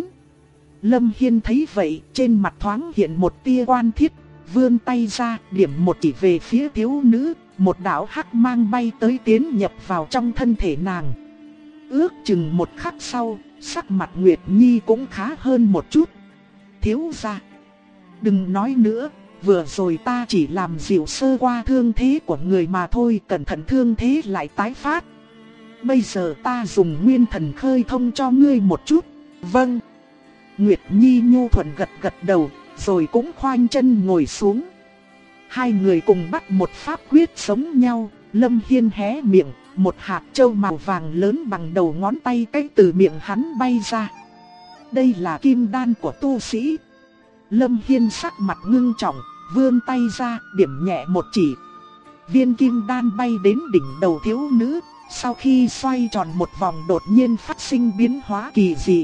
Lâm Hiên thấy vậy, trên mặt thoáng hiện một tia oan thiết, vươn tay ra, điểm một chỉ về phía thiếu nữ, một đạo hắc mang bay tới tiến nhập vào trong thân thể nàng. Ước chừng một khắc sau, sắc mặt Nguyệt Nhi cũng khá hơn một chút. Thiếu gia, đừng nói nữa, vừa rồi ta chỉ làm dịu sơ qua thương thế của người mà thôi, cẩn thận thương thế lại tái phát. Bây giờ ta dùng nguyên thần khơi thông cho ngươi một chút. Vâng. Nguyệt Nhi nhu thuận gật gật đầu, rồi cũng khoanh chân ngồi xuống. Hai người cùng bắt một pháp quyết giống nhau. Lâm Hiên hé miệng, một hạt châu màu vàng lớn bằng đầu ngón tay cái từ miệng hắn bay ra. Đây là kim đan của tu sĩ. Lâm Hiên sắc mặt ngưng trọng, vươn tay ra, điểm nhẹ một chỉ. Viên kim đan bay đến đỉnh đầu thiếu nữ, sau khi xoay tròn một vòng đột nhiên phát sinh biến hóa kỳ dị.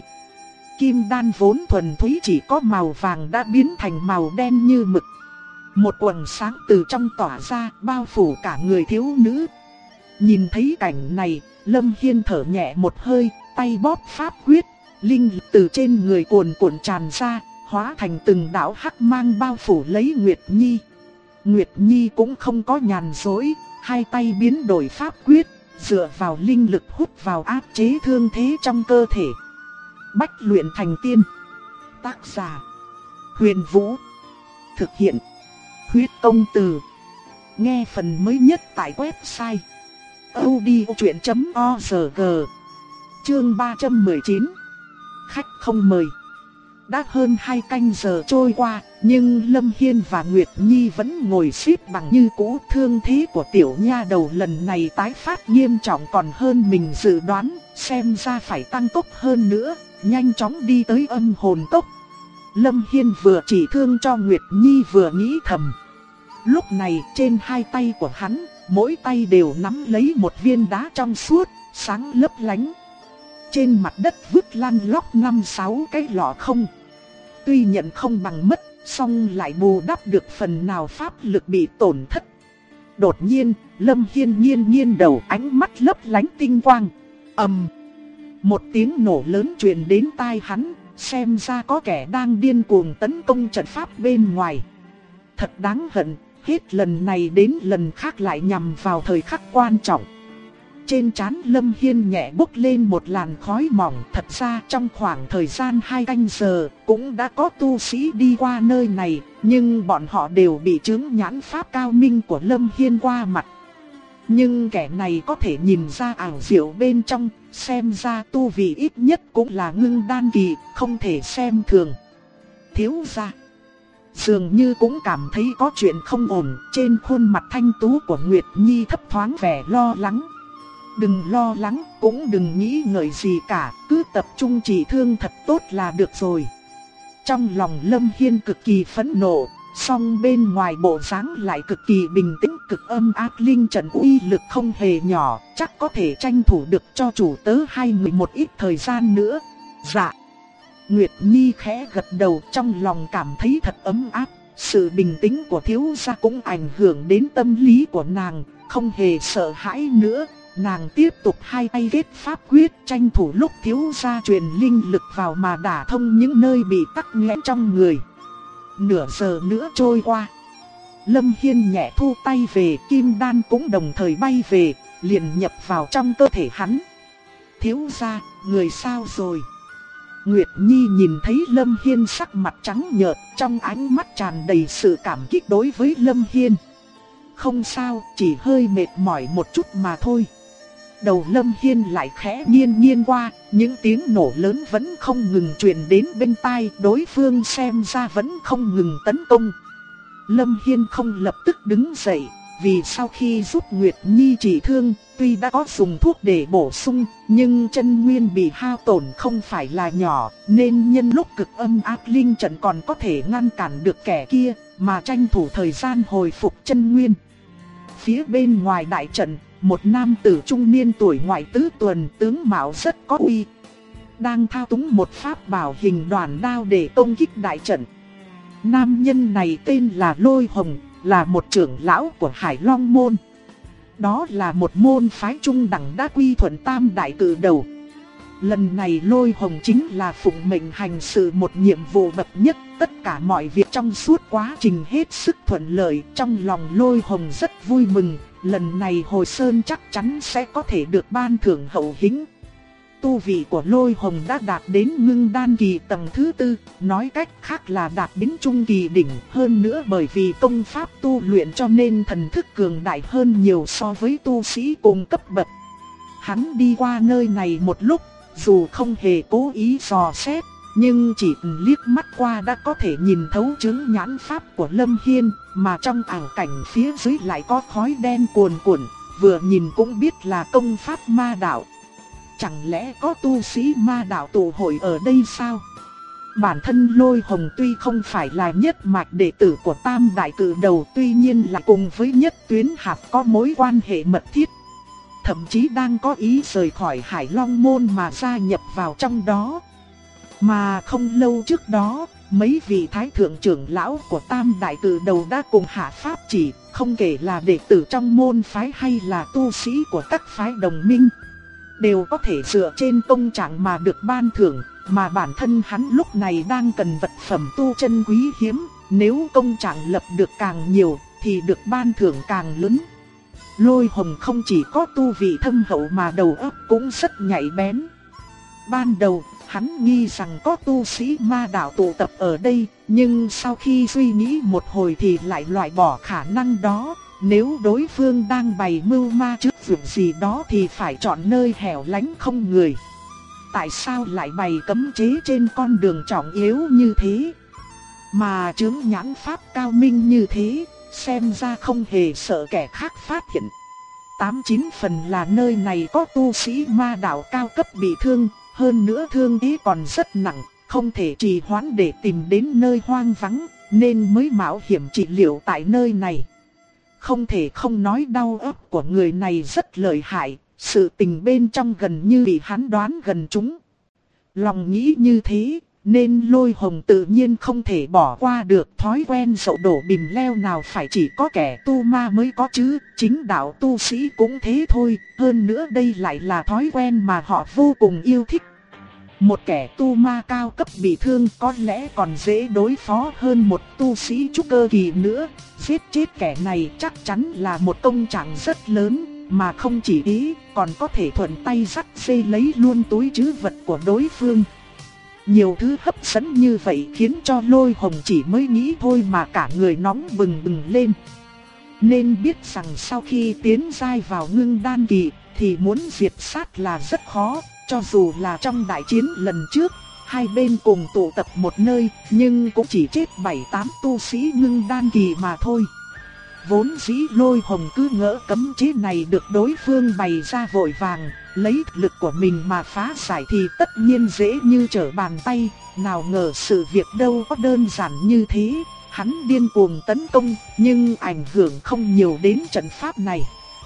Kim đan vốn thuần túy chỉ có màu vàng đã biến thành màu đen như mực. Một quầng sáng từ trong tỏa ra, bao phủ cả người thiếu nữ. Nhìn thấy cảnh này, Lâm Hiên thở nhẹ một hơi, tay bóp pháp quyết, linh lực từ trên người cuồn cuộn tràn ra, hóa thành từng đạo hắc mang bao phủ lấy Nguyệt Nhi. Nguyệt Nhi cũng không có nhàn rỗi, hai tay biến đổi pháp quyết, dựa vào linh lực hút vào áp chế thương thế trong cơ thể. Bách luyện thành tiên. Tác giả: Huyền Vũ. Thực hiện: Huyết Công Từ. Nghe phần mới nhất tại website audiochuyện.org. Chương 319. Khách không mời. Đã hơn 2 canh giờ trôi qua, nhưng Lâm Hiên và Nguyệt Nhi vẫn ngồi xếp bằng như cũ. Thương thế của tiểu nha đầu lần này tái phát nghiêm trọng còn hơn mình dự đoán, xem ra phải tăng tốc hơn nữa, nhanh chóng đi tới âm hồn tốc. Lâm Hiên vừa chỉ thương cho Nguyệt Nhi vừa nghĩ thầm. Lúc này trên hai tay của hắn, mỗi tay đều nắm lấy một viên đá trong suốt, sáng lấp lánh. Trên mặt đất vứt lăn lóc 5-6 cái lọ không. Tuy nhận không bằng mất, song lại bù đắp được phần nào pháp lực bị tổn thất. Đột nhiên, Lâm Hiên nghiêng đầu, ánh mắt lấp lánh tinh quang. Ầm. Một tiếng nổ lớn truyền đến tai hắn, xem ra có kẻ đang điên cuồng tấn công trận pháp bên ngoài. Thật đáng hận, hết lần này đến lần khác lại nhằm vào thời khắc quan trọng. Trên trán Lâm Hiên nhẹ bốc lên một làn khói mỏng. Thật ra trong khoảng thời gian 2 canh giờ cũng đã có tu sĩ đi qua nơi này, nhưng bọn họ đều bị chướng nhãn pháp cao minh của Lâm Hiên qua mặt. Nhưng kẻ này có thể nhìn ra ảo diệu bên trong, xem ra tu vi ít nhất cũng là ngưng đan kỳ, không thể xem thường. Thiếu gia dường như cũng cảm thấy có chuyện không ổn, trên khuôn mặt thanh tú của Nguyệt Nhi thấp thoáng vẻ lo lắng. Đừng lo lắng, cũng đừng nghĩ ngợi gì cả, cứ tập trung trị thương thật tốt là được rồi. Trong lòng Lâm Hiên cực kỳ phẫn nộ, song bên ngoài bộ dáng lại cực kỳ bình tĩnh, cực âm ác linh trận uy lực không hề nhỏ, chắc có thể tranh thủ được cho chủ tớ hai người một ít thời gian nữa. Dạ. Nguyệt Nhi khẽ gật đầu, trong lòng cảm thấy thật ấm áp. Sự bình tĩnh của thiếu gia cũng ảnh hưởng đến tâm lý của nàng, không hề sợ hãi nữa. Nàng tiếp tục hai tay kết pháp quyết, tranh thủ lúc thiếu gia truyền linh lực vào mà đả thông những nơi bị tắc nghẽn trong người. Nửa giờ nữa trôi qua, Lâm Hiên nhẹ thu tay về, kim đan cũng đồng thời bay về, liền nhập vào trong cơ thể hắn. Thiếu gia, người sao rồi? Nguyệt Nhi nhìn thấy Lâm Hiên sắc mặt trắng nhợt, trong ánh mắt tràn đầy sự cảm kích đối với Lâm Hiên. không sao, chỉ hơi mệt mỏi một chút mà thôi. Đầu Lâm Hiên lại khẽ nghiêng qua, những tiếng nổ lớn vẫn không ngừng truyền đến bên tai, đối phương xem ra vẫn không ngừng tấn công. Lâm Hiên không lập tức đứng dậy, vì sau khi giúp Nguyệt Nhi trị thương, tuy đã có dùng thuốc để bổ sung, nhưng chân nguyên bị hao tổn không phải là nhỏ, nên nhân lúc cực âm ác linh trận còn có thể ngăn cản được kẻ kia, mà tranh thủ thời gian hồi phục chân nguyên. Phía bên ngoài đại trận, một nam tử trung niên tuổi ngoại tứ tuần, tướng mạo rất có uy, đang thao túng một pháp bảo hình đoàn đao để công kích đại trận. Nam nhân này tên là Lôi Hồng, là một trưởng lão của Hải Long Môn. Đó là một môn phái trung đẳng đã quy thuận Tam Đại Cử Đầu. Lần này Lôi Hồng chính là phụng mệnh hành sự một nhiệm vụ bậc nhất, tất cả mọi việc trong suốt quá trình hết sức thuận lợi. Trong lòng Lôi Hồng rất vui mừng, lần này Hồi Sơn chắc chắn sẽ có thể được ban thưởng hậu hĩnh. Tu vị của Lôi Hồng đã đạt đến ngưng đan kỳ tầng thứ 4, nói cách khác là đạt đến trung kỳ đỉnh. Hơn nữa bởi vì công pháp tu luyện cho nên thần thức cường đại hơn nhiều so với tu sĩ cùng cấp bậc. Hắn đi qua nơi này một lúc, dù không hề cố ý dò xét, nhưng chỉ liếc mắt qua đã có thể nhìn thấu chứng nhãn pháp của Lâm Hiên, mà trong ảo cảnh phía dưới lại có khói đen cuồn cuộn, vừa nhìn cũng biết là công pháp ma đạo. Chẳng lẽ có tu sĩ ma đạo tụ hội ở đây sao? Bản thân Lôi Hồng tuy không phải là nhất mạch đệ tử của Tam Đại Cử Đầu, tuy nhiên là cùng với Nhất Tuyến Hạp có mối quan hệ mật thiết. Thậm chí đang có ý rời khỏi Hải Long Môn mà gia nhập vào trong đó. Mà không lâu trước đó, mấy vị thái thượng trưởng lão của Tam Đại Cử Đầu đã cùng hạ pháp chỉ, không kể là đệ tử trong môn phái hay là tu sĩ của các phái đồng minh, đều có thể dựa trên công trạng mà được ban thưởng, mà bản thân hắn lúc này đang cần vật phẩm tu chân quý hiếm, nếu công trạng lập được càng nhiều thì được ban thưởng càng lớn. Lôi Hồng không chỉ có tu vị thâm hậu mà đầu óc cũng rất nhạy bén. Ban đầu, hắn nghi rằng có tu sĩ ma đạo tụ tập ở đây, nhưng sau khi suy nghĩ một hồi thì lại loại bỏ khả năng đó. Nếu đối phương đang bày mưu ma trước việc gì đó thì phải chọn nơi hẻo lánh không người. Tại sao lại bày cấm chế trên con đường trọng yếu như thế? Mà chứng nhãn pháp cao minh như thế, xem ra không hề sợ kẻ khác phát hiện. 8-9 phần là nơi này có tu sĩ ma đạo cao cấp bị thương, hơn nữa thương ý còn rất nặng, không thể trì hoãn để tìm đến nơi hoang vắng, nên mới mạo hiểm trị liệu tại nơi này. Không thể không nói đau óc của người này rất lợi hại, sự tình bên trong gần như bị hắn đoán gần trúng. Lòng nghĩ như thế, nên Lôi Hồng tự nhiên không thể bỏ qua được thói quen dậu đổ bìm leo nào phải chỉ có kẻ tu ma mới có chứ, chính đạo tu sĩ cũng thế thôi, hơn nữa đây lại là thói quen mà họ vô cùng yêu thích. Một kẻ tu ma cao cấp bị thương có lẽ còn dễ đối phó hơn một tu sĩ trúc cơ kỳ nữa, giết chết kẻ này chắc chắn là một công trạng rất lớn, mà không chỉ ý, còn có thể thuận tay dắt dây lấy luôn túi trữ vật của đối phương. Nhiều thứ hấp dẫn như vậy khiến cho Lôi Hồng chỉ mới nghĩ thôi mà cả người nóng bừng lên. Nên biết rằng sau khi tiến giai vào ngưng đan kỳ thì muốn diệt sát là rất khó, cho dù là trong đại chiến lần trước, hai bên cùng tụ tập một nơi, nhưng cũng chỉ chết 7-8 tu sĩ ngưng đan kỳ mà thôi. Vốn dĩ Lôi Hồng cứ ngỡ cấm chế này được đối phương bày ra vội vàng, lấy thực lực của mình mà phá giải thì tất nhiên dễ như trở bàn tay, nào ngờ sự việc đâu có đơn giản như thế. Hắn điên cuồng tấn công, nhưng ảnh hưởng không nhiều đến trận pháp này.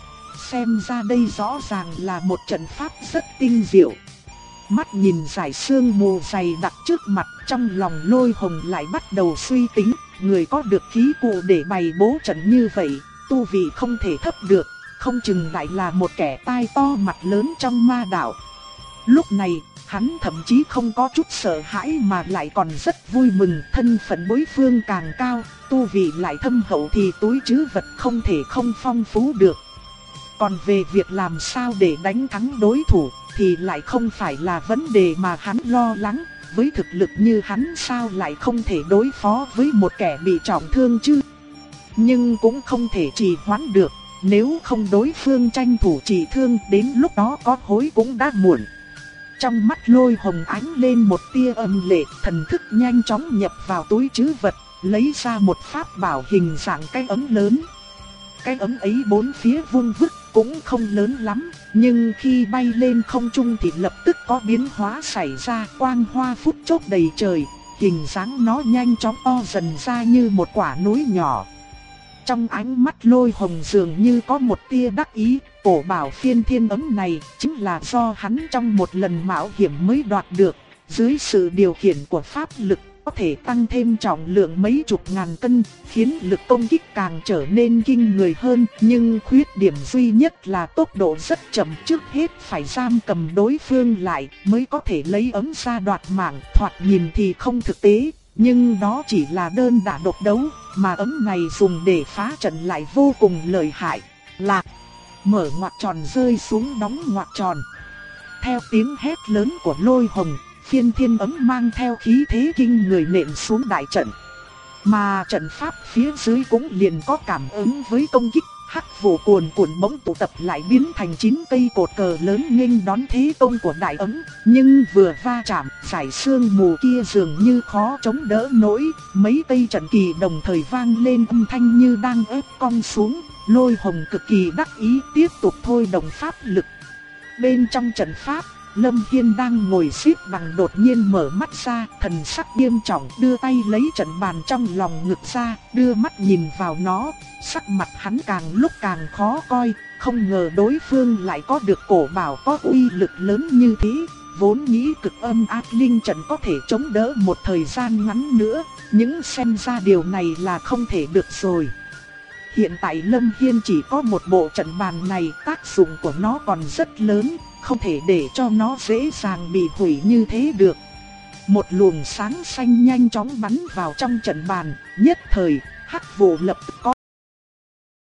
Xem ra đây rõ ràng là một trận pháp rất tinh diệu. Mắt nhìn dải sương mù dày đặc trước mặt, trong lòng Lôi Hồng lại bắt đầu suy tính, người có được khí cụ để bày bố trận như vậy, tu vị không thể thấp được, không chừng lại là một kẻ tai to mặt lớn trong ma đạo. Lúc này, hắn thậm chí không có chút sợ hãi mà lại còn rất vui mừng, thân phận đối phương càng cao, tu vị lại thâm hậu thì túi trữ vật không thể không phong phú được. Còn về việc làm sao để đánh thắng đối thủ thì lại không phải là vấn đề mà hắn lo lắng, với thực lực như hắn sao lại không thể đối phó với một kẻ bị trọng thương chứ. nhưng cũng không thể trì hoãn được, nếu không đối phương tranh thủ trị thương đến lúc đó có hối cũng đã muộn. Trong mắt Lôi Hồng ánh lên một tia âm lệ, thần thức nhanh chóng nhập vào túi trữ vật, lấy ra một pháp bảo hình dạng cái ấm lớn. Cái ấm ấy bốn phía vuông vức cũng không lớn lắm, nhưng khi bay lên không trung thì lập tức có biến hóa xảy ra, quang hoa phút chốc đầy trời, hình dáng nó nhanh chóng to dần ra như một quả núi nhỏ. Trong ánh mắt Lôi Hồng dường như có một tia đắc ý, cổ bảo phiên thiên ấm này chính là do hắn trong một lần mạo hiểm mới đoạt được, dưới sự điều khiển của pháp lực có thể tăng thêm trọng lượng mấy chục ngàn cân, khiến lực công kích càng trở nên kinh người hơn, nhưng khuyết điểm duy nhất là tốc độ rất chậm, trước hết phải giam cầm đối phương lại mới có thể lấy ấm ra đoạt mạng, thoạt nhìn thì không thực tế, nhưng đó chỉ là đơn đả độc đấu, mà ấm này dùng để phá trận lại vô cùng lợi hại. Lạc, mở ngoặc tròn rơi xuống đóng ngoặc tròn. Theo tiếng hét lớn của Lôi Hồng, phiên thiên ấm mang theo khí thế kinh người nện xuống đại trận. Mà trận pháp phía dưới cũng liền có cảm ứng với công kích, hắc vụ cuồn cuộn bỗng tụ tập lại biến thành 9 cây cột cờ lớn nghênh đón thế công của đại ấm, nhưng vừa va chạm, dải sương mù kia dường như khó chống đỡ nổi, mấy cây trận kỳ đồng thời vang lên âm thanh như đang ép cong xuống. Lôi Hồng cực kỳ đắc ý tiếp tục thôi động pháp lực. Bên trong trận pháp, Lâm Hiên đang ngồi xếp bằng đột nhiên mở mắt ra, thần sắc nghiêm trọng, đưa tay lấy trận bàn trong lòng ngực ra, đưa mắt nhìn vào nó, sắc mặt hắn càng lúc càng khó coi, không ngờ đối phương lại có được cổ bảo có uy lực lớn như thế, vốn nghĩ cực âm ác linh trận có thể chống đỡ một thời gian ngắn nữa, nhưng xem ra điều này là không thể được rồi. Hiện tại Lâm Hiên chỉ có một bộ trận bàn này, tác dụng của nó còn rất lớn, không thể để cho nó dễ dàng bị hủy như thế được. Một luồng sáng xanh nhanh chóng bắn vào trong trận bàn, nhất thời, hắc vụ lập tức có